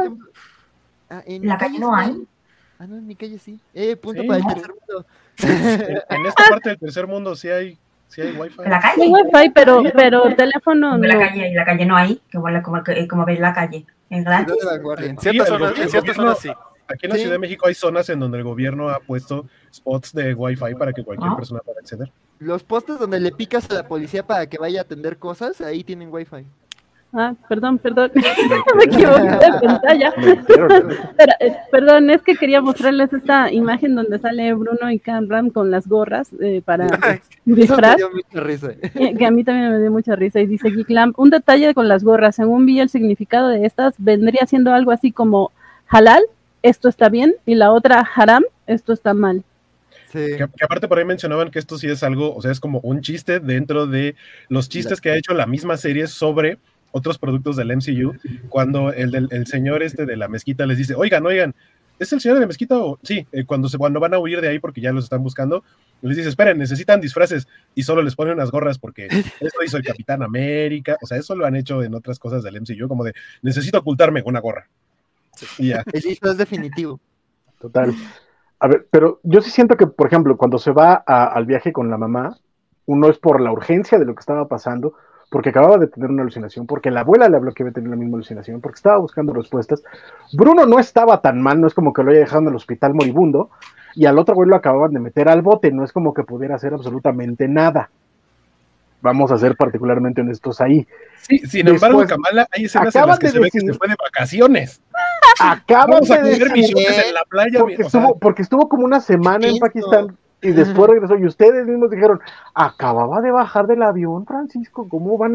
S4: En la calle no hay.
S5: No, en mi calle sí. Punto para el tercer mundo.
S2: En esta parte del tercer mundo sí hay Sí hay Wi-Fi.
S4: ¿En la
S1: Hay
S4: calle?
S1: Wi-Fi, pero teléfono
S4: En
S1: no.
S4: la calle no hay, como veis la calle. Es gratis.
S5: Ciudad de Vanguardia.
S6: En ciertas
S2: Sí, el
S6: zonas, en ciertas
S2: gobierno-
S6: zonas sí.
S2: Aquí en la
S5: Sí.
S2: Ciudad de México hay zonas en donde el gobierno ha puesto spots de Wi-Fi para que cualquier
S4: Ah.
S2: persona pueda acceder.
S5: Los postes donde le picas a la policía para que vaya a atender cosas, ahí tienen wifi.
S1: Ah, perdón. Me equivoqué de pantalla.
S7: Pero,
S1: Perdón, es que quería mostrarles esta imagen donde sale Bruno y Cameron con las gorras para
S5: Eso
S1: disfraz.
S5: me dio mucha risa.
S1: Que a mí también me dio mucha risa. Y dice Geeklamp, un detalle con las gorras. Según vi el significado de estas, vendría siendo algo así como halal, esto está bien, y la otra haram, esto está mal.
S5: Sí.
S2: Que aparte por ahí mencionaban que esto sí es algo, o sea, es como un chiste dentro de los chistes que ha hecho la misma serie sobre otros productos del MCU, cuando el señor de la mezquita les dice, oigan, ¿es el señor de la mezquita o...? Sí, cuando van a huir de ahí porque ya los están buscando, les dice, esperen, necesitan disfraces, y solo les ponen unas gorras porque eso hizo el Capitán América, o sea, eso lo han hecho en otras cosas del MCU, como de, necesito ocultarme una gorra. Y ya.
S5: El disfraz definitivo.
S7: total. A ver, pero yo sí siento que, por ejemplo, cuando se va al viaje con la mamá, uno es por la urgencia de lo que estaba pasando, porque acababa de tener una alucinación, porque la abuela le habló que iba a tener la misma alucinación, porque estaba buscando respuestas. Bruno no estaba tan mal, no es como que lo haya dejado en el hospital moribundo, y al otro güey lo acababan de meter al bote, no es como que pudiera hacer absolutamente nada. Vamos a ser particularmente honestos ahí.
S2: Sí, sin embargo,
S7: Después,
S2: Kamala, hay escenas en
S7: acaban
S2: las que
S7: de
S2: se ve que
S7: decir-
S2: se fue de vacaciones.
S7: Acaban
S2: Vamos a
S7: de
S2: comer
S7: decir,
S2: michotes en la playa.
S7: porque estuvo como una semana en
S5: Intenso.
S7: Pakistán y después regresó, y ustedes mismos dijeron, acababa de bajar del avión, Francisco,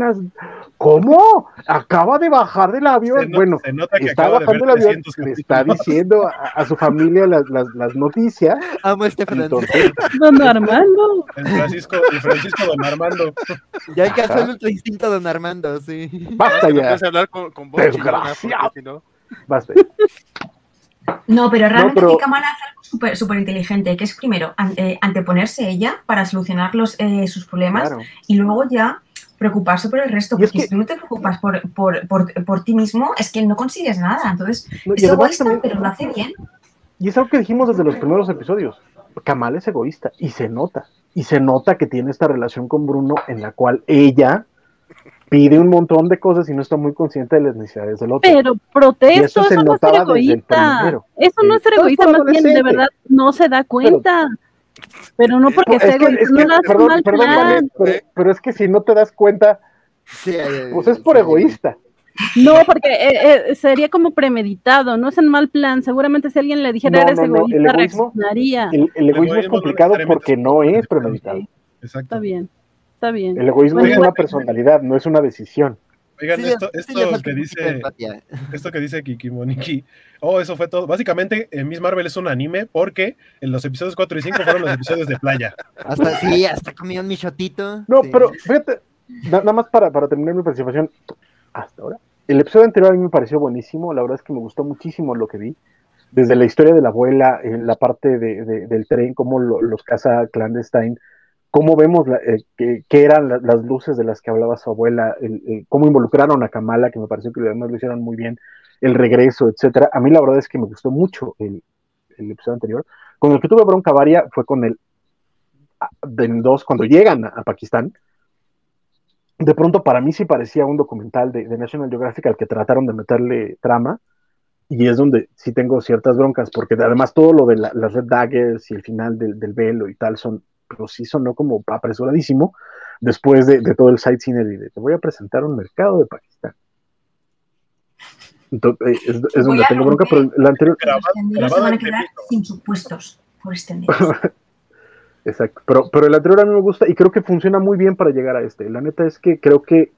S7: ¿cómo? Acaba de bajar del avión.
S2: Se nota que
S7: está
S2: acaba de
S7: bajando
S2: ver
S7: del avión,
S2: 300
S7: le está
S2: capítulos.
S7: diciendo a su familia las noticias.
S5: Amo a este Francisco.
S7: Entonces,
S1: Don Armando.
S2: El Francisco Don Armando.
S5: Ya alcanzó el ultra instinto Don Armando, sí.
S7: basta
S6: Que no
S7: ya,
S6: puedes hablar con voz chillona,
S7: Desgraciado.
S6: porque si no...
S7: basta.
S4: No, pero realmente
S7: pero-
S4: que Kamala hace algo súper inteligente, que es primero anteponerse ella para solucionar sus problemas
S7: Claro.
S4: y luego ya preocuparse por el resto,
S7: Y es
S4: porque
S7: que-
S4: si tú no te preocupas por ti mismo, es que no consigues nada. Entonces,
S7: No, y
S4: es
S7: además
S4: egoísta,
S7: también-
S4: pero lo hace bien.
S7: Y es algo que dijimos desde los primeros episodios. Kamala es egoísta y se nota. Y se nota que tiene esta relación con Bruno en la cual ella pide un montón de cosas y no está muy consciente de las necesidades del otro.
S1: Pero
S7: Y
S1: protesto,
S7: eso se
S1: eso no es ser
S7: notaba desde el
S1: egoísta.
S7: primero.
S1: Eso no es ser
S7: No, es
S1: egoísta,
S7: por
S1: más bien de
S7: adolescente.
S1: verdad no se da cuenta. Pero no porque sea egoísta, no le hace
S7: perdón,
S1: mal
S7: perdón,
S1: plan.
S7: Vale, pero es que si no te das cuenta,
S5: Sí,
S7: pues es por egoísta.
S1: No, porque sería como premeditado, no es en mal plan. Seguramente si alguien le dijera
S7: No,
S1: eres
S7: no, no,
S1: egoísta,
S7: el egoísmo-
S1: reaccionaría.
S7: El egoísmo es
S2: no
S7: complicado
S2: necesariamente
S7: porque no es premeditado.
S1: Ok,
S2: Exacto.
S1: está bien, está bien.
S7: El egoísmo
S1: Pues
S7: es
S1: igual-
S7: una personalidad, no es una decisión.
S2: Oigan,
S5: Sí,
S2: esto
S5: sí le
S2: que
S5: falta un poquito de
S2: dice,
S5: empatía.
S2: esto que dice Kiki Moniki, eso fue todo. Básicamente, Miss Marvel es un anime porque en los episodios 4 y 5 fueron los episodios de playa.
S5: Hasta comieron mi shotito.
S7: No,
S5: Sí.
S7: pero fíjate, nada más para terminar mi participación hasta ahora. El episodio anterior a mí me pareció buenísimo, la verdad es que me gustó muchísimo lo que vi. Desde la historia de la abuela, la parte del tren, cómo los caza clandestine, cómo vemos qué eran las luces de las que hablaba su abuela, cómo involucraron a Kamala, que me pareció que además lo hicieron muy bien, el regreso, etcétera. A mí la verdad es que me gustó mucho el episodio anterior. Con el que tuve bronca varia fue con el del 2, cuando llegan a Pakistán. De pronto para mí sí parecía un documental de National Geographic al que trataron de meterle trama, y es donde sí tengo ciertas broncas, porque además todo lo de las Red Daggers y el final del velo y tal pero sí sonó como apresuradísimo después de todo el sightseeing y de te voy a presentar un mercado de Pakistán. Entonces, es donde tengo bronca, pero el anterior...
S4: Los extenderos se
S2: grabado
S4: van a
S2: en
S4: quedar
S2: México.
S4: sin sus puestos por extenderos.
S7: Exacto, pero el anterior a mí me gusta y creo que funciona muy bien para llegar a este. La neta es que creo que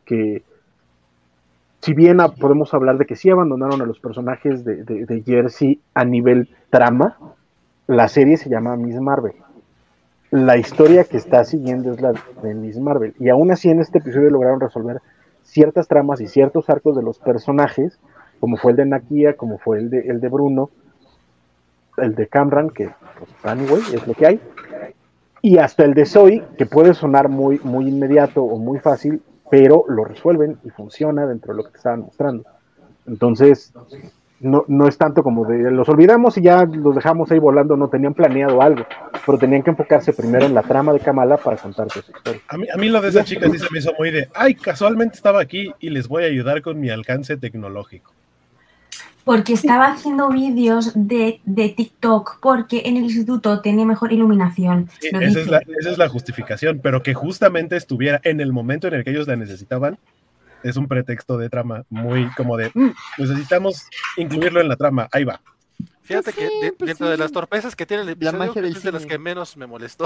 S7: si bien podemos hablar de que sí abandonaron a los personajes de Jersey a nivel trama, la serie se llama Miss Marvel. La historia que está siguiendo es la de Miss Marvel, y aún así en este episodio lograron resolver ciertas tramas y ciertos arcos de los personajes, como fue el de Nakia, como fue el de Bruno, el de Cameron, que pues, anyway, es lo que hay, y hasta el de Zoe, que puede sonar muy, muy inmediato o muy fácil, pero lo resuelven y funciona dentro de lo que te estaban mostrando. Entonces, no es tanto como de los olvidamos y ya los dejamos ahí volando, no tenían planeado algo, pero tenían que enfocarse primero en la trama de Kamala para contarte su historia.
S2: A mí lo de esa chica sí se me hizo muy de, ay, casualmente estaba aquí y les voy a ayudar con mi alcance tecnológico.
S4: Porque estaba haciendo vídeos de TikTok, porque en el instituto tenía mejor iluminación.
S2: Sí, esa es la justificación, pero que justamente estuviera en el momento en el que ellos la necesitaban, es un pretexto de trama muy como de, necesitamos incluirlo en la trama, ahí va.
S6: Fíjate que dentro de las torpezas que tiene el episodio, es de las que menos me molestó.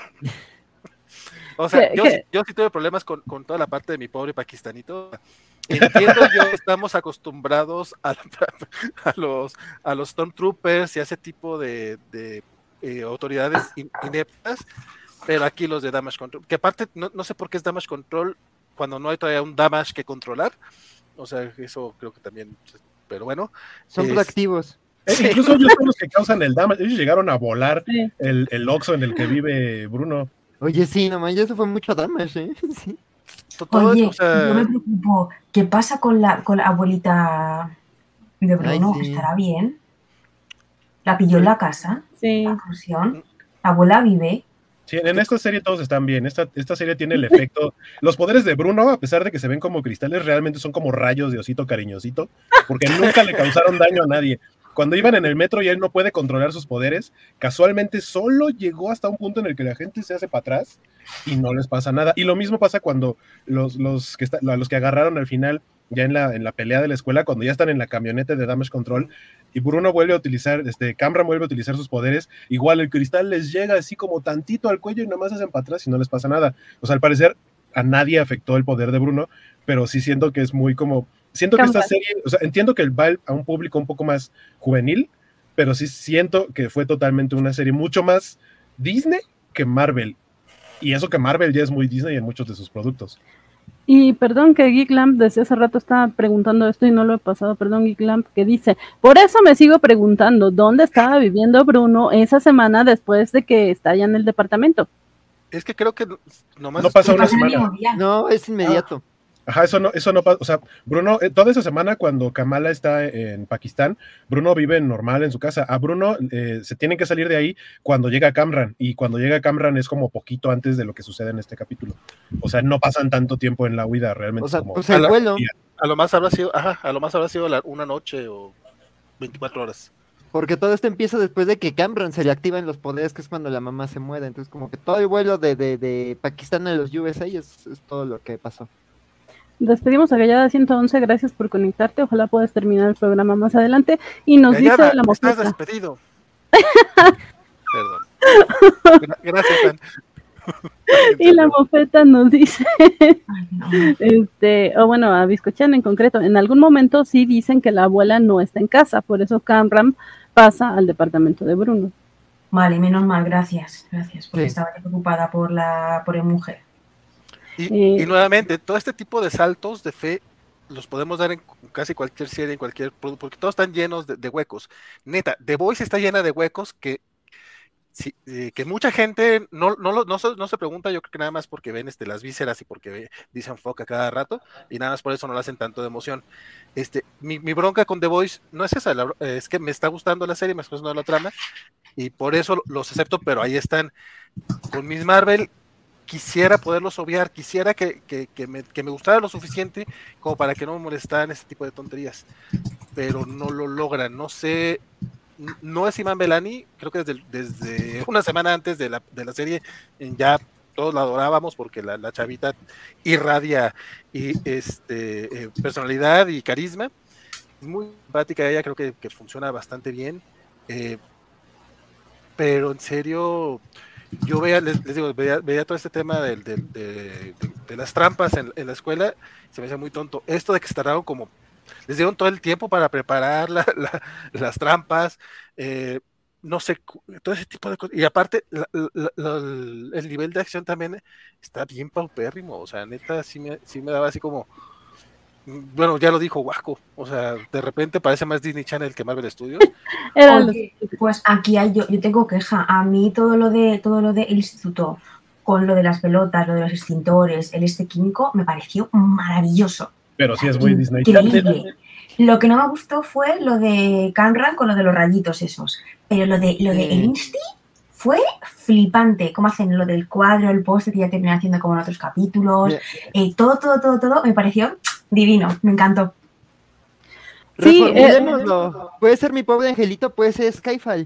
S6: O sea, yo sí tuve problemas con toda la parte de mi pobre pakistanito. Entiendo yo, estamos acostumbrados a los Stormtroopers y a ese tipo de autoridades ineptas, pero aquí los de Damage Control, que aparte no sé por qué es Damage Control cuando no hay todavía un Damage que controlar, o sea, eso creo que también, pero bueno.
S5: Son proactivos.
S2: Sí. Incluso ellos son los que causan el damage, ellos llegaron a volar el Oxxo en el que vive Bruno.
S5: Oye, sí, nomás, eso fue mucho damage, Sí.
S4: Oye, yo me preocupo, ¿qué pasa con la abuelita de Bruno?
S5: Ay, sí.
S4: ¿Estará bien? ¿La pilló en la casa?
S1: Sí.
S4: ¿La fusión? ¿La abuela vive?
S2: Sí, en esta serie todos están bien. Esta serie tiene el efecto. Los poderes de Bruno, a pesar de que se ven como cristales, realmente son como rayos de osito cariñosito, porque nunca le causaron daño a nadie. Cuando iban en el metro y él no puede controlar sus poderes, casualmente solo llegó hasta un punto en el que la gente se hace para atrás y no les pasa nada. Y lo mismo pasa cuando los que agarraron al final, ya en la pelea de la escuela, cuando ya están en la camioneta de Damage Control, y Bruno vuelve a utilizar, Cameron vuelve a utilizar sus poderes, igual el cristal les llega así como tantito al cuello y nomás se hacen para atrás y no les pasa nada. O sea, al parecer a nadie afectó el poder de Bruno, pero sí siento que es muy como... Siento que esta serie, o sea, entiendo que va a un público un poco más juvenil, pero sí siento que fue totalmente una serie mucho más Disney que Marvel. Y eso que Marvel ya es muy Disney en muchos de sus productos.
S1: Y perdón que Geeklamp desde hace rato estaba preguntando esto y no lo he pasado, perdón Geeklamp, que dice, por eso me sigo preguntando, ¿dónde estaba viviendo Bruno esa semana después de que está allá en el departamento?
S6: Es que creo que nomás...
S2: No pasa una semana.
S5: No, es inmediato.
S2: Ajá, eso no pasa, o sea, Bruno, toda esa semana cuando Kamala está en Pakistán, Bruno vive normal en su casa. A Bruno se tiene que salir de ahí cuando llega Kamran, y cuando llega Kamran es como poquito antes de lo que sucede en este capítulo. O sea, no pasan tanto tiempo en la huida, realmente.
S5: O sea,
S2: como
S5: pues el vuelo.
S6: A lo más habrá sido, una noche o 24 horas.
S5: Porque todo esto empieza después de que Cameron se le activan los poderes, que es cuando la mamá se muere. Entonces, como que todo el vuelo de Pakistán a los USA es todo lo que pasó.
S1: Despedimos a Gallada 111, gracias por conectarte, ojalá puedas terminar el programa más adelante. Y nos
S6: Gallada,
S1: dice la mofeta.
S6: estás despedido. Perdón. Gracias, Dan.
S1: Y la mofeta nos dice, o bueno, a Biscochan en concreto, en algún momento sí dicen que la abuela no está en casa, por eso Camram pasa al departamento de Bruno.
S4: Vale, menos mal, gracias, porque
S5: Sí.
S4: estaba preocupada por el mujer.
S6: Y nuevamente, todo este tipo de saltos de fe los podemos dar en casi cualquier serie, en cualquier producto, porque todos están llenos de huecos. Neta, The Voice está llena de huecos que mucha gente no se pregunta, yo creo que nada más porque ven las vísceras y porque dicen fuck a cada rato, y nada más por eso no lo hacen tanto de emoción. Mi bronca con The Voice no es esa, es que me está gustando la serie, me está gustando la trama, y por eso los acepto, pero ahí están. Con Miss Marvel quisiera poderlos obviar, quisiera que me gustara lo suficiente como para que no me molestaran ese tipo de tonterías, pero no lo logran. No sé, no es Iman Belani, creo que desde una semana antes de la serie ya todos la adorábamos porque la chavita irradia y personalidad y carisma, muy simpática ella, creo que funciona bastante bien, pero en serio yo les digo, veía todo este tema de las trampas en la escuela, se me hacía muy tonto. Esto de que se tardaron como, les dieron todo el tiempo para preparar las trampas, no sé, todo ese tipo de cosas. Y aparte, el nivel de acción también está bien paupérrimo, o sea, neta, sí me daba así como, bueno, ya lo dijo Waco, o sea, de repente parece más Disney Channel que Marvel Studios.
S4: Oye, pues aquí yo tengo queja. A mí todo lo de el instituto, con lo de las pelotas, lo de los extintores, el químico, me pareció maravilloso.
S2: Pero sí es muy Disney Channel.
S4: Increíble. Lo que no me gustó fue lo de Canran con lo de los rayitos esos. Pero lo de el Insti fue flipante. Cómo hacen lo del cuadro, el póster que ya terminan haciendo como en otros capítulos. Todo me pareció divino. Me encantó.
S1: Sí,
S5: Reformulémoslo. Puede ser Mi Pobre Angelito, puede ser Skyfall.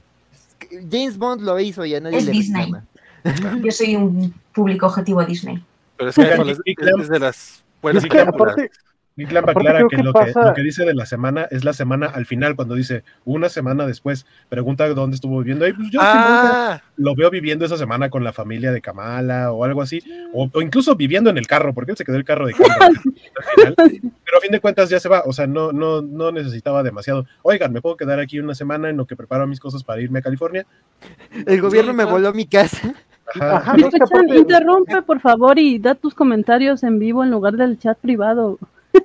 S5: James Bond lo hizo y a nadie
S4: Es
S5: le
S4: Disney.
S5: reclama.
S4: Yo soy un público objetivo Disney.
S6: Pero Skyfall es de las buenas
S7: Es que
S6: películas.
S7: aparte,
S2: Nick Lamb
S7: Aparte,
S2: aclara
S7: creo
S2: que
S7: que
S2: lo
S7: pasa-
S2: que dice de la semana es la semana al final, cuando dice una semana después, pregunta dónde estuvo viviendo. Ay, pues yo simplemente lo veo viviendo esa semana con la familia de Kamala o algo así, o incluso viviendo en el carro, porque él se quedó el carro de Kamala al final. Pero a fin de cuentas ya se va, o sea, no necesitaba demasiado. Oigan, ¿me puedo quedar aquí una semana en lo que preparo mis cosas para irme a California?
S5: El gobierno me voló mi casa.
S2: Ajá.
S7: Ajá, no, es que
S1: Micro-chan,
S7: aparte-
S1: interrumpe, por favor, y da tus comentarios en vivo en lugar del chat privado.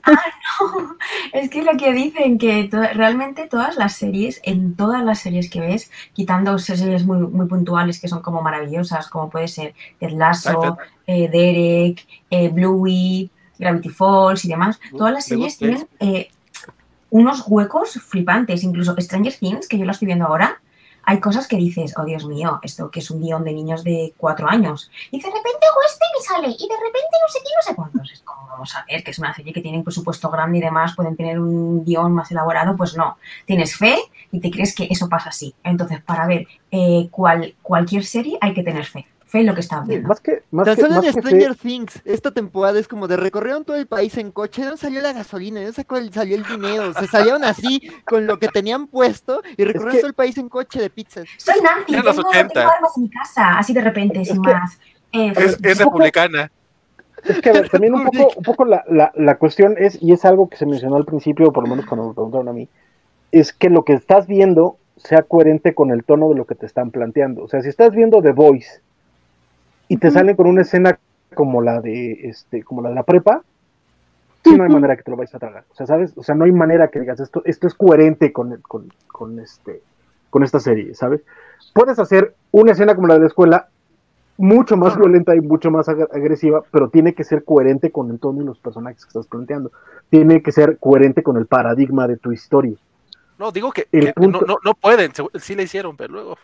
S4: Es que lo que dicen que realmente todas las series, en todas las series que ves, quitando series muy, muy puntuales que son como maravillosas, como puede ser Ted Lasso, Derek, Bluey, Gravity Falls y demás, todas las series tienen unos huecos flipantes. Incluso Stranger Things, que yo la estoy viendo ahora, hay cosas que dices, oh Dios mío, esto que es un guión de niños de 4 años. Y de repente Weston y sale, y de repente no sé qué, no sé cuántos. Es como, vamos a ver, que es una serie que tiene un presupuesto grande y demás, pueden tener un guión más elaborado, pues no. Tienes fe y te crees que eso pasa así. Entonces, para ver cualquier serie hay que tener fe. Fe en lo que están viendo.
S5: Tan solo en
S7: más que
S5: Stranger Things, esta temporada es como de recorrieron todo el país en coche, ¿de dónde salió la gasolina? ¿De dónde salió el dinero? Se salieron así con lo que tenían puesto y recorrieron todo el país en coche de pizzas.
S4: Soy Nancy,
S6: En los
S4: tengo
S6: 80.
S4: armas en mi casa, así de repente, sin más.
S6: Es republicana.
S7: Es que a ver, también un poco la cuestión es, y es algo que se mencionó al principio, por lo menos cuando me preguntaron a mí, es que lo que estás viendo sea coherente con el tono de lo que te están planteando. O sea, si estás viendo The Voice y te salen con una escena como la de la prepa, sí, no hay manera que te lo vayas a tragar. O sea, ¿sabes? O sea, no hay manera que digas esto es coherente con esta serie, ¿sabes? Puedes hacer una escena como la de la escuela, mucho más violenta y mucho más agresiva, pero tiene que ser coherente con el tono y los personajes que estás planteando. Tiene que ser coherente con el paradigma de tu historia.
S6: No, digo que
S7: punto,
S6: no pueden, sí le hicieron, pero luego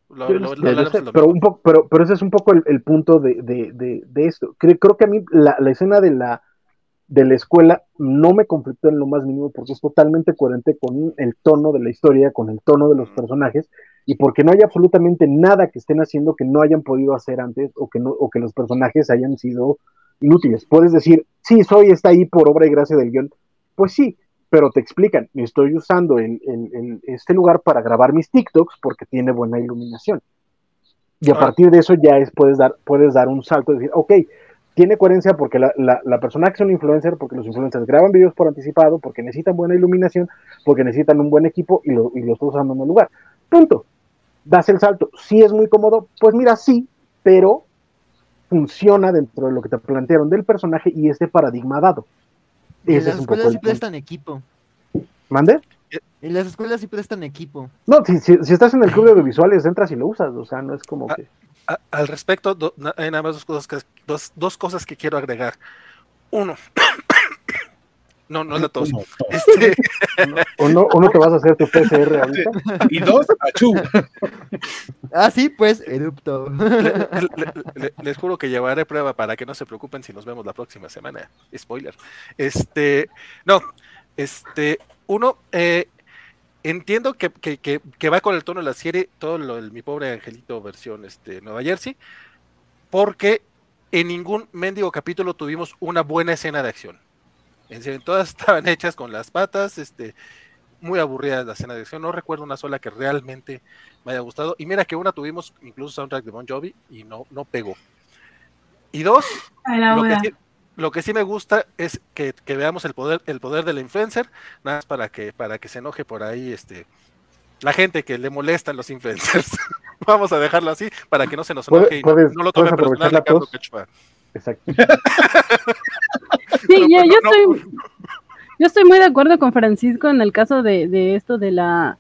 S7: pero ese es un poco el punto de esto. Creo que a mí la escena de la escuela no me conflictó en lo más mínimo porque es totalmente coherente con el tono de la historia, con el tono de los personajes, y porque no hay absolutamente nada que estén haciendo que no hayan podido hacer antes o que los personajes hayan sido inútiles. Puedes decir, sí, está ahí por obra y gracia del guión. Pues sí, pero te explican, estoy usando este lugar para grabar mis TikToks porque tiene buena iluminación. Y a partir de eso ya puedes dar un salto y decir, ok, tiene coherencia porque la persona que es un influencer, porque los influencers graban videos por anticipado, porque necesitan buena iluminación, porque necesitan un buen equipo y lo estoy usando en el lugar. Punto. Das el salto. Sí es muy cómodo, pues mira, sí, pero funciona dentro de lo que te plantearon del personaje y este paradigma dado.
S5: En las escuelas sí prestan equipo.
S7: ¿Mande?
S5: En las escuelas sí prestan equipo.
S7: No, si estás en el club de audiovisuales, entras y lo usas, o sea, no es como que...
S6: Al respecto, hay nada más dos cosas que quiero agregar. Uno, no es la tos.
S7: Uno te vas a hacer tu PCR ahorita.
S2: Y dos, achú.
S5: Sí, pues, erupto.
S6: Les juro que llevaré prueba para que no se preocupen si nos vemos la próxima semana. Spoiler. Uno, entiendo que va con el tono de la serie, todo el Mi Pobre Angelito versión Nueva Jersey, porque en ningún mendigo capítulo tuvimos una buena escena de acción. Todas estaban hechas con las patas, muy aburridas la escena de acción. No recuerdo una sola que realmente me haya gustado. Y mira que una tuvimos incluso soundtrack de Bon Jovi y no pegó. Y dos, lo que sí me gusta es que veamos el poder de la influencer, nada más para que se enoje por ahí la gente que le molestan los influencers. Vamos a dejarlo así para que no se nos enoje y no lo tome personal la Carlos Cachupa.
S7: Exacto.
S1: Sí, yo estoy muy de acuerdo con Francisco en el caso de esto de la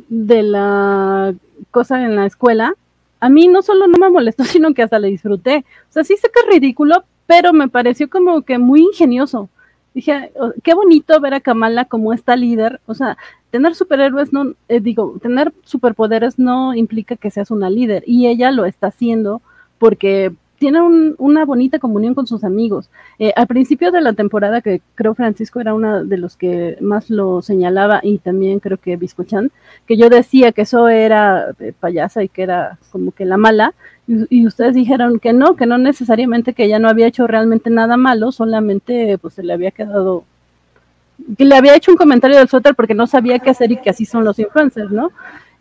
S1: cosa en la escuela. A mí no solo no me molestó, sino que hasta le disfruté. O sea, sí sé que es ridículo, pero me pareció como que muy ingenioso. dije, qué bonito ver a Kamala como esta líder, o sea, tener superhéroes no, tener superpoderes no implica que seas una líder, y ella lo está haciendo porque tiene una bonita comunión con sus amigos. Al principio de la temporada, que creo Francisco era uno de los que más lo señalaba, y también creo que Biscochan, que yo decía que eso era payasa y que era como que la mala, y ustedes dijeron que no necesariamente, que ella no había hecho realmente nada malo, solamente pues se le había quedado, que le había hecho un comentario del suéter porque no sabía qué hacer, y que así son los influencers, ¿no?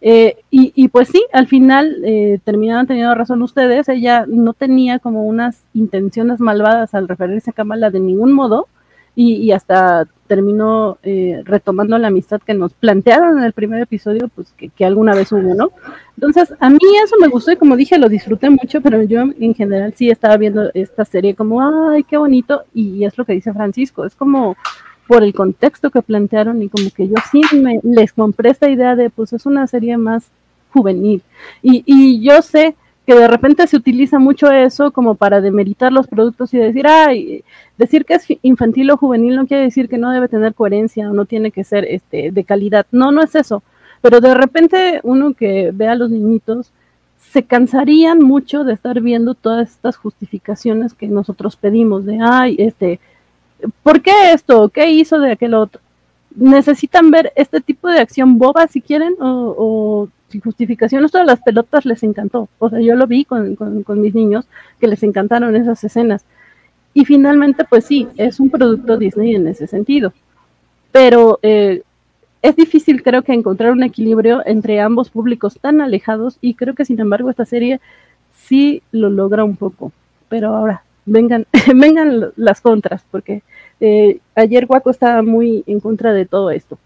S1: Y pues sí, al final terminaron teniendo razón ustedes. Ella no tenía como unas intenciones malvadas al referirse a Kamala de ningún modo, y hasta terminó retomando la amistad que nos plantearon en el primer episodio, pues que alguna vez hubo, ¿no? Entonces, a mí eso me gustó, y como dije, lo disfruté mucho, pero yo en general sí estaba viendo esta serie como, ay, qué bonito, y es lo que dice Francisco, es como por el contexto que plantearon, y como que yo sí les compré esta idea de, pues es una serie más juvenil, y yo sé que de repente se utiliza mucho eso como para demeritar los productos y decir, ay, decir que es infantil o juvenil no quiere decir que no debe tener coherencia o no tiene que ser de calidad, no es eso, pero de repente uno que ve a los niñitos se cansarían mucho de estar viendo todas estas justificaciones que nosotros pedimos de, ay, ¿por qué esto? ¿Qué hizo de aquel otro? Necesitan ver este tipo de acción boba si quieren, o sin justificación. Esto de las pelotas les encantó, o sea, yo lo vi con mis niños, que les encantaron esas escenas, y finalmente pues sí, es un producto Disney en ese sentido, pero es difícil, creo que, encontrar un equilibrio entre ambos públicos tan alejados, y creo que sin embargo esta serie sí lo logra un poco. Pero ahora vengan las contras, porque ayer Guaco estaba muy en contra de todo esto.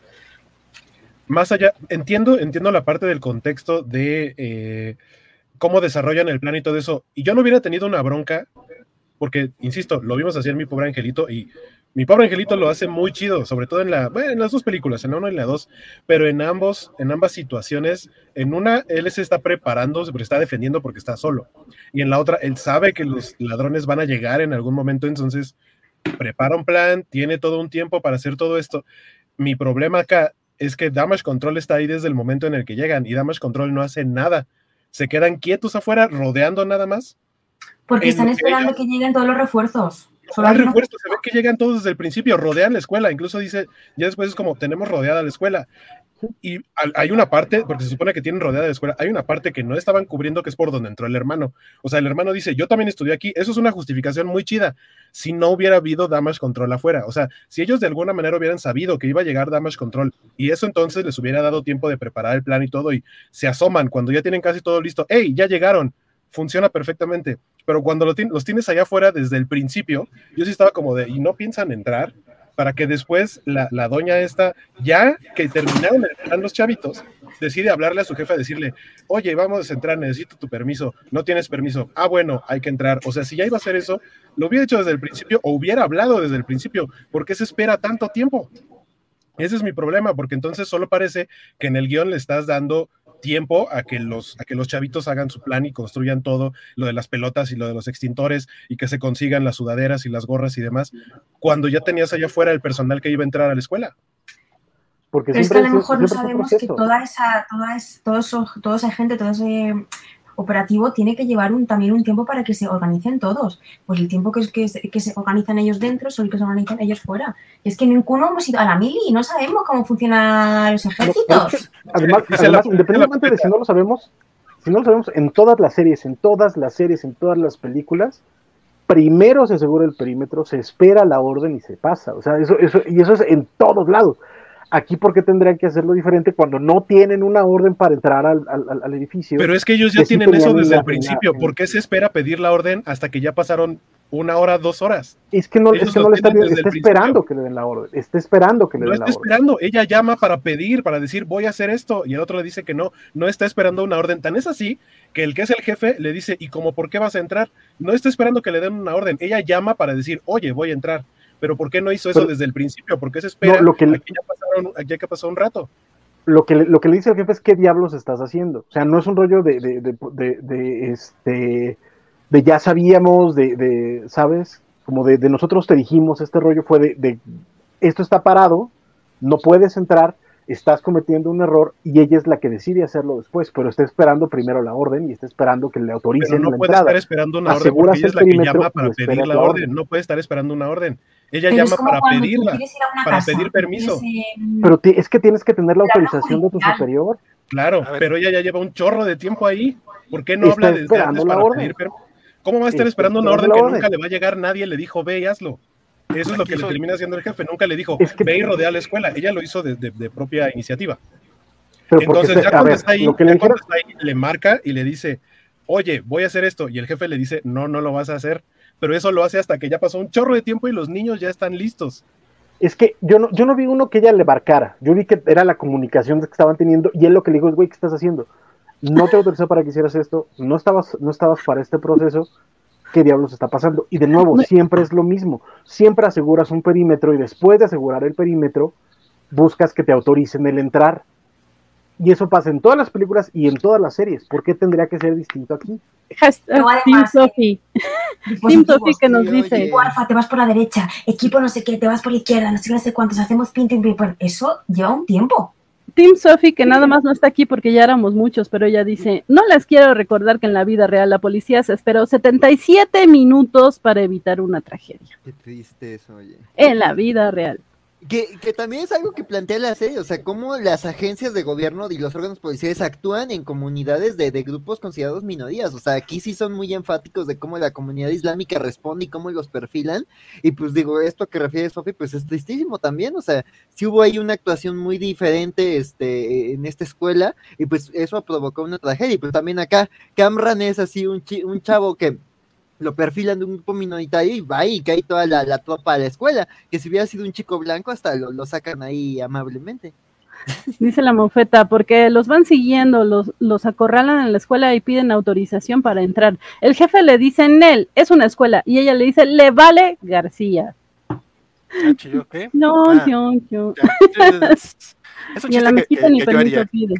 S2: Más allá, entiendo la parte del contexto de cómo desarrollan el plan y todo eso, y yo no hubiera tenido una bronca, porque, insisto, lo vimos así en Mi Pobre Angelito, y Mi Pobre Angelito lo hace muy chido, sobre todo en las dos películas, en la 1 y en la 2, pero en ambas situaciones, en una, él se está preparando, se está defendiendo porque está solo, y en la otra, él sabe que los ladrones van a llegar en algún momento, entonces prepara un plan, tiene todo un tiempo para hacer todo esto. Mi problema acá es que Damage Control está ahí desde el momento en el que llegan, y Damage Control no hace nada, se quedan quietos afuera, rodeando nada más.
S4: Porque están esperando que lleguen todos los refuerzos.
S2: Se ve que llegan todos desde el principio, rodean la escuela, incluso dice, ya después es como, tenemos rodeada la escuela, y hay una parte, porque se supone que tienen rodeada la escuela, hay una parte que no estaban cubriendo, que es por donde entró el hermano, o sea, el hermano dice, yo también estudié aquí, eso es una justificación muy chida, si no hubiera habido Damage Control afuera, o sea, si ellos de alguna manera hubieran sabido que iba a llegar Damage Control, y eso entonces les hubiera dado tiempo de preparar el plan y todo, y se asoman cuando ya tienen casi todo listo, ¡hey, ya llegaron! Funciona perfectamente, pero cuando los tienes allá afuera desde el principio, yo sí estaba como de, ¿y no piensan entrar? Para que después la doña esta, ya que terminaron el plan los chavitos, decide hablarle a su jefa, decirle, oye, vamos a entrar, necesito tu permiso, no tienes permiso, bueno, hay que entrar. O sea, si ya iba a hacer eso, lo hubiera hecho desde el principio, o hubiera hablado desde el principio. ¿Por qué se espera tanto tiempo? Ese es mi problema, porque entonces solo parece que en el guión le estás dando tiempo a que los chavitos hagan su plan y construyan todo, lo de las pelotas y lo de los extintores, y que se consigan las sudaderas y las gorras y demás, cuando ya tenías allá afuera el personal que iba a entrar a la escuela.
S7: Porque
S4: pero es que a lo mejor no sabemos que toda esa gente, todo ese operativo tiene que llevar también un tiempo para que se organicen todos. Pues el tiempo que se organizan ellos dentro son el que se organizan ellos fuera. Y es que ninguno hemos ido a la mili y no sabemos cómo funcionan los ejércitos.
S7: Además, independientemente de si no lo sabemos, en todas las series, en todas las películas, primero se asegura el perímetro, se espera la orden y se pasa. O sea, eso es en todos lados. Aquí, ¿por qué tendrían que hacerlo diferente cuando no tienen una orden para entrar al edificio?
S2: Pero es que ellos ya tienen eso desde el principio. ¿Por qué se espera pedir la orden hasta que ya pasaron 1 hora, 2 horas?
S7: Es que no le está esperando que le den la orden. Está esperando que le den la orden.
S2: No está esperando. Ella llama para pedir, para decir, voy a hacer esto. Y el otro le dice que no está esperando una orden. Tan es así que el que es el jefe le dice, ¿y cómo por qué vas a entrar? No está esperando que le den una orden. Ella llama para decir, oye, voy a entrar. Pero ¿por qué no hizo eso desde el principio? ¿Por qué se espera ya que pasó un rato?
S7: Lo que le dice el jefe es, ¿qué diablos estás haciendo? O sea, no es un rollo de ya sabíamos, ¿sabes? como de nosotros te dijimos, este rollo fue de esto está parado, no puedes entrar, estás cometiendo un error y ella es la que decide hacerlo después, pero está esperando primero la orden y está esperando que le autoricen
S2: Pero no
S7: la
S2: puede
S7: entrada.
S2: estar esperando una orden
S7: Aseguras
S2: porque ella es
S7: el
S2: la que
S7: perímetro
S2: llama
S7: y
S2: para
S7: esperas
S2: pedir la
S7: la
S2: orden.
S7: orden.
S2: No puede estar esperando una orden. Ella
S4: Pero es
S2: llama
S4: como
S2: para
S4: cuando tú
S2: pedirla,
S4: quieres ir a una
S2: para
S4: casa,
S2: pedir permiso.
S4: quieres,
S7: Pero es que tienes que tener la
S4: plano
S7: autorización de tu
S4: judicial.
S7: superior.
S2: Claro,
S6: A ver.
S2: pero ella ya lleva un chorro de tiempo ahí. ¿Por qué no
S7: Está
S2: habla desde
S7: esperando
S2: antes
S7: la
S2: para
S7: orden.
S2: pedir permiso? ¿Cómo va a estar
S7: Está
S2: esperando una
S7: esperando
S2: orden
S7: la
S2: que
S7: orden.
S2: nunca le va a llegar? Nadie le dijo, ve y hazlo. Eso es lo
S6: Aquí
S2: que le
S6: soy-
S2: termina haciendo el jefe. Nunca le dijo,
S7: Es que-
S2: ve y rodea la escuela. Ella lo hizo de propia iniciativa.
S7: Pero porque
S2: Entonces, ya
S7: a
S2: cuando
S7: ver,
S2: está ahí,
S7: lo que le
S2: ya cuando
S7: dijeron,
S2: está ahí, le marca y le dice, oye, voy a hacer esto. Y el jefe le dice, no, no lo vas a hacer. Pero eso lo hace hasta que ya pasó un chorro de tiempo y los niños ya están listos.
S7: es que yo no vi uno que ella le marcara, yo vi que era la comunicación que estaban teniendo y él lo que le dijo es, güey, ¿qué estás haciendo? No te autorizé para que hicieras esto, no estabas para este proceso, ¿qué diablos está pasando? Y de nuevo, siempre es lo mismo, siempre aseguras un perímetro y después de asegurar el perímetro, buscas que te autoricen el entrar. Y eso pasa en todas las películas y en todas las series. ¿Por qué tendría que ser distinto aquí?
S1: Hashtag
S4: Pero además,
S1: Team Sophie. Team
S4: dispositivos.
S1: Sophie que nos
S5: sí,
S1: dice.
S5: oye.
S4: Tú, Alfa, te vas por la derecha, equipo no sé qué, te vas por la izquierda, no sé qué, no sé cuántos, hacemos pin, pin, pin, pin. Eso lleva un tiempo.
S1: Team Sophie, que nada más no está aquí porque ya éramos muchos, pero ella dice, no les quiero recordar que en la vida real la policía se esperó 77 minutos para evitar una tragedia.
S5: Qué triste eso, oye.
S1: En la vida real.
S5: Que también es algo que plantea la serie, o sea, cómo las agencias de gobierno y los órganos policiales actúan en comunidades de grupos considerados minorías, o sea, aquí sí son muy enfáticos de cómo la comunidad islámica responde y cómo los perfilan, y pues digo, esto que refiere Sofi, pues es tristísimo también, o sea, sí hubo ahí una actuación muy diferente en esta escuela, y pues eso provocó una tragedia, y pues también acá, Camran es así un chavo que lo perfilan de un grupo minoritario y va y cae toda la tropa a la escuela, que si hubiera sido un chico blanco hasta lo sacan ahí amablemente.
S1: Dice la mofeta, porque los van siguiendo, los acorralan en la escuela y piden autorización para entrar. El jefe le dice, Nel, es una escuela, y ella le dice, le vale García.
S6: ¿Yo qué?
S1: No,
S6: Ah.
S1: yo.
S6: Ya. Es un
S1: Y en la
S6: chiste
S1: mezquita ni
S6: que yo
S1: permiso
S6: haría.
S1: pide.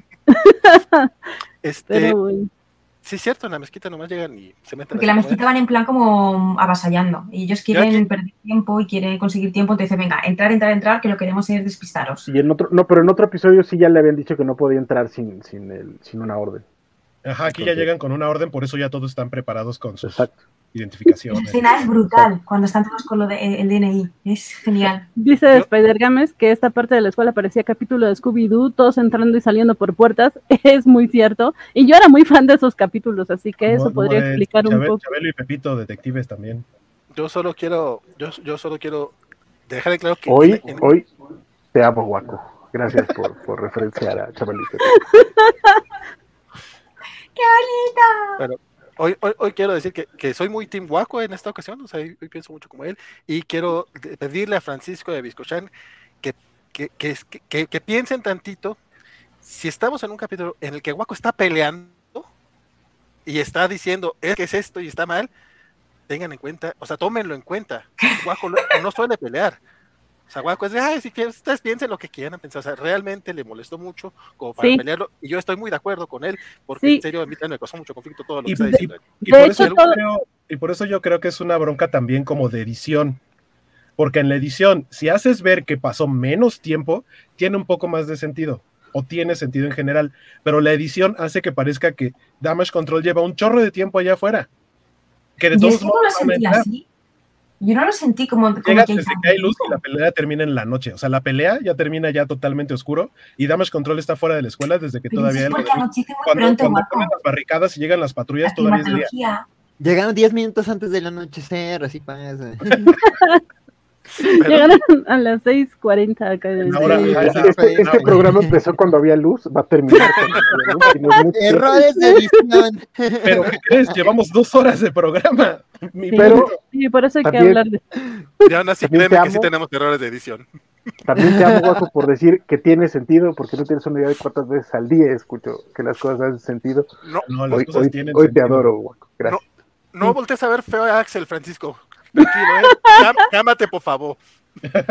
S6: Este,
S1: Pero bueno.
S6: sí, es cierto, en la mezquita nomás llegan y se meten.
S4: Porque la mezquita van en plan como avasallando. Y ellos quieren
S6: aquí-
S4: perder tiempo y quieren conseguir tiempo. Entonces, venga, entrar, que lo queremos es despistaros.
S7: Y pero en otro episodio sí ya le habían dicho que no podía entrar sin una orden.
S2: Ajá, aquí ya llegan con una orden, por eso ya todos están preparados con sus
S7: Exacto.
S2: identificaciones.
S4: Esa escena es brutal cuando están todos con lo del DNI. Es genial.
S1: Dice
S6: Yo-
S1: Spider Games que esta parte de la escuela parecía capítulo de Scooby-Doo, todos entrando y saliendo por puertas. Es muy cierto. Y yo era muy fan de esos capítulos, así que eso podría explicar un poco.
S2: Chabelo y Pepito, detectives también.
S6: Yo solo quiero dejar de claro que
S7: Hoy te amo, Guaco. Gracias por referenciar a Chavalito.
S4: ¡Qué bonito!
S6: Bueno, hoy quiero decir que soy muy Team Waco en esta ocasión, o sea, hoy pienso mucho como él, y quiero pedirle a Francisco y a Biscochan que piensen tantito, si estamos en un capítulo en el que Waco está peleando y está diciendo, es que es esto y está mal, tengan en cuenta, o sea, tómenlo en cuenta, Waco no suele pelear. O sea, Waco es de, ay, si quieren, ustedes piensen lo que quieran pensar. O sea, realmente le molestó mucho como para pelearlo. Y yo estoy muy de acuerdo con él, porque en serio, a mí también me causó mucho conflicto todo lo que está diciendo.
S2: Y por eso yo creo que es una bronca también como de edición. Porque en la edición, si haces ver que pasó menos tiempo, tiene un poco más de sentido. O tiene sentido en general. Pero la edición hace que parezca que Damage Control lleva un chorro de tiempo allá afuera. Que de todos modos
S4: no lo sentí así. Yo no lo sentí como
S2: llega
S4: que
S2: desde que hay luz y la pelea termina en la noche. O sea, la pelea ya termina ya totalmente oscuro y Damage Control está fuera de la escuela desde que
S4: pero
S2: todavía...
S4: porque anochece muy
S2: cuando
S4: pronto,
S2: ponen las barricadas y llegan las patrullas todavía es día.
S5: Llegaron 10 minutos antes del anochecer, así pasa.
S1: Llegaron a las 6:40 acá.
S7: Este programa empezó cuando había luz, va a terminar cuando había luz.
S5: Errores de edición.
S2: Pero ¿qué crees? Llevamos 2 horas de programa.
S1: Sí, por eso hay que
S7: también,
S1: hablar de...
S6: Y aún así, créeme que sí tenemos errores de edición.
S7: También te amo, Guaco, por decir que tiene sentido, porque no tienes una idea de cuántas veces al día escucho que las cosas hacen sentido.
S2: No, las cosas tienen
S7: hoy
S2: sentido.
S7: te adoro, Guaco. Gracias.
S6: No voltees a ver feo a Axel, Francisco. Tranquilo, cámate, por favor.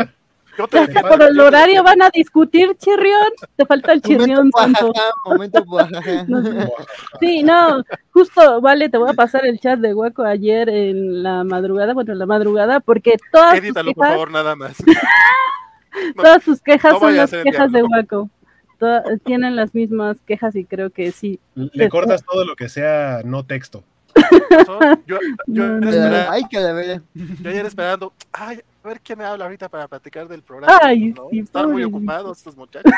S6: Yo te
S1: Ya sé,
S6: defiendo,
S1: por el
S6: yo te
S1: horario
S6: defiendo.
S1: van a discutir, Chirrión. Te falta el Chirrión, tonto.
S5: Momento guajaja.
S1: Sí, no, justo, vale, te voy a pasar el chat de Hueco ayer en la madrugada, porque
S6: Edítalo, por favor, nada más. No,
S1: todas tus quejas
S6: no
S1: son
S6: vaya a
S1: las
S6: ser el
S1: quejas de
S6: diablo.
S1: Hueco. Tienen las mismas quejas y creo que sí.
S2: Le cortas todo lo que sea no texto.
S6: Yo
S1: No, no,
S6: esperaba-
S5: Ay, calavera.
S6: yo ayer esperando, ay, a ver quién me habla ahorita para platicar del programa.
S1: Ay,
S6: No,
S1: sí,
S6: están muy
S1: pobrecito.
S6: ocupados estos muchachos.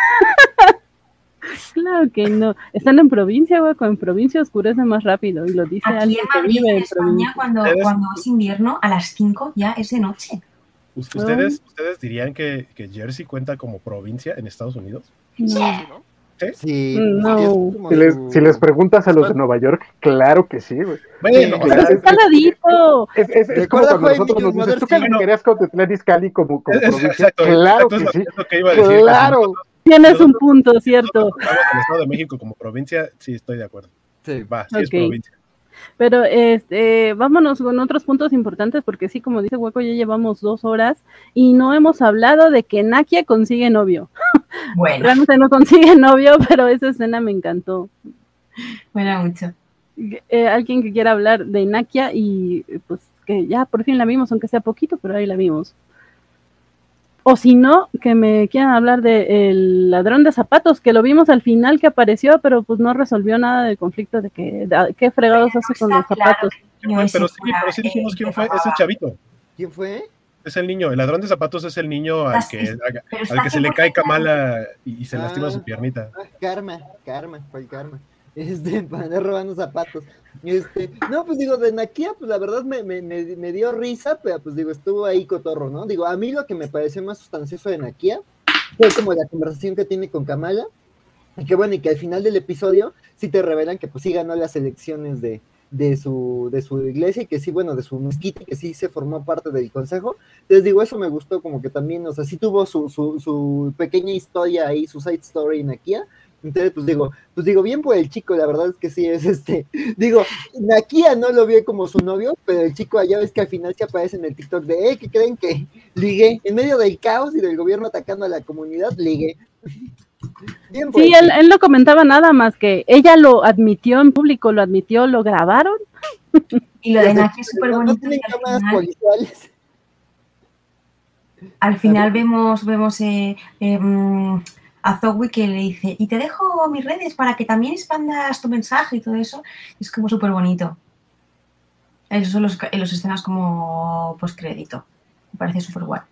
S1: Claro que no. Están en provincia, Hueco. En provincia oscurece más rápido y lo dice
S4: Aquí
S1: alguien
S4: en
S1: que
S4: Madrid,
S1: vive
S4: en
S1: en
S4: España,
S1: provincia.
S4: cuando es invierno, a las 5 ya es de noche.
S2: ¿Ustedes dirían que Jersey cuenta como provincia en Estados Unidos?
S1: No,
S6: Sí, ¿no?
S5: Sí,
S1: No.
S5: sí, es como
S7: Si les preguntas a los de Nueva York, claro que sí, güey.
S2: Bueno,
S5: Sí,
S2: o sea,
S1: pero está al ladito.
S7: Es como
S5: Recuerda,
S7: cuando
S5: Juan,
S7: nosotros nos
S5: Mother
S7: dicen, ¿tú
S5: City.
S7: calificarías Cuautitlán Izcalli como provincia?
S2: exacto,
S7: Claro
S2: exacto,
S7: que
S2: es
S7: sí,
S2: lo que iba a decir. que si
S7: claro.
S2: nosotros-
S1: Tienes un
S2: nosotros-
S1: punto,
S2: nosotros
S1: cierto.
S2: contamos al Estado de México como provincia, sí estoy de acuerdo.
S5: Sí.
S2: Va, sí es
S1: Ok.
S2: provincia.
S1: Pero vámonos con otros puntos importantes, porque sí, como dice Hueco, ya llevamos 2 horas y no hemos hablado de que Nakia consigue novio.
S4: Bueno,
S1: Realmente no consigue novio, pero esa escena me encantó.
S4: buena mucho.
S1: Alguien que quiera hablar de Nakia y pues que ya por fin la vimos, aunque sea poquito, pero ahí la vimos. O si no, que me quieran hablar de el ladrón de zapatos, que lo vimos al final que apareció, pero pues no resolvió nada del conflicto de qué fregados hace con los
S4: Está claro
S1: zapatos.
S4: que no es
S2: Pero
S4: segura,
S2: sí dijimos quién fue, es el
S4: robaba.
S2: chavito.
S5: ¿Quién fue?
S2: Es el niño, el ladrón de zapatos es el niño al que
S4: Pero está
S2: se le cae
S4: 100%
S2: Kamala y se
S5: Ah.
S2: lastima su piernita.
S5: Karma, fue el karma. Para andar robando zapatos. No, pues digo, de Nakia, pues la verdad me dio risa, pero pues digo, estuvo ahí cotorro, ¿no? Digo, a mí lo que me pareció más sustancioso de Nakia fue como la conversación que tiene con Kamala, y que bueno, y que al final del episodio sí te revelan que pues sí ganó las elecciones de su iglesia, y que sí, bueno, de su mezquita, y que sí se formó parte del consejo. Entonces digo, eso me gustó, como que también, o sea, sí tuvo su pequeña historia ahí, su side story en Nakia. Entonces, pues digo, bien por el chico, la verdad es que sí es digo, Nakia no lo vio como su novio, pero el chico allá ves que al final se aparece en el TikTok de, ¿qué creen que ligué? En medio del caos y del gobierno atacando a la comunidad, ligué. Bien por
S1: Sí,
S5: el
S1: él no comentaba nada más que ella lo admitió en público, lo admitió, lo grabaron.
S4: Y lo de
S5: chico.
S4: Nakia es súper
S5: No
S4: bonito.
S5: tienen
S4: Y
S5: cámaras policiales.
S4: al final vemos a Zoe que le dice, y te dejo mis redes para que también expandas tu mensaje y todo eso. Es como súper bonito. Esos son los escenas como postcrédito. Me parece súper guay.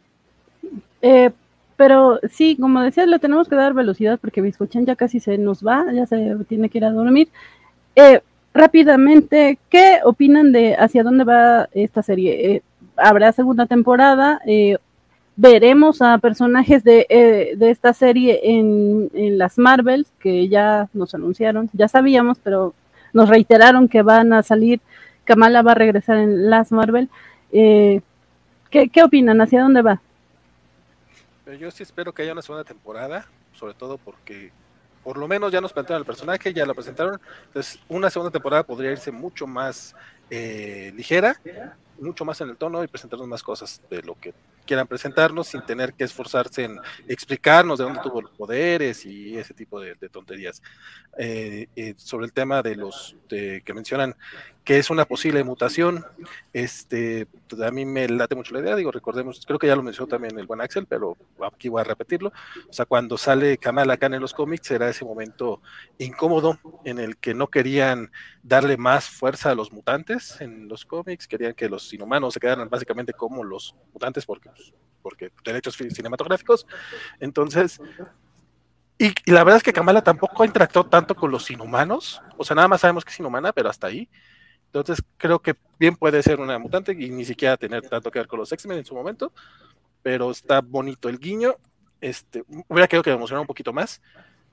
S1: Pero sí, como decías, le tenemos que dar velocidad porque Biscochan ya casi se nos va, ya se tiene que ir a dormir. Rápidamente, ¿qué opinan de hacia dónde va esta serie? ¿Habrá segunda temporada? ¿Veremos a personajes de esta serie en las Marvels, que ya nos anunciaron? Ya sabíamos, pero nos reiteraron que van a salir. Kamala va a regresar en las Marvel. ¿Qué opinan? ¿Hacia dónde va?
S6: Yo sí espero que haya una segunda temporada, sobre todo porque por lo menos ya nos plantearon el personaje, ya lo presentaron, entonces una segunda temporada podría irse mucho más ligera, mucho más en el tono y presentarnos más cosas de lo que quieran presentarnos sin tener que esforzarse en explicarnos de dónde tuvo los poderes y ese tipo de tonterías. Sobre el tema de los que mencionan que es una posible mutación, pues a mí me late mucho la idea, digo, recordemos, creo que ya lo mencionó también el buen Axel, pero aquí voy a repetirlo, o sea, cuando sale Kamala Khan en los cómics era ese momento incómodo en el que no querían darle más fuerza a los mutantes en los cómics, querían que los inhumanos se quedaran básicamente como los mutantes porque derechos cinematográficos, entonces y la verdad es que Kamala tampoco interactuó tanto con los inhumanos, o sea, nada más sabemos que es inhumana, pero hasta ahí. Entonces creo que bien puede ser una mutante y ni siquiera tener tanto que ver con los X-Men en su momento, pero está bonito el guiño. Hubiera querido que me emocionara un poquito más,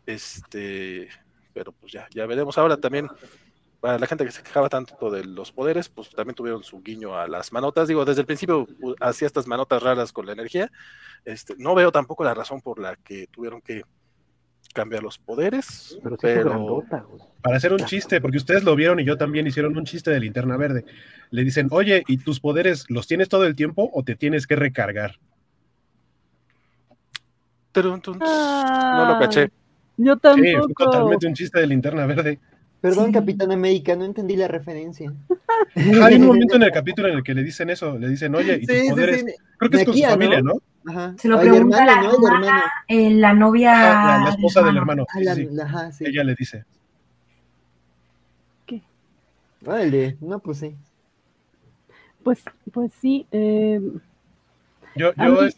S6: pero pues ya veremos. Ahora también, para la gente que se quejaba tanto de los poderes, pues también tuvieron su guiño a las manotas. Digo, desde el principio hacía estas manotas raras con la energía. No veo tampoco la razón por la que tuvieron que cambiar los poderes, pero
S2: para hacer un chiste, porque ustedes lo vieron y yo también hicieron un chiste de Linterna Verde. Le dicen, oye, ¿y tus poderes los tienes todo el tiempo o te tienes que recargar?
S6: No lo caché.
S1: Yo
S2: Sí,
S1: tampoco.
S2: fue totalmente un chiste de Linterna Verde.
S5: Perdón,
S4: Sí.
S5: Capitán América, no entendí la referencia.
S2: Hay un momento en el capítulo en el que le dicen eso, le dicen, oye, ¿y tus poderes? Creo que es con su
S5: Nakia,
S2: familia, ¿no?
S5: Ajá.
S4: Se lo
S5: Ay,
S4: pregunta
S5: hermano,
S4: la
S5: ¿no? El
S4: hermana,
S5: hermano.
S4: la novia
S2: La esposa del hermano.
S5: Ah,
S2: Sí, sí, sí.
S5: Ajá, sí.
S2: Ella le dice.
S1: ¿Qué?
S5: Vale, no, pues sí.
S1: Pues sí.
S2: Yo,
S1: A mí-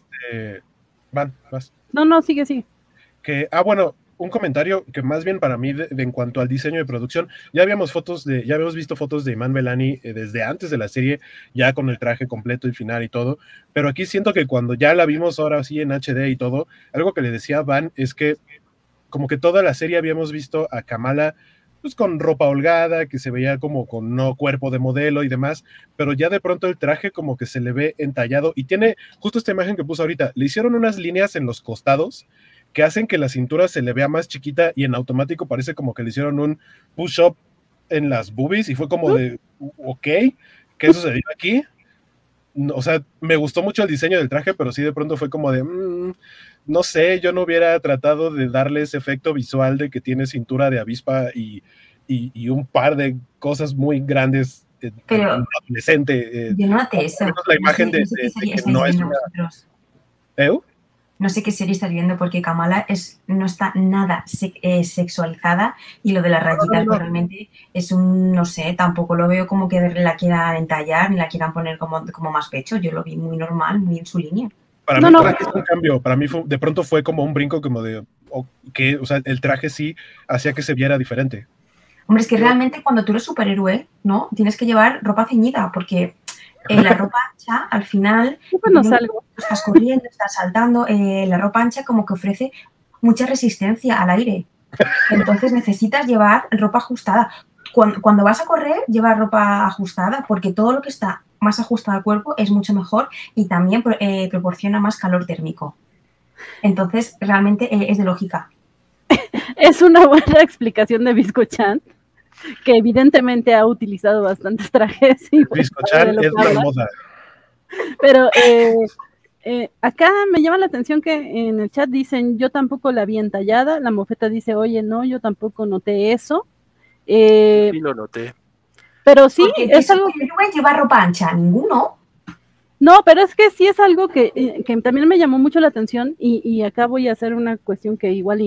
S2: vas.
S1: No, sigue.
S2: Bueno, un comentario que más bien para mí en cuanto al diseño de producción, ya habíamos visto fotos de Iman Belani desde antes de la serie, ya con el traje completo y final y todo, pero aquí siento que cuando ya la vimos ahora sí en HD y todo, algo que le decía a Van es que como que toda la serie habíamos visto a Kamala pues con ropa holgada, que se veía como con no cuerpo de modelo y demás, pero ya de pronto el traje como que se le ve entallado y tiene justo esta imagen que puso ahorita, le hicieron unas líneas en los costados que hacen que la cintura se le vea más chiquita y en automático parece como que le hicieron un push-up en las boobies y fue como de, ok, ¿qué sucedió aquí? No, o sea, me gustó mucho el diseño del traje, pero sí de pronto fue como de, no sé, yo no hubiera tratado de darle ese efecto visual de que tiene cintura de avispa y un par de cosas muy grandes
S4: Pero
S2: en adolescente.
S4: yo no noté eso.
S2: La imagen
S4: No sé qué
S2: de
S4: serie
S2: que
S4: estáis
S2: no es
S4: viendo
S2: una...
S4: vosotros.
S2: ¿Eu?
S4: No sé qué serie estáis viendo porque Kamala no está nada sexualizada y lo de las rayitas
S2: No.
S4: pues realmente es no sé, tampoco lo veo como que la quieran entallar ni la quieran poner como más pecho. Yo lo vi muy normal, muy en su línea.
S2: Para mí fue un cambio, para mí de pronto fue como un brinco como de, o sea, el traje sí hacía que se viera diferente.
S4: Hombre, es que realmente cuando tú eres superhéroe, ¿no? Tienes que llevar ropa ceñida porque la ropa ancha, al final, estás corriendo, estás saltando, la ropa ancha como que ofrece mucha resistencia al aire. Entonces necesitas llevar ropa ajustada. Cuando vas a correr, lleva ropa ajustada porque todo lo que está más ajustado al cuerpo es mucho mejor y también proporciona más calor térmico. Entonces, realmente es de lógica.
S1: Es una buena explicación de Biscochan, que evidentemente ha utilizado bastantes trajes.
S2: Biscochan es la moda.
S1: Pero acá me llama la atención que en el chat dicen, yo tampoco la vi entallada. La mofeta dice, oye, no, yo tampoco noté eso.
S6: Sí lo noté.
S4: Pero sí, es algo que lleva ropa ancha, ninguno.
S1: No, pero es que sí es algo que también me llamó mucho la atención y acá voy a hacer una cuestión que igual y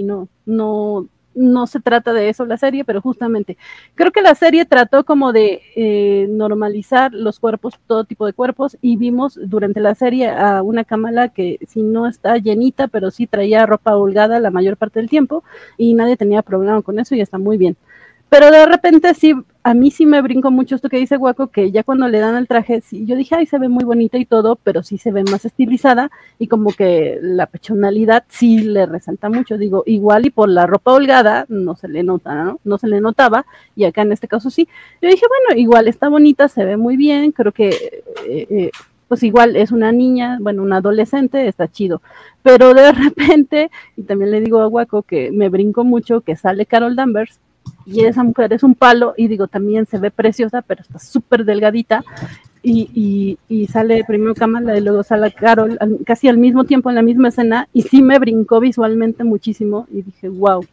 S1: no se trata de eso la serie, pero justamente creo que la serie trató como de normalizar los cuerpos, todo tipo de cuerpos, y vimos durante la serie a una Kamala que si no está llenita, pero sí traía ropa holgada la mayor parte del tiempo y nadie tenía problema con eso y está muy bien. Pero de repente sí, a mí sí me brinco mucho esto que dice Guaco, que ya cuando le dan el traje, sí, yo dije, ay, se ve muy bonita y todo, pero sí se ve más estilizada y como que la pechonalidad sí le resalta mucho. Digo, igual y por la ropa holgada no se le nota, ¿no? No se le notaba y acá en este caso sí. Yo dije, bueno, igual está bonita, se ve muy bien, creo que pues igual es una niña, bueno, una adolescente, está chido. Pero de repente, y también le digo a Guaco que me brinco mucho que sale Carol Danvers, y esa mujer es un palo, y digo, también se ve preciosa, pero está súper delgadita, y sale primero Kamala y luego sale Carol, casi al mismo tiempo en la misma escena, y sí me brincó visualmente muchísimo, y dije, wow,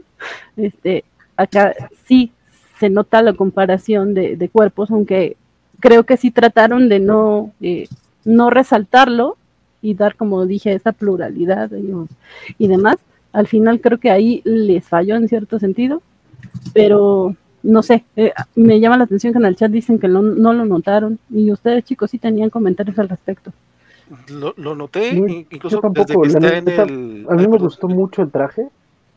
S1: acá sí se nota la comparación de cuerpos, aunque creo que sí trataron de no resaltarlo, y dar, como dije, esa pluralidad y demás. Al final creo que ahí les falló en cierto sentido, pero no sé, me llama la atención que en el chat dicen que no lo notaron, y ustedes, chicos, sí tenían comentarios al respecto.
S6: Lo noté,
S7: No,
S6: incluso
S7: yo tampoco,
S6: desde que está en el...
S7: A mí me gustó mucho el traje.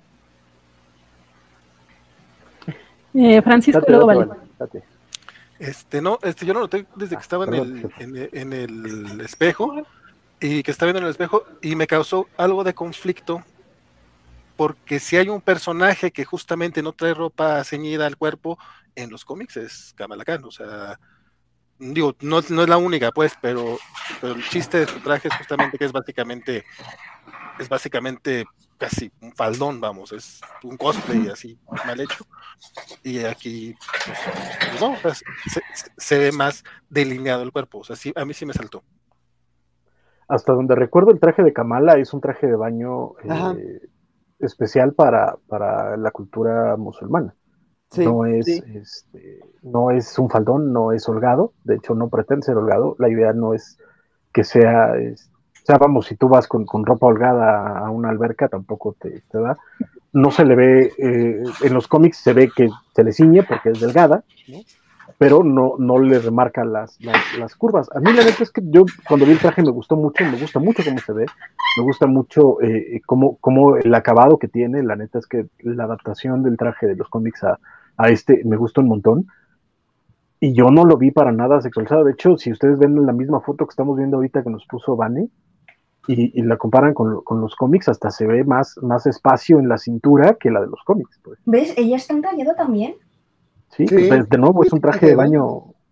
S1: Francisco, luego vale.
S6: Yo lo noté desde que estaba en el espejo, y que estaba viendo en el espejo, y me causó algo de conflicto, porque si hay un personaje que justamente no trae ropa ceñida al cuerpo en los cómics es Kamala Khan, o sea, digo, no es la única, pues, pero el chiste de su traje es justamente que es básicamente casi un faldón, vamos, es un cosplay así mal hecho, y aquí pues no, pues, se ve más delineado el cuerpo, o sea, sí, a mí sí me saltó.
S7: hasta donde recuerdo, el traje de Kamala es un traje de baño
S5: Ajá.
S7: especial para la cultura musulmana.
S5: Sí,
S7: No es,
S5: sí.
S7: no es un faldón, no es holgado, de hecho no pretende ser holgado, la idea no es que sea, o sea, vamos, si tú vas con ropa holgada a una alberca, tampoco te da. No se le ve, en los cómics se ve que se le ciñe porque es delgada, ¿no? Pero no le remarca las curvas. A mí la neta es que yo cuando vi el traje me gusta mucho cómo se ve, me gusta mucho cómo el acabado que tiene, la neta es que la adaptación del traje de los cómics a me gusta un montón, y yo no lo vi para nada sexualizado. De hecho, si ustedes ven la misma foto que estamos viendo ahorita que nos puso Vane, y la comparan con los cómics, hasta se ve más espacio en la cintura que la de los cómics. Pues.
S4: ¿Ves? Ella está entallado también.
S7: Sí,
S5: Sí.
S7: pues, de nuevo es un traje de baño,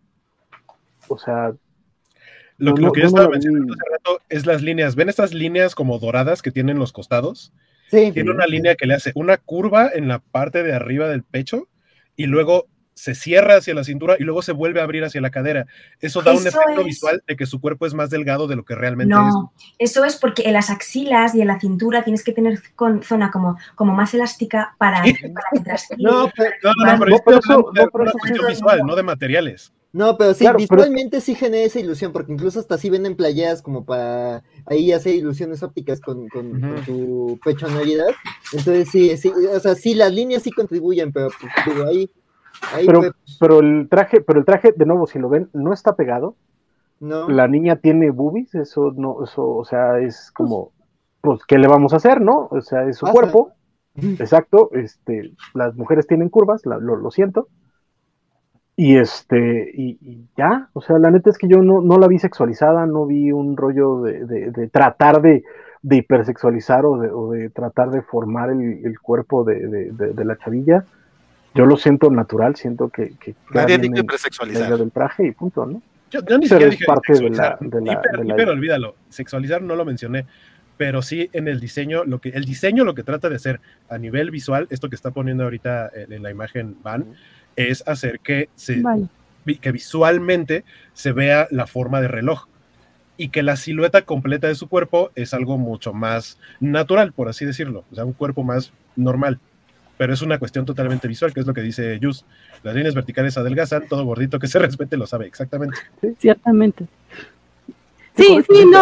S7: o sea...
S2: Lo que yo estaba mencionando hace rato es las líneas. ¿Ven estas líneas como doradas que tienen los costados?
S5: Sí.
S2: Tiene una línea que le hace una curva en la parte de arriba del pecho y luego se cierra hacia la cintura y luego se vuelve a abrir hacia la cadera. Eso da un efecto visual de que su cuerpo es más delgado de lo que realmente es.
S4: No, eso es porque en las axilas y en la cintura tienes que tener zona como más elástica para que transpire.
S5: No, pero
S2: eso de efecto visual, no de materiales.
S5: No, pero sí,
S7: claro,
S5: visualmente sí genera esa ilusión, porque incluso hasta sí venden playeras como para ahí hacer ilusiones ópticas con tu pechonalidad. Entonces sí, o sea, sí, las líneas sí contribuyen, pero pues, digo, ahí
S7: pero el traje, de nuevo, si lo ven, no está pegado.
S5: No.
S7: La niña tiene boobies, eso, o sea, es como, pues, ¿qué le vamos a hacer, no? O sea, es su cuerpo, exacto, las mujeres tienen curvas, lo siento, y y ya, o sea, la neta es que yo no la vi sexualizada, no vi un rollo de tratar de hipersexualizar o de tratar de formar el cuerpo de la chavilla. Yo lo siento natural, siento que
S6: nadie dice hipersexualizar
S7: del traje y punto, ¿no?
S2: Yo ni siquiera dije
S7: parte
S2: sexualizar. Hiper, olvídalo, sexualizar no lo mencioné, pero sí en el diseño, lo que trata de hacer a nivel visual, esto que está poniendo ahorita en la imagen Van, es hacer que visualmente se vea la forma de reloj y que la silueta completa de su cuerpo es algo mucho más natural, por así decirlo, o sea, un cuerpo más normal. Pero es una cuestión totalmente visual, que es lo que dice Yus. Las líneas verticales adelgazan, todo gordito que se respete lo sabe exactamente.
S1: Sí, ciertamente. Sí, no,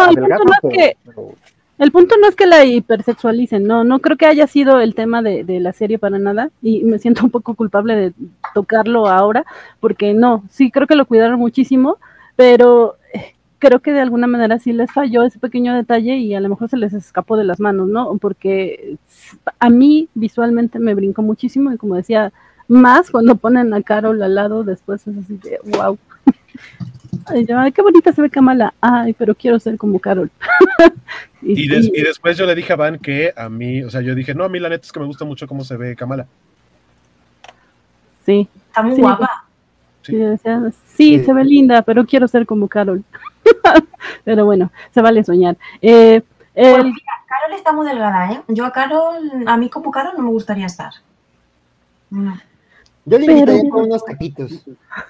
S1: el punto no es que la hipersexualicen, no creo que haya sido el tema de la serie para nada, y me siento un poco culpable de tocarlo ahora, porque no, sí creo que lo cuidaron muchísimo, pero creo que de alguna manera sí les falló ese pequeño detalle y a lo mejor se les escapó de las manos, ¿no? Porque a mí visualmente me brincó muchísimo y como decía, más cuando ponen a Carol al lado, después es así de wow. Ay, qué bonita se ve Kamala. Ay, pero quiero ser como Carol. y
S2: después yo le dije a Van que a mí, o sea, yo dije, no, a mí la neta es que me gusta mucho cómo se ve Kamala.
S1: Sí.
S4: Está muy guapa.
S1: Sí, se ve linda, pero quiero ser como Carol. Pero bueno, se vale soñar.
S4: Pues mira, Carol está muy delgada, ¿eh? Yo a mí como Carol no me gustaría estar. No.
S5: Yo le invitaría con unos taquitos.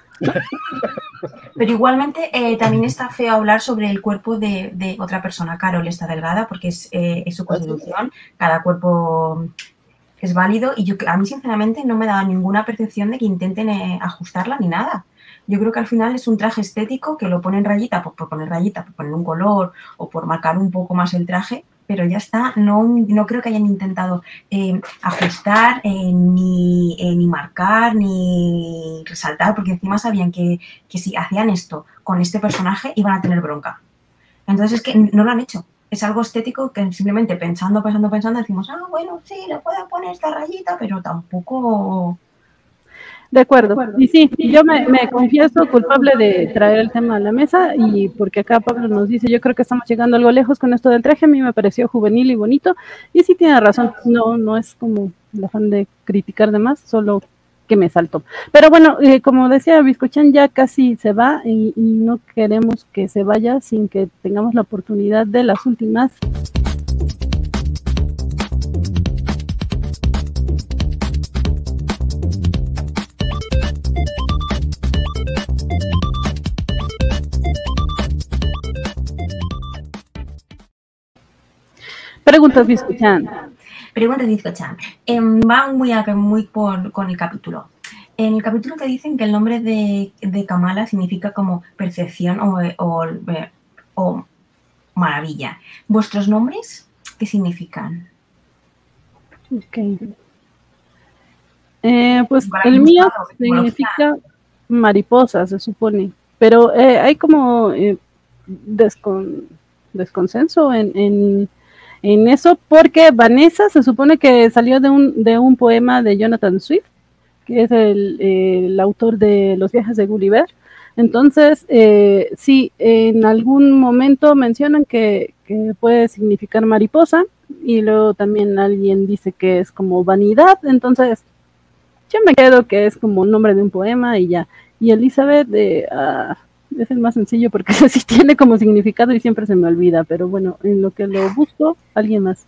S4: Pero igualmente también está feo hablar sobre el cuerpo de otra persona. Carol está delgada porque es su constitución, cada cuerpo es válido y a mí sinceramente no me da ninguna percepción de que intenten ajustarla ni nada. Yo creo que al final es un traje estético que lo ponen rayita por poner rayita, por poner un color o por marcar un poco más el traje, pero ya está, no creo que hayan intentado ajustar, ni marcar, ni resaltar, porque encima sabían que si hacían esto con este personaje iban a tener bronca. Entonces es que no lo han hecho. Es algo estético que simplemente pensando, decimos, bueno, sí, le puedo poner esta rayita, pero tampoco...
S1: De acuerdo. Y sí, yo me confieso culpable de traer el tema a la mesa y porque acá Pablo nos dice, yo creo que estamos llegando algo lejos con esto del traje, a mí me pareció juvenil y bonito y sí tiene razón, no es como el afán de criticar de más, solo que me saltó. Pero bueno, como decía Biscochan, ya casi se va y no queremos que se vaya sin que tengamos la oportunidad de las últimas. Preguntas, Biscuchan.
S4: Pregunta de Bizcochan. Va muy con el capítulo. En el capítulo te dicen que el nombre de Kamala significa como percepción o maravilla. ¿Vuestros nombres qué significan?
S1: Ok. Pues el mío significa mariposa, se supone. Pero hay como desconsenso en eso, porque Vanessa se supone que salió de un poema de Jonathan Swift, que es el autor de Los viajes de Gulliver. Entonces, sí, en algún momento mencionan que puede significar mariposa, y luego también alguien dice que es como vanidad. Entonces, yo me quedo que es como un nombre de un poema y ya. Y Elizabeth es el más sencillo porque ese sí tiene como significado y siempre se me olvida, pero bueno, en lo que lo busco, alguien más.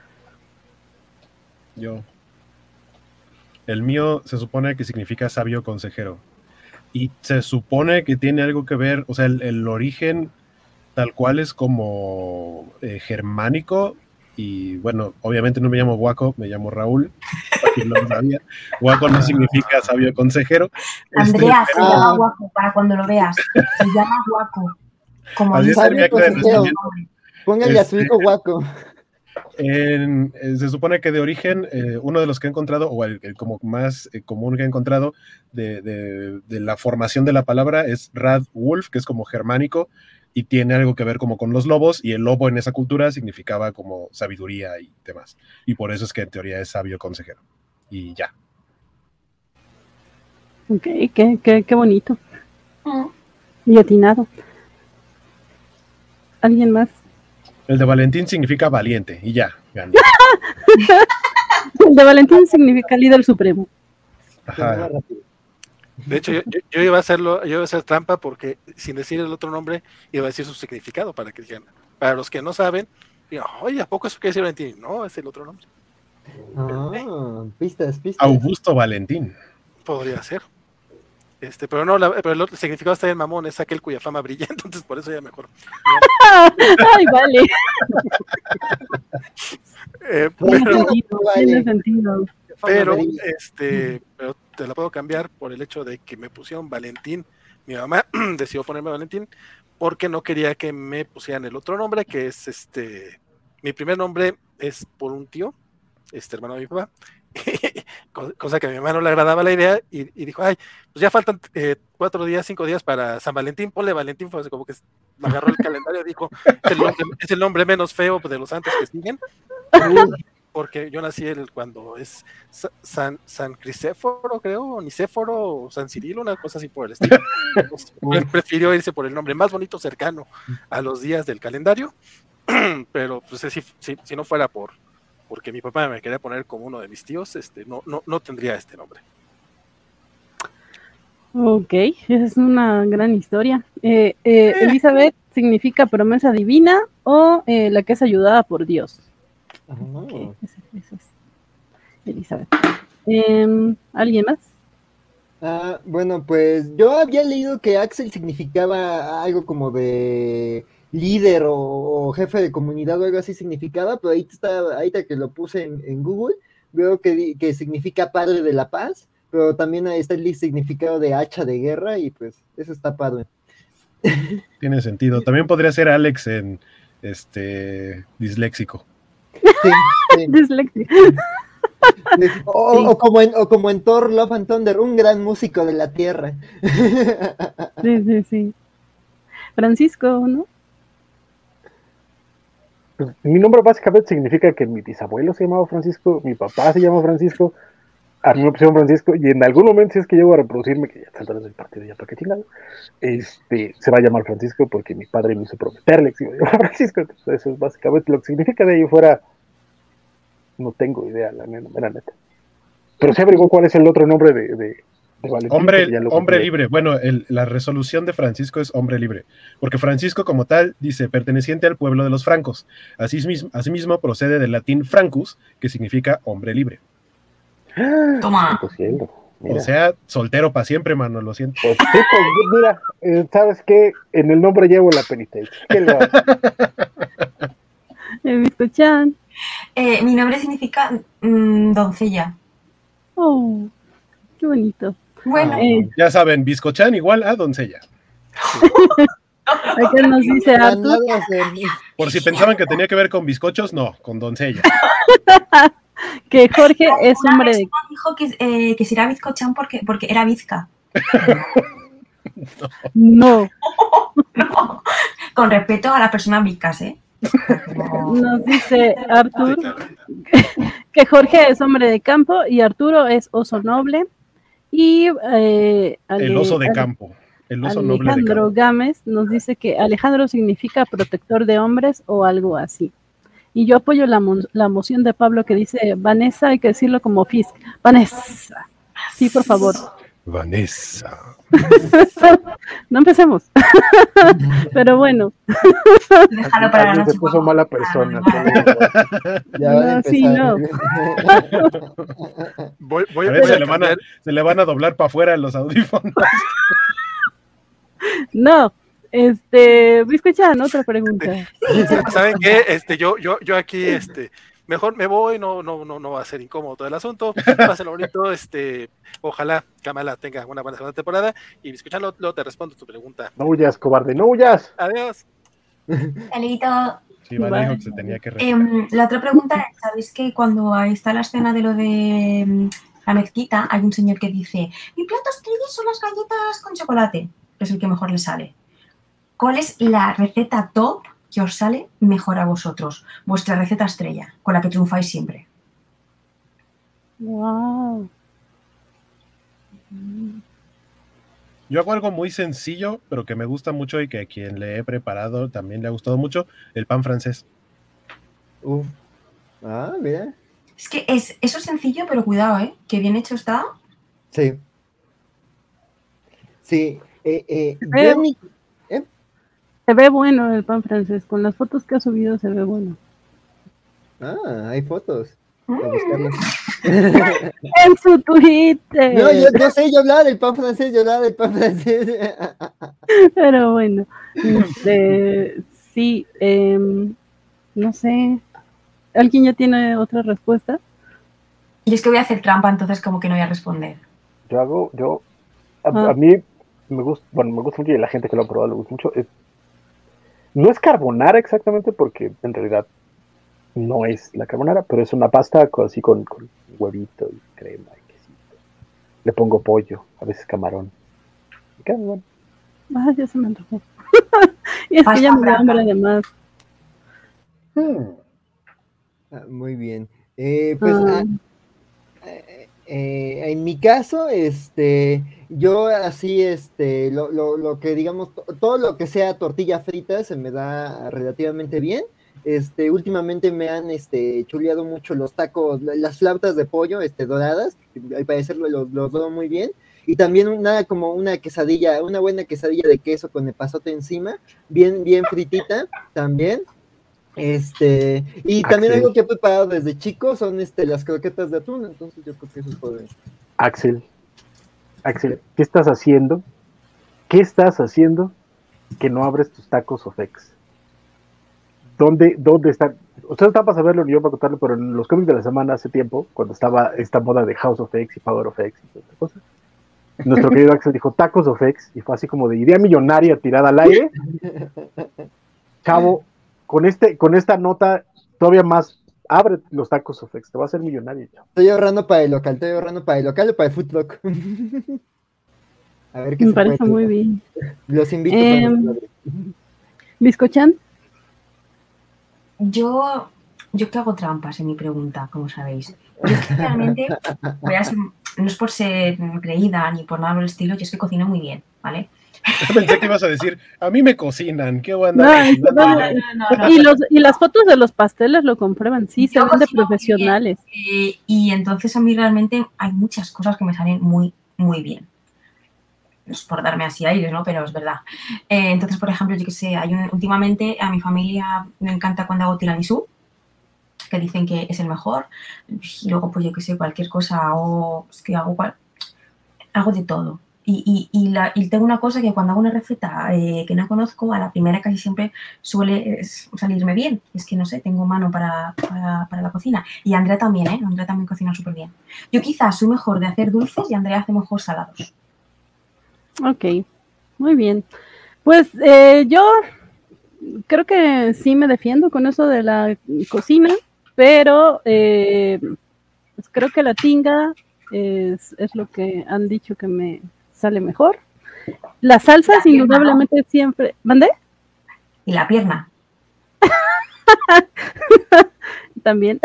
S2: Yo. El mío se supone que significa sabio consejero. Y se supone que tiene algo que ver, o sea, el origen tal cual es como germánico. Y bueno, obviamente no me llamo Guaco, me llamo Raúl. Para quien no lo sabía. Guaco no significa sabio consejero.
S4: Andrea se
S2: pero-
S4: llama Guaco, para cuando lo veas. Se llama Guaco. Como
S2: Así es
S4: dice
S2: el mi acta de nacimiento.
S5: Póngale a su hijo Guaco.
S2: Se supone que de origen, uno de los que he encontrado, o el como más común que he encontrado de la formación de la palabra es Rad Wolf, que es como germánico, y tiene algo que ver como con los lobos, y el lobo en esa cultura significaba como sabiduría y demás. Y por eso es que en teoría es sabio consejero. Y ya.
S1: Ok, qué bonito. Y atinado. ¿Alguien más?
S2: El de Valentín significa valiente, y ya, gané.
S1: El de Valentín significa líder supremo.
S2: Ajá.
S6: De hecho, yo iba a hacerlo, yo iba a hacer trampa porque sin decir el otro nombre iba a decir su significado para que dijeran. Para los que no saben, digan, oye, ¿a poco eso quiere decir Valentín? No, es el otro nombre.
S5: Pistas.
S2: Augusto Valentín.
S6: Podría ser. Pero no, pero el otro significado está en mamón, es aquel cuya fama brilla, entonces por eso ya mejor.
S1: Ay, vale. Tiene sentido.
S6: Pero te la puedo cambiar por el hecho de que me pusieron Valentín. Mi mamá decidió ponerme Valentín porque no quería que me pusieran el otro nombre, que es mi primer nombre es por un tío, hermano de mi papá, cosa que a mi mamá no le agradaba la idea y dijo, ay, pues ya faltan 5 días para San Valentín, ponle Valentín, fue como que agarró el calendario y dijo, es el nombre menos feo de los santos que siguen. Porque yo nací cuando es San Crisóforo, creo, o Nicéforo, o San Cirilo, una cosa así por el estilo. Él prefirió irse por el nombre más bonito, cercano a los días del calendario, pero pues si no fuera porque mi papá me quería poner como uno de mis tíos, no tendría este nombre.
S1: Ok, es una gran historia. Elizabeth significa promesa divina o la que es ayudada por Dios. Okay, ese es Elizabeth. ¿Alguien más?
S5: Bueno, pues yo había leído que Axel significaba algo como de líder o jefe de comunidad o algo así significaba, pero ahorita que lo puse en Google, veo que significa padre de la paz, pero también ahí está el significado de hacha de guerra y pues eso está padre.
S2: Tiene sentido. También podría ser Alex en disléxico.
S5: Sí.
S1: Disléxico.
S5: O como en Thor Love and Thunder, un gran músico de la tierra.
S1: Sí. Francisco, ¿no?
S7: Pues, mi nombre básicamente significa que mi bisabuelo se llamaba Francisco, mi papá se llama Francisco, a mí me pusieron Francisco, y en algún momento, si es que llego a reproducirme, que ya está atrás del partido, ya para qué chingado, se va a llamar Francisco porque mi padre me hizo prometerle que se iba a llamar Francisco. Entonces, eso es básicamente lo que significa. De ahí fuera, no tengo idea, la neta. Pero se averiguó cuál es el otro nombre de Valentín.
S2: Hombre libre. Bueno, la resolución de Francisco es hombre libre, porque Francisco como tal dice perteneciente al pueblo de los francos. Asimismo procede del latín francus, que significa hombre libre.
S4: Toma.
S2: O sea, soltero para siempre, mano, lo siento.
S7: Pues sí, pues mira, ¿sabes qué? En el nombre llevo la penitencia. ¿Qué le va a hacer?
S1: Biscochan.
S4: Mi nombre significa doncella.
S1: Oh, qué bonito.
S4: Bueno,
S2: Ya saben, Biscochan igual a doncella.
S1: Acá nos dice
S5: Para
S1: Artur
S5: nada hacer.
S2: Por si pensaban que tenía que ver con bizcochos, no, con doncella.
S1: que Jorge es
S4: una
S1: hombre de...
S4: persona dijo que será bizcochán porque era bizca.
S1: No,
S4: No, con respeto a las personas bizcas, ¿eh? No.
S1: nos dice Artur
S6: Sí, claro.
S1: que Jorge es hombre de campo y Arturo es oso noble. Y
S2: El oso de campo. El oso noble de
S1: Alejandro
S2: campo.
S1: Gámez nos dice que Alejandro significa protector de hombres o algo así. Y yo apoyo la moción de Pablo que dice Vanessa, hay que decirlo como Fisk. Vanessa. Sí, por favor.
S2: Vanessa.
S1: No empecemos. Pero bueno.
S4: Déjalo para la
S7: Alguien
S4: noche.
S7: se puso
S4: guapo.
S7: mala persona.
S5: Ya van a
S1: No, sí,
S5: empezar.
S6: Voy
S2: A
S6: a
S2: ver, se le
S6: cambiar.
S2: van a doblar para afuera los audífonos.
S1: No. Biscochan, otra pregunta.
S6: ¿Saben qué? Yo aquí, mejor me voy, no va a ser incómodo todo el asunto. Pásenlo bonito, ojalá Kamala tenga una buena segunda temporada. Y escuchando, luego te respondo tu pregunta.
S7: No huyas, cobarde, no huyas.
S6: Adiós.
S4: Saludito.
S2: Sí, vale,
S1: Vale.
S2: dijo que se tenía que retirar.
S4: La otra pregunta es, ¿sabéis que cuando está la escena de lo de la mezquita, hay un señor que dice, mi plato estrella son las galletas con chocolate, que es el que mejor le sale? ¿Cuál es la receta top que os sale mejor a vosotros? Vuestra receta estrella, con la que triunfáis siempre.
S1: Wow.
S2: Yo hago algo muy sencillo, pero que me gusta mucho y que a quien le he preparado también le ha gustado mucho, el pan francés.
S5: Uf. Ah, mira.
S4: Es que eso es sencillo, pero cuidado, ¿eh? Que bien hecho está.
S5: Sí. Sí.
S1: Pero-
S5: Yo en mi-
S1: Se ve bueno el pan francés. Con las fotos que ha subido se ve bueno.
S5: Ah, hay fotos. A buscarlas.
S1: En su Twitter.
S5: No, yo sé, yo hablaba del pan francés,
S1: Pero bueno. Sí. No sé. ¿Alguien ya tiene otra respuesta?
S4: Y es que voy a hacer trampa, entonces como que no voy a responder.
S7: A mí me gusta mucho y la gente que lo ha probado le gusta mucho. No es carbonara exactamente porque en realidad no es la carbonara, pero es una pasta así con huevito y crema y quesito. Le pongo pollo, a veces camarón. Y queda muy bueno.
S1: Ya se me antojó. Y es que ya me da hambre además.
S5: Muy bien. En mi caso, yo así, lo que digamos, todo lo que sea tortilla frita se me da relativamente bien. Últimamente me han chuleado mucho los tacos, las flautas de pollo doradas, que al parecer los doy muy bien. Y también como una quesadilla, una buena quesadilla de queso con el pasote encima, bien fritita también. Y también
S7: Axel.
S5: algo que he preparado desde chico son las croquetas de atún, entonces yo creo que eso es todo.
S7: Axel, ¿qué estás haciendo? ¿Qué estás haciendo que no abres tus tacos Ofex? ¿Dónde están? Ustedes están para saberlo, ni yo para contarlo, pero en los cómics de la semana hace tiempo, cuando estaba esta moda de House of X y Power of X y toda esta cosa, nuestro querido Axel dijo tacos of X y fue así como de idea millonaria tirada al aire. Chavo, con esta nota todavía más, abre los tacos of X, te va a hacer millonario. Chavo.
S5: Estoy ahorrando para el local o para el food truck. A ver qué
S1: Me
S5: se
S1: parece
S5: puede
S1: muy
S5: hacer.
S1: bien.
S5: Los invito.
S1: Biscochan.
S4: Yo que hago trampas en mi pregunta, como sabéis. Yo es que realmente, no es por ser creída ni por nada por el estilo, yo es que cocino muy bien, ¿vale?
S2: Yo pensé que ibas a decir, a mí me cocinan, ¿qué voy a
S1: No,
S2: andar cocinando yo?
S1: y las fotos de los pasteles lo comprueban, sí, se
S4: Yo
S1: ven de
S4: cocino muy
S1: profesionales.
S4: Y entonces a mí realmente hay muchas cosas que me salen muy, muy bien. No es por darme así aires, ¿no? Pero es verdad. Entonces, por ejemplo, yo que sé, últimamente a mi familia me encanta cuando hago tiramisú, que dicen que es el mejor. Y luego, pues yo que sé, cualquier cosa, es que hago de todo. Y tengo una cosa que cuando hago una receta que no conozco, a la primera casi siempre suele salirme bien. Es que no sé, tengo mano para la cocina. Y Andrea también, ¿eh? Andrea también cocina súper bien. Yo quizás soy mejor de hacer dulces y Andrea hace mejor salados.
S1: Ok, muy bien. Pues yo creo que sí me defiendo con eso de la cocina, pero pues creo que la tinga es lo que han dicho que me sale mejor. Las salsas, indudablemente, siempre. ¿Mandé?
S4: Y la pierna.
S1: También.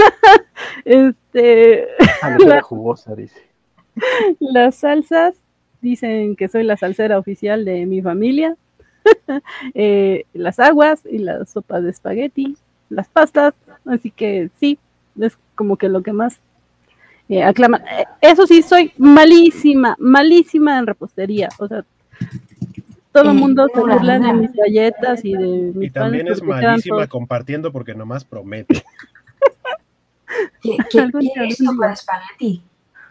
S7: La jugosa, dice.
S1: Las salsas dicen que soy la salsera oficial de mi familia. Las aguas y las sopas de espagueti, las pastas, así que sí, es como que lo que más aclaman. Eso sí, soy malísima en repostería, o sea, todo el mundo se burla de mis galletas y de mis
S2: Y también
S1: panes
S2: es
S1: porque quedan
S2: malísima
S1: todos.
S2: compartiendo porque nomás promete.
S4: ¿Qué es sopa de espagueti?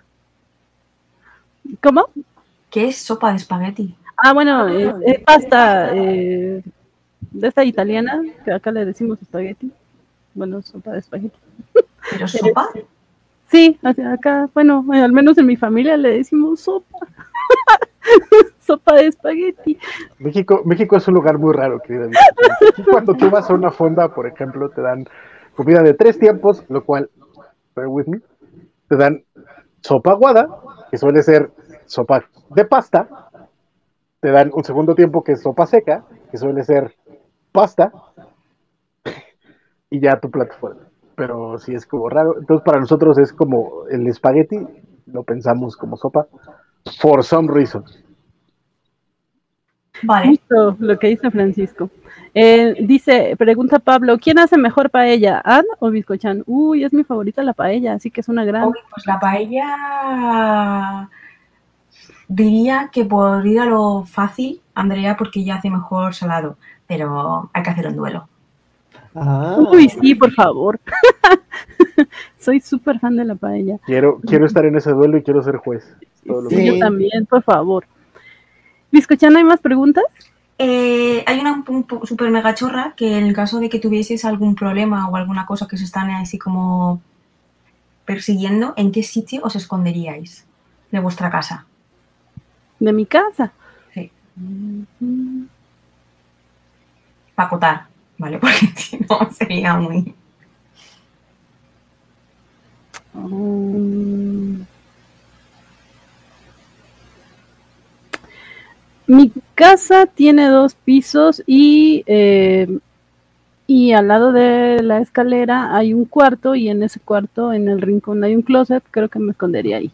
S1: ¿Cómo?
S4: ¿Qué es sopa de espagueti?
S1: Ah, bueno, es pasta de esta italiana, que acá le decimos espagueti. Bueno, sopa de espagueti.
S4: ¿Pero sopa?
S1: Sí, hacia acá, bueno, al menos en mi familia le decimos sopa. Sopa de espagueti.
S7: México es un lugar muy raro, querida. Aquí cuando tú vas a una fonda, por ejemplo, te dan comida de 3 tiempos, lo cual, bear with me, te dan sopa aguada, que suele ser sopa de pasta, te dan un segundo tiempo que es sopa seca, que suele ser pasta, y ya tu plato fuerte. Pero sí es como raro. Entonces para nosotros es como el espagueti, lo pensamos como sopa, for some reason.
S4: Vale.
S1: Justo lo que dice Francisco. Pregunta Pablo, ¿quién hace mejor paella, Ann o Bizcochan? Uy, es mi favorita la paella, así que es una gran...
S4: Pues la paella diría que por ir a lo fácil, Andrea, porque ella hace mejor salado, pero hay que hacer un duelo.
S1: Uy, sí, por favor. Soy súper fan de la paella.
S7: Quiero estar en ese duelo y quiero ser juez. Todo lo
S1: Sí,
S7: que
S1: yo también, por favor. Bizcochan, ¿hay más preguntas?
S4: Hay una super mega chorra que en el caso de que tuvieses algún problema o alguna cosa que se están así como persiguiendo, ¿en qué sitio os esconderíais de vuestra casa?
S1: De mi casa.
S4: Sí. Para acotar, ¿vale? Porque si no sería muy...
S1: Mi casa tiene 2 pisos y al lado de la escalera hay un cuarto y en ese cuarto, en el rincón, hay un closet. Creo que me escondería ahí.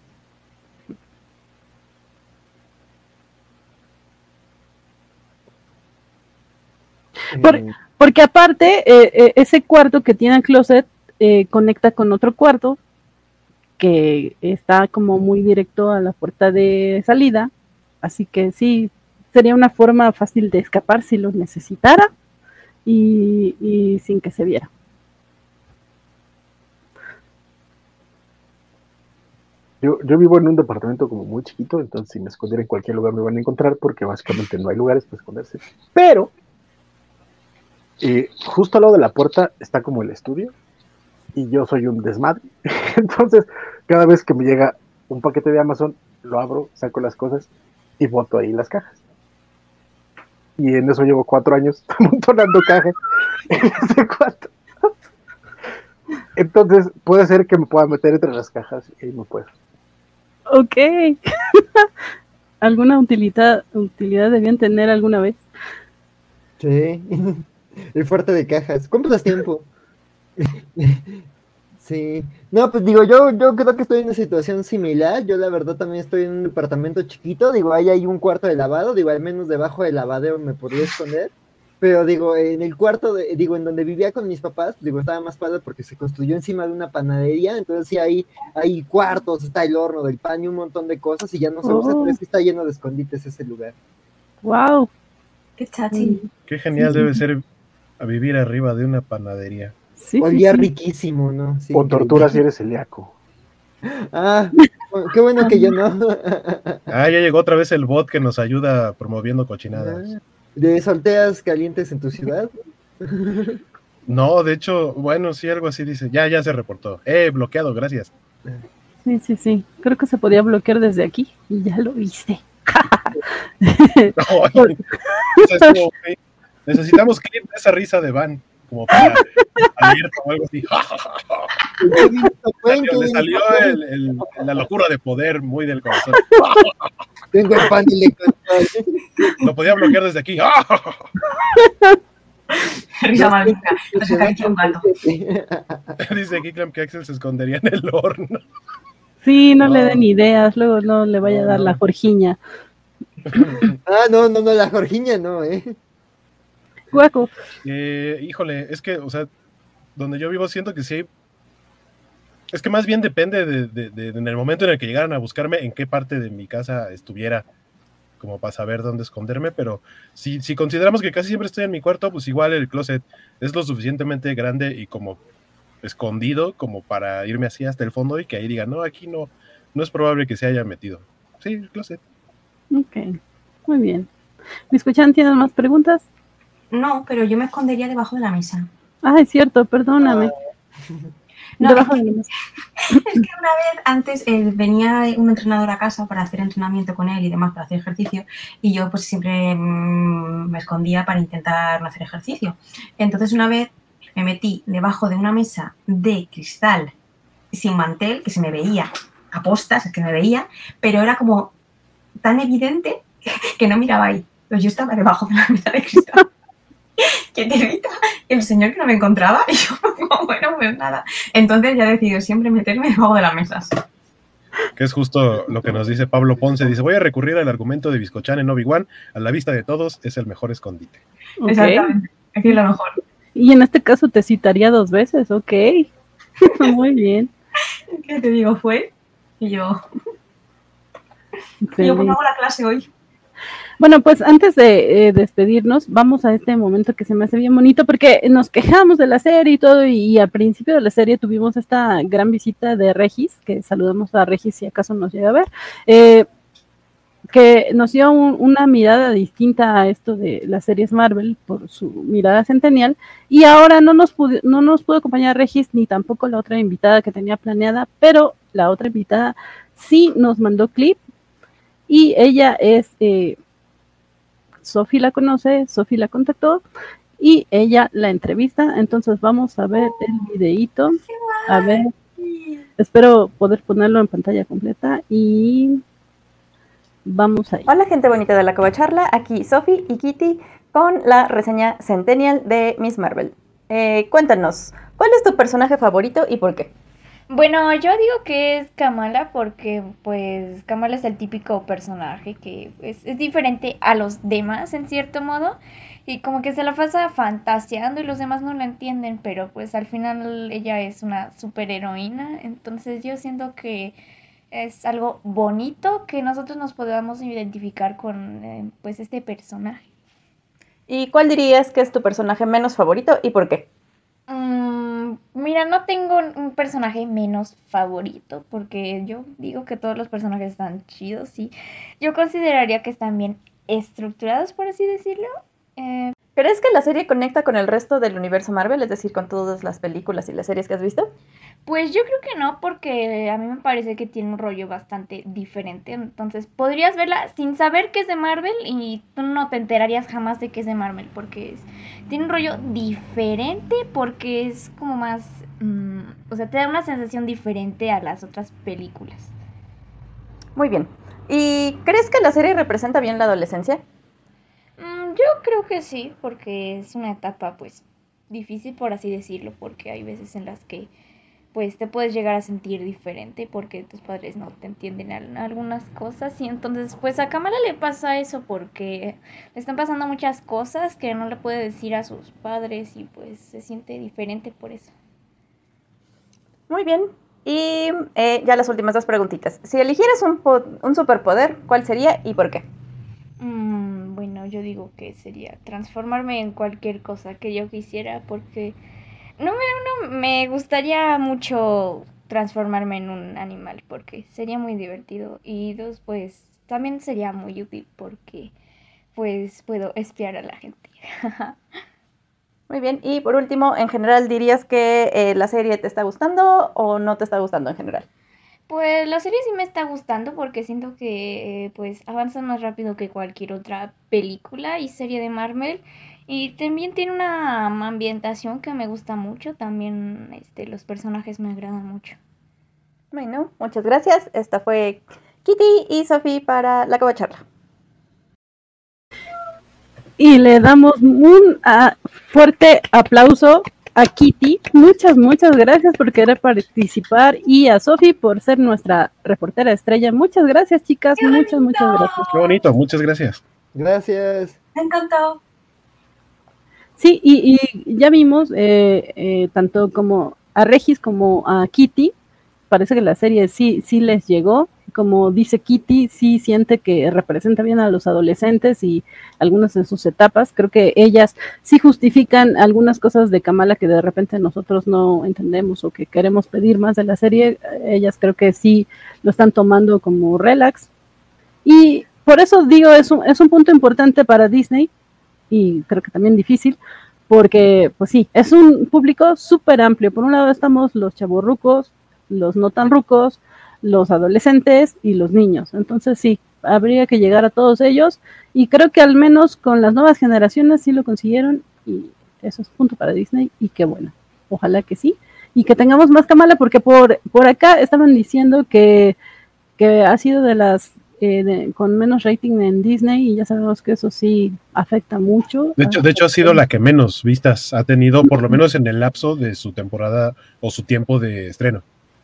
S1: Porque aparte, ese cuarto que tiene el closet conecta con otro cuarto que está como muy directo a la puerta de salida. Así que sí, sería una forma fácil de escapar si lo necesitara y sin que se viera.
S7: Yo vivo en un departamento como muy chiquito, entonces si me escondiera en cualquier lugar me van a encontrar porque básicamente no hay lugares para esconderse. Pero justo al lado de la puerta está como el estudio y yo soy un desmadre. Entonces cada vez que me llega un paquete de Amazon, lo abro, saco las cosas y boto ahí las cajas. Y en eso llevo 4 años amontonando cajas en ese cuarto. Entonces puede ser que me pueda meter entre las cajas y no puedo.
S1: Ok. ¿Alguna utilidad debían tener alguna vez?
S5: Sí. El fuerte de cajas. ¿Cuánto tiempo? Sí. No, pues digo, yo creo que estoy en una situación similar. Yo la verdad también estoy en un departamento chiquito. Digo, ahí hay un cuarto de lavado. Digo, al menos debajo del lavadero me podría esconder. Pero digo, en el cuarto, en donde vivía con mis papás, digo, estaba más padre porque se construyó encima de una panadería. Entonces sí, hay cuartos, está el horno del pan y un montón de cosas y ya no se usa, pero es que está lleno de escondites ese lugar.
S1: Wow.
S4: Qué chachi.
S2: Qué genial debe ser a vivir arriba de una panadería.
S5: Sí, olía riquísimo, ¿no? Sí,
S7: o tortura si eres celíaco.
S5: Ah, qué bueno que yo no.
S2: Ah, ya llegó otra vez el bot que nos ayuda promoviendo cochinadas.
S5: ¿De solteas calientes en tu ciudad?
S2: No, de hecho, bueno, sí, algo así dice. Ya se reportó. Bloqueado, gracias.
S1: Sí. Creo que se podía bloquear desde aquí y ya lo viste.
S2: Ay, eso estuvo muy- Necesitamos clip de esa risa de Van, como para alerta o algo así. Le salió la locura de poder muy del corazón.
S5: Tengo el pan electoral.
S2: Lo podía bloquear desde aquí.
S4: Risa maligna. No se acaricia un gato.
S2: Dice Kiklam que Axel se escondería en el horno.
S1: Sí, no le den ideas, luego no le vaya a dar la Jorgiña.
S5: Ah, no, la Jorgiña no,
S1: Guaco.
S2: Híjole, es que, o sea, donde yo vivo siento que sí. Es que más bien depende de en el momento en el que llegaran a buscarme, en qué parte de mi casa estuviera, como para saber dónde esconderme, pero si consideramos que casi siempre estoy en mi cuarto, pues igual el closet es lo suficientemente grande y como escondido como para irme así hasta el fondo y que ahí digan, no, aquí no es probable que se haya metido. Sí, el closet.
S1: Ok, muy bien. ¿Me escuchan? ¿Tienen más preguntas?
S4: No, pero yo me escondería debajo de la mesa.
S1: Ah, es cierto, perdóname.
S4: No,
S1: Debajo de la mesa.
S4: Es que una vez antes venía un entrenador a casa para hacer entrenamiento con él y demás, para hacer ejercicio, y yo pues siempre me escondía para intentar no hacer ejercicio. Entonces una vez me metí debajo de una mesa de cristal sin mantel, que se me veía a postas, es que me veía, pero era como tan evidente que no miraba ahí. Pues yo estaba debajo de la mesa de cristal. ¿Qué te evita? El señor que no me encontraba y yo, bueno, pues nada. Entonces ya he decidido siempre meterme debajo de las mesas.
S2: Que es justo lo que nos dice Pablo Ponce. Dice, voy a recurrir al argumento de Biscochan en Obi-Wan. A la vista de todos es el mejor escondite.
S1: Okay.
S4: Exactamente. Aquí es lo mejor.
S1: Y en este caso te citaría 2 veces, ok. Muy bien.
S4: ¿Qué te digo? Fue y yo... Yo pues hago la clase hoy.
S1: Bueno, pues antes de despedirnos, vamos a este momento que se me hace bien bonito porque nos quejamos de la serie y todo, y al principio de la serie tuvimos esta gran visita de Regis, que saludamos a Regis si acaso nos llega a ver, que nos dio una mirada distinta a esto de las series Marvel por su mirada centennial, y ahora no nos pudo acompañar Regis ni tampoco la otra invitada que tenía planeada, pero la otra invitada sí nos mandó clip y ella es... Sofi la conoce, Sofi la contactó y ella la entrevista. Entonces vamos a ver el videíto. A ver, espero poder ponerlo en pantalla completa y vamos ahí.
S8: Hola gente bonita de la Covacharla, aquí Sofi y Kitty con la reseña Centennial de Miss Marvel. Cuéntanos, ¿cuál es tu personaje favorito y por qué?
S3: Bueno, yo digo que es Kamala porque pues Kamala es el típico personaje que es diferente a los demás en cierto modo y como que se la pasa fantaseando y los demás no lo entienden, pero pues al final ella es una superheroína, entonces yo siento que es algo bonito que nosotros nos podamos identificar con pues este personaje.
S8: ¿Y cuál dirías que es tu personaje menos favorito y por qué?
S3: Mira, no tengo un personaje menos favorito, porque yo digo que todos los personajes están chidos y yo consideraría que están bien estructurados, por así decirlo.
S8: ¿Crees que la serie conecta con el resto del universo Marvel, es decir, con todas las películas y las series que has visto?
S3: Pues yo creo que no, porque a mí me parece que tiene un rollo bastante diferente. Entonces podrías verla sin saber que es de Marvel y tú no te enterarías jamás de que es de Marvel, porque tiene un rollo diferente, porque es como más... o sea, te da una sensación diferente a las otras películas.
S8: Muy bien. ¿Y crees que la serie representa bien la adolescencia?
S3: Yo creo que sí, porque es una etapa pues difícil, por así decirlo, porque hay veces en las que pues te puedes llegar a sentir diferente porque tus padres no te entienden algunas cosas y entonces pues a Kamala le pasa eso porque le están pasando muchas cosas que no le puede decir a sus padres y pues se siente diferente por eso.
S8: Muy bien. Y ya las últimas 2 preguntitas. Si eligieras un superpoder, ¿cuál sería y por qué?
S3: Bueno, yo digo que sería transformarme en cualquier cosa que yo quisiera porque... No, me gustaría mucho transformarme en un animal porque sería muy divertido. Y dos, pues también sería muy útil porque pues puedo espiar a la gente.
S8: Muy bien, y por último, en general, ¿dirías que la serie te está gustando o no te está gustando en general?
S3: Pues la serie sí me está gustando porque siento que pues avanza más rápido que cualquier otra película y serie de Marvel y también tiene una ambientación que me gusta mucho, también los personajes me agradan mucho.
S8: Bueno, muchas gracias. Esta fue Kitty y Sophie para la Covacharla.
S1: Y le damos un fuerte aplauso a Kitty. Muchas gracias por querer participar y a Sophie por ser nuestra reportera estrella. Muchas gracias, chicas. Muchas gracias.
S2: Qué bonito, muchas gracias.
S5: Gracias.
S4: Me encantó.
S1: Sí, y ya vimos tanto como a Regis como a Kitty. Parece que la serie sí les llegó. Como dice Kitty, sí siente que representa bien a los adolescentes y algunas de sus etapas. Creo que ellas sí justifican algunas cosas de Kamala que de repente nosotros no entendemos o que queremos pedir más de la serie. Ellas creo que sí lo están tomando como relax. Y por eso digo, es un punto importante para Disney y creo que también difícil, porque pues sí, es un público súper amplio. Por un lado estamos los chavorrucos, los no tan rucos, los adolescentes y los niños. Entonces sí, habría que llegar a todos ellos y creo que al menos con las nuevas generaciones sí lo consiguieron y eso es punto para Disney y qué bueno, ojalá que sí y que tengamos más Kamala porque por acá estaban diciendo que ha sido de las con menos rating en Disney y ya sabemos que eso sí afecta mucho.
S2: De hecho ha sido la que menos vistas ha tenido, por lo menos en el lapso de su temporada o su tiempo de estreno.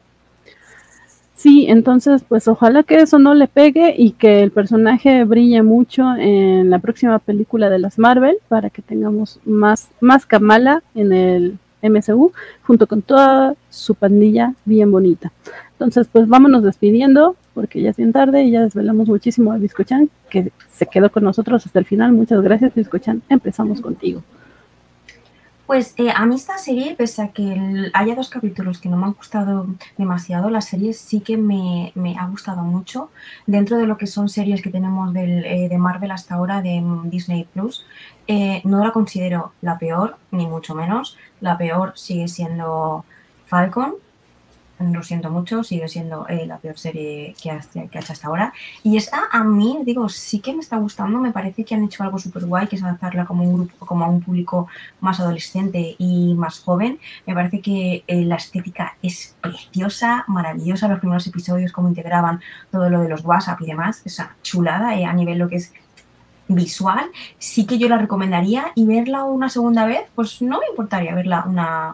S1: Sí, entonces pues ojalá que eso no le pegue y que el personaje brille mucho en la próxima película de las Marvel para que tengamos más Kamala en el MCU junto con toda su pandilla bien bonita. Entonces pues vámonos despidiendo porque ya es bien tarde y ya desvelamos muchísimo a Biscochan que se quedó con nosotros hasta el final. Muchas gracias, Biscochan. Empezamos contigo.
S4: Pues a mí esta serie, pese a que haya 2 capítulos que no me han gustado demasiado, la serie sí que me ha gustado mucho. Dentro de lo que son series que tenemos de Marvel hasta ahora, de Disney Plus, no la considero la peor, ni mucho menos. La peor sigue siendo Falcon. Lo siento mucho, sigue siendo la peor serie que ha hecho hasta ahora. Y esta a mí, digo, sí que me está gustando, me parece que han hecho algo súper guay, que es adaptarla como un grupo, como a un público más adolescente y más joven. Me parece que la estética es preciosa, maravillosa, los primeros episodios, cómo integraban todo lo de los WhatsApp y demás, esa chulada a nivel lo que es visual. Sí que yo la recomendaría y verla una segunda vez, pues no me importaría verla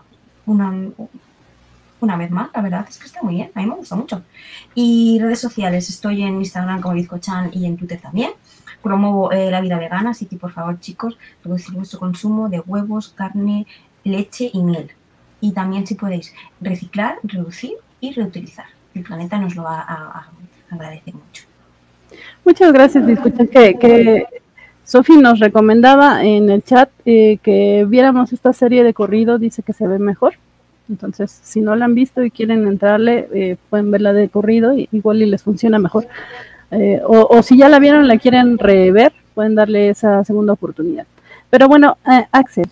S4: una vez más, la verdad es que está muy bien, a mí me gusta mucho. Y redes sociales, estoy en Instagram como Bizcochan y en Twitter también. Promuevo la vida vegana, así que por favor, chicos, reducir vuestro consumo de huevos, carne, leche y miel. Y también si podéis reciclar, reducir y reutilizar. El planeta nos lo va a agradecer mucho.
S1: Muchas gracias, Bizcochan, que Sophie nos recomendaba en el chat que viéramos esta serie de corrido, dice que se ve mejor. Entonces, si no la han visto y quieren entrarle, pueden verla de corrido, igual y les funciona mejor. O si ya la vieron y la quieren rever, pueden darle esa segunda oportunidad. Pero bueno, Axel.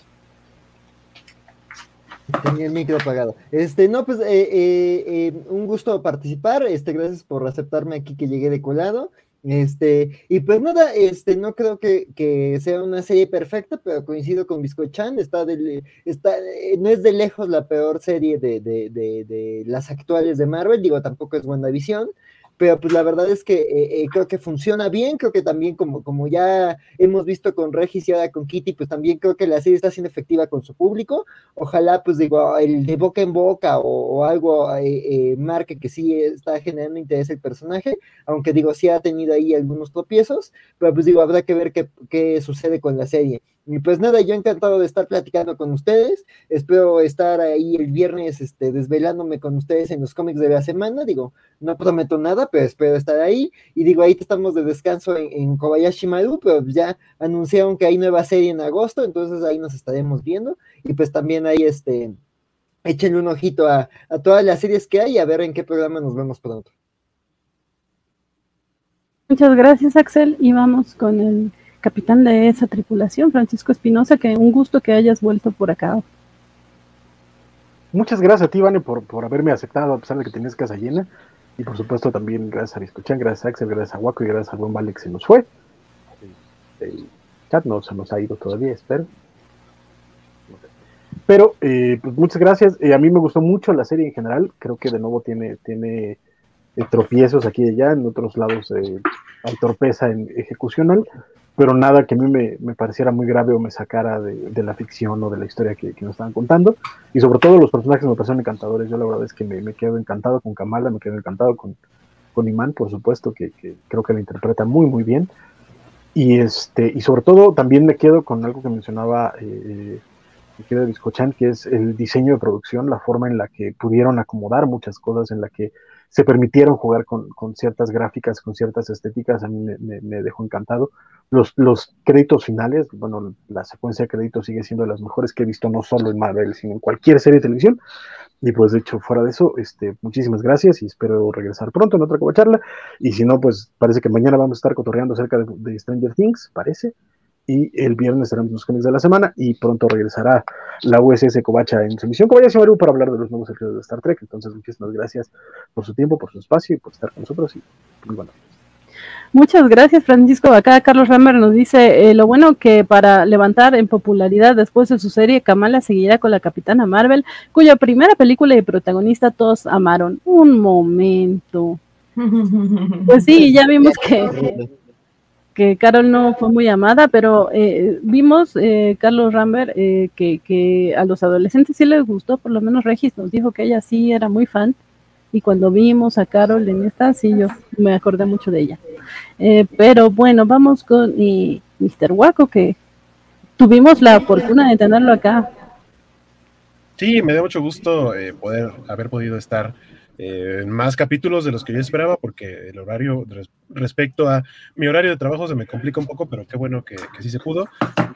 S5: Tenía el micro apagado. No, pues un gusto participar. Gracias por aceptarme aquí que llegué de colado. Y pues nada, no creo que sea una serie perfecta, pero coincido con Bizcochan, no es de lejos la peor serie de las actuales de Marvel, digo, tampoco es WandaVision, pero pues la verdad es que creo que funciona bien, creo que también como ya hemos visto con Regis y ahora con Kitty, pues también creo que la serie está siendo efectiva con su público, ojalá pues digo, el de boca en boca o algo marque que sí está generando interés el personaje, aunque digo, sí ha tenido ahí algunos tropiezos, pero pues digo, habrá que ver qué sucede con la serie. Y pues nada, yo encantado de estar platicando con ustedes, espero estar ahí el viernes desvelándome con ustedes en los cómics de la semana, digo, no prometo nada, pero espero estar ahí, y digo, ahí estamos de descanso en Kobayashi Maru, pero ya anunciaron que hay nueva serie en agosto, entonces ahí nos estaremos viendo, y pues también hay échenle un ojito a todas las series que hay y a ver en qué programa nos vemos pronto.
S1: Muchas gracias, Axel, y vamos con el capitán de esa tripulación, Francisco Espinosa, que un gusto que hayas vuelto por acá.
S7: Muchas gracias a ti, Vane, por haberme aceptado a pesar de que tenías casa llena. Y por supuesto también gracias a Biscochan, gracias a Axel, gracias a Waco y gracias a buen Vale que se nos fue. El chat no se nos ha ido todavía, espero. Pero pues muchas gracias. A mí me gustó mucho la serie en general. Creo que de nuevo tiene tropiezos aquí y allá. En otros lados hay torpeza en ejecucional. Pero nada que a mí me pareciera muy grave o me sacara de la ficción o de la historia que nos estaban contando. Y sobre todo los personajes me parecieron encantadores. Yo la verdad es que me quedo encantado con Kamala, me quedo encantado con Iman, por supuesto, que creo que la interpreta muy, muy bien. Y sobre todo también me quedo con algo que mencionaba mi querido Biscochan, que es el diseño de producción, la forma en la que pudieron acomodar muchas cosas, en la que se permitieron jugar con ciertas gráficas, con ciertas estéticas. A mí me dejó encantado. Los créditos finales, bueno, la secuencia de créditos sigue siendo de las mejores que he visto, no solo en Marvel, sino en cualquier serie de televisión. Y pues de hecho, fuera de eso, muchísimas gracias y espero regresar pronto en otra charla. Y si no, pues parece que mañana vamos a estar cotorreando acerca de Stranger Things, parece. Y el viernes serán los cómics de la semana y pronto regresará la USS Covacha en su misión Kobayashi Maru para hablar de los nuevos episodios de Star Trek. Entonces, muchísimas gracias por su tiempo, por su espacio y por estar con nosotros. Y bueno.
S1: Muchas gracias, Francisco. Acá Carlos Rammer nos dice, lo bueno que para levantar en popularidad después de su serie, Kamala seguirá con la Capitana Marvel, cuya primera película y protagonista todos amaron. Un momento. Pues sí, ya vimos que Carol no fue muy amada, pero vimos, Carlos Ramber, que a los adolescentes sí les gustó, por lo menos Regis nos dijo que ella sí era muy fan, y cuando vimos a Carol en esta, sí, yo me acordé mucho de ella. Pero bueno, vamos con Mr. Waco, que tuvimos la fortuna de tenerlo acá.
S2: Sí, me da mucho gusto haber podido estar en más capítulos de los que yo esperaba, porque el horario, respecto a mi horario de trabajo, se me complica un poco, pero qué bueno que sí se pudo.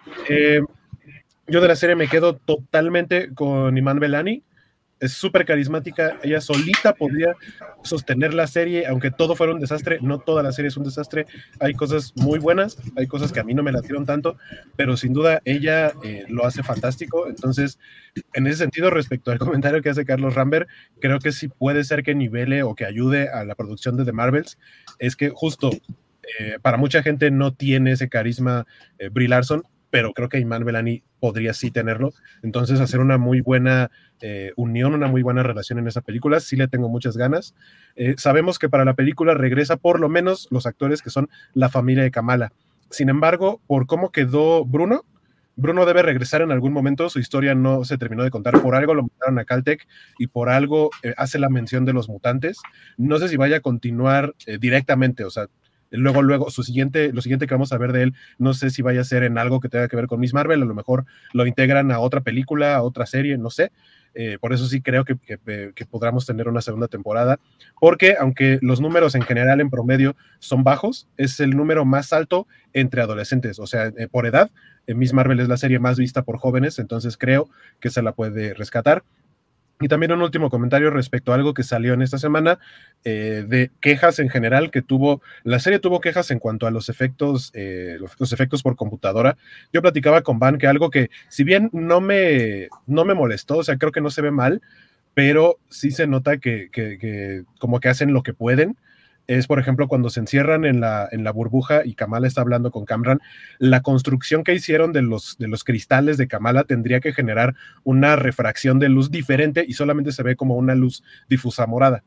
S2: Yo de la serie me quedo totalmente con Iman Vellani. Es súper carismática, ella solita podía sostener la serie, aunque todo fuera un desastre. No toda la serie es un desastre, hay cosas muy buenas, hay cosas que a mí no me latieron tanto, pero sin duda ella lo hace fantástico. Entonces, en ese sentido, respecto al comentario que hace Carlos Ramber, creo que sí puede ser que nivele o que ayude a la producción de The Marvels. Es que justo para mucha gente no tiene ese carisma Brie Larson, pero creo que Iman Vellani podría sí tenerlo. Entonces, hacer una muy buena unión, una muy buena relación en esa película, sí le tengo muchas ganas. Sabemos que para la película regresa por lo menos los actores que son la familia de Kamala. Sin embargo, por cómo quedó Bruno debe regresar en algún momento. Su historia no se terminó de contar, por algo lo mandaron a Caltech y por algo hace la mención de los mutantes. No sé si vaya a continuar directamente, o sea, luego, lo siguiente que vamos a ver de él, no sé si vaya a ser en algo que tenga que ver con Miss Marvel, a lo mejor lo integran a otra película, a otra serie, no sé. Por eso sí creo que podamos tener una segunda temporada, porque aunque los números en general en promedio son bajos, es el número más alto entre adolescentes, o sea, por edad. Miss Marvel es la serie más vista por jóvenes, entonces creo que se la puede rescatar. Y también un último comentario respecto a algo que salió en esta semana, de quejas en general la serie tuvo quejas en cuanto a los efectos por computadora. Yo platicaba con Van que algo que, si bien no me molestó, o sea, creo que no se ve mal, pero sí se nota que como que hacen lo que pueden. Es, por ejemplo, cuando se encierran en la burbuja y Kamala está hablando con Kamran, la construcción que hicieron de los cristales de Kamala tendría que generar una refracción de luz diferente y solamente se ve como una luz difusa morada.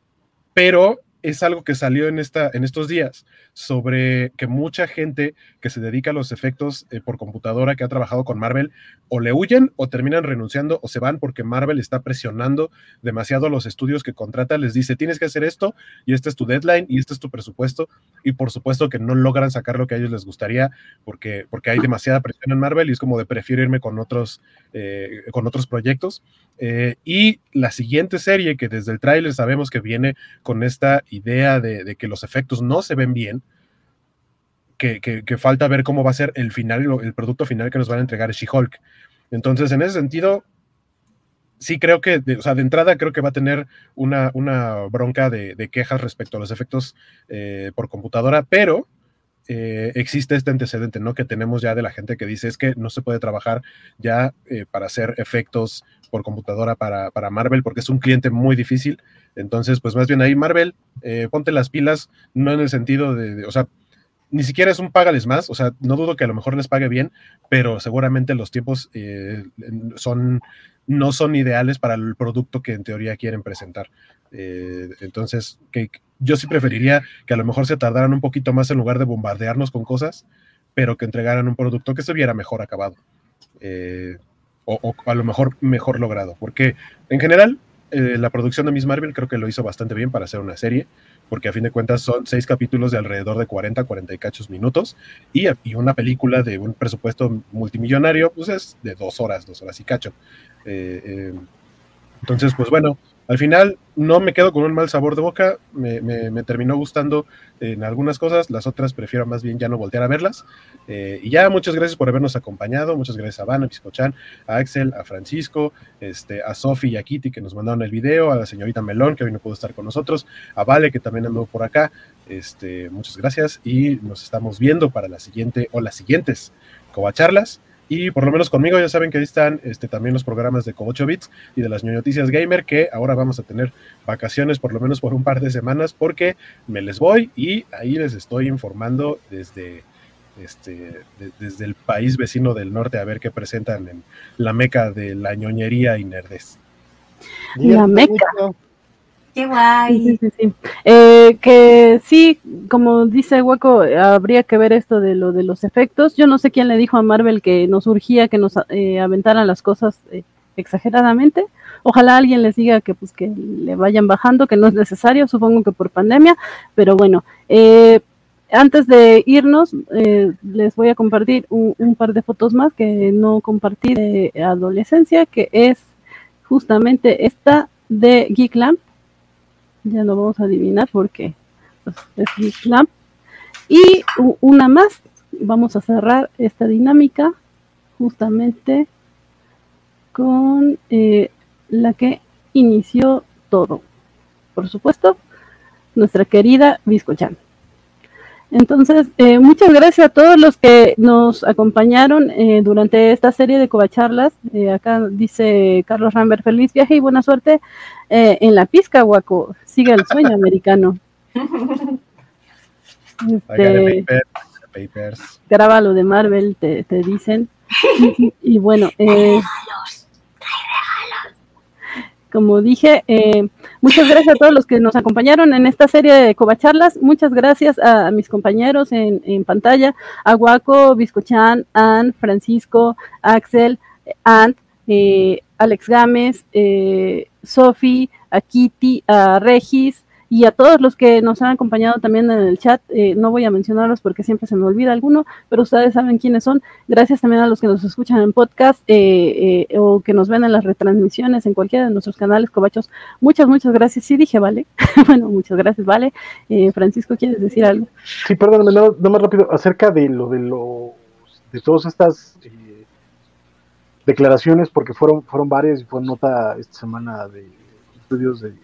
S2: Pero es algo que salió en estos días, sobre que mucha gente que se dedica a los efectos por computadora, que ha trabajado con Marvel, o le huyen o terminan renunciando o se van porque Marvel está presionando demasiado a los estudios que contrata, les dice, tienes que hacer esto y este es tu deadline y este es tu presupuesto, y por supuesto que no logran sacar lo que a ellos les gustaría porque hay demasiada presión en Marvel y es como de prefiero irme con otros proyectos. Y la siguiente serie, que desde el tráiler sabemos que viene con esta idea de que los efectos no se ven bien, que falta ver cómo va a ser el producto final que nos van a entregar She-Hulk. Entonces, en ese sentido, sí creo que, de entrada creo que va a tener una bronca de quejas respecto a los efectos por computadora, pero existe este antecedente, ¿no? Que tenemos ya de la gente que dice es que no se puede trabajar ya para hacer efectos por computadora para Marvel porque es un cliente muy difícil. Entonces, pues más bien ahí Marvel, ponte las pilas, no en el sentido o sea, ni siquiera es un págales más, o sea, no dudo que a lo mejor les pague bien, pero seguramente los tiempos no son ideales para el producto que en teoría quieren presentar. Entonces, yo sí preferiría que a lo mejor se tardaran un poquito más en lugar de bombardearnos con cosas, pero que entregaran un producto que se viera mejor acabado. O a lo mejor mejor logrado, porque en general la producción de Miss Marvel creo que lo hizo bastante bien para hacer una serie, porque a fin de cuentas son 6 capítulos de alrededor de 40 y cachos minutos, y una película de un presupuesto multimillonario, pues es de 2 horas y cacho. Entonces, pues bueno, al final no me quedo con un mal sabor de boca, me terminó gustando en algunas cosas, las otras prefiero más bien ya no voltear a verlas. Y ya, muchas gracias por habernos acompañado, muchas gracias a Van, a Piscochan, a Axel, a Francisco, a Sofi y a Kitty que nos mandaron el video, a la señorita Melón que hoy no pudo estar con nosotros, a Vale que también andó por acá. Muchas gracias y nos estamos viendo para la siguiente o las siguientes Covacharlas. Y por lo menos conmigo ya saben que ahí están también los programas de Covocho Bits y de las Noticias Gamer, que ahora vamos a tener vacaciones por lo menos por un par de semanas porque me les voy y ahí les estoy informando desde el país vecino del norte a ver qué presentan en la meca de la ñoñería y nerdez.
S1: La meca.
S4: ¡Qué guay!
S1: Sí. Que sí, como dice Waco, habría que ver esto de lo de los efectos. Yo no sé quién le dijo a Marvel que nos urgía que nos aventaran las cosas exageradamente. Ojalá alguien les diga que pues que le vayan bajando, que no es necesario, supongo que por pandemia, pero bueno, antes de irnos, les voy a compartir un par de fotos más que no compartí de adolescencia, que es justamente esta de Geek Lamp. Ya lo vamos a adivinar porque pues, es Geek Lamp. Y una más, vamos a cerrar esta dinámica justamente con la que inició todo. Por supuesto, nuestra querida Piscochan. Entonces, muchas gracias a todos los que nos acompañaron durante esta serie de Covacharlas. Acá dice Carlos Rambert, feliz viaje y buena suerte en la pizca, Waco. Sigue el sueño americano.
S2: Papers.
S1: Graba lo de Marvel, te dicen. Y bueno, como dije, muchas gracias a todos los que nos acompañaron en esta serie de Covacharlas. Muchas gracias a mis compañeros en pantalla, a Waco, Piscochan, Ann, Francisco, Axel, Ant, Alex Gámez, Sofi, a Kitty, a Regis y a todos los que nos han acompañado también en el chat. No voy a mencionarlos porque siempre se me olvida alguno, pero ustedes saben quiénes son. Gracias también a los que nos escuchan en podcast o que nos ven en las retransmisiones en cualquiera de nuestros canales, Covachos. Muchas gracias. Sí dije, Vale. Bueno, muchas gracias, Vale. Francisco, ¿quieres decir algo?
S7: Sí, perdóname, no más rápido, acerca de de todas estas declaraciones, porque fueron varias y fue nota esta semana de estudios de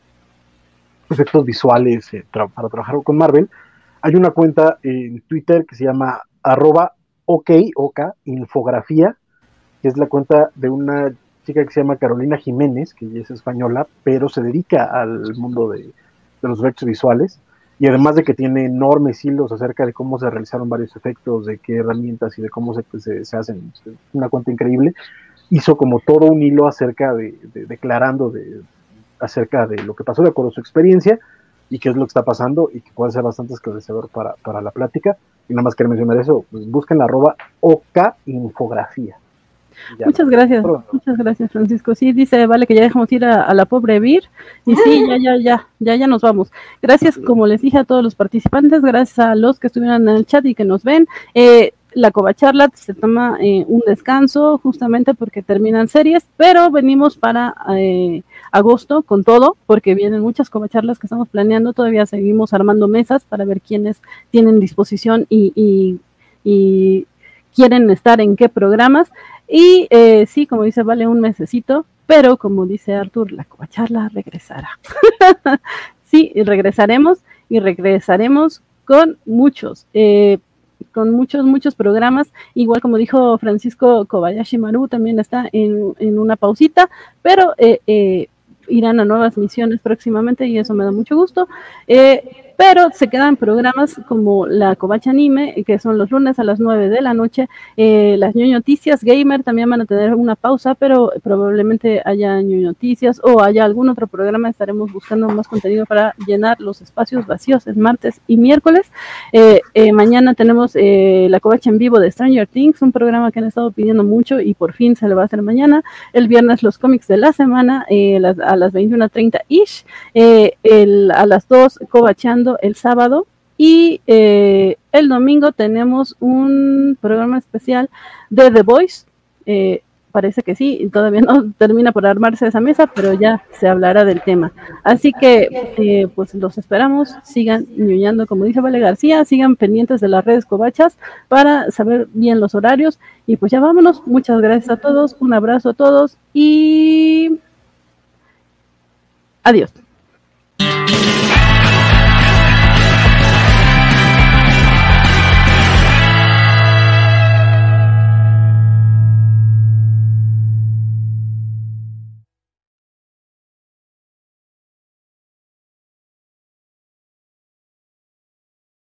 S7: efectos visuales para trabajar con Marvel. Hay una cuenta en Twitter que se llama @OK Infografía, que es la cuenta de una chica que se llama Carolina Jiménez, que ella es española, pero se dedica al mundo de los efectos visuales, y además de que tiene enormes hilos acerca de cómo se realizaron varios efectos, de qué herramientas y de cómo se hacen, una cuenta increíble, hizo como todo un hilo acerca declarando acerca de lo que pasó de acuerdo a su experiencia y qué es lo que está pasando y que puede ser bastante esclarecedor para la plática. Y nada más quiero mencionar eso, pues busquen la @OK Infografía.
S1: Muchas gracias, Francisco. Sí, dice, Vale, que ya dejamos ir a la pobre Vir. Y sí, ya nos vamos. Gracias, como les dije, a todos los participantes, gracias a los que estuvieron en el chat y que nos ven. La Covacharla se toma un descanso justamente porque terminan series, pero venimos para agosto con todo, porque vienen muchas Covacharlas que estamos planeando. Todavía seguimos armando mesas para ver quiénes tienen disposición y quieren estar en qué programas. Y sí, como dice Vale, un mesecito pero como dice Artur, la covacharla regresará. Sí, regresaremos con muchos programas, igual como dijo Francisco Kobayashi Maru, también está en una pausita, pero irán a nuevas misiones próximamente y eso me da mucho gusto, pero se quedan programas como la Kobacha Anime, que son los lunes a las 9 de la noche, las ñoñoticias gamer también van a tener una pausa, pero probablemente haya ñoñoticias o haya algún otro programa, estaremos buscando más contenido para llenar los espacios vacíos el martes y miércoles. Mañana tenemos la Kobacha en vivo de Stranger Things, un programa que han estado pidiendo mucho y por fin se le va a hacer mañana. El viernes los cómics de la semana, a las 21:30 ish, a las 2 Kobachando el sábado, y el domingo tenemos un programa especial de The Voice, parece que sí, todavía no termina por armarse esa mesa, pero ya se hablará del tema. Así que pues los esperamos, sigan ñoñando, como dice Vale García, sigan pendientes de las redes covachas para saber bien los horarios, y pues ya vámonos. Muchas gracias a todos, un abrazo a todos y adiós.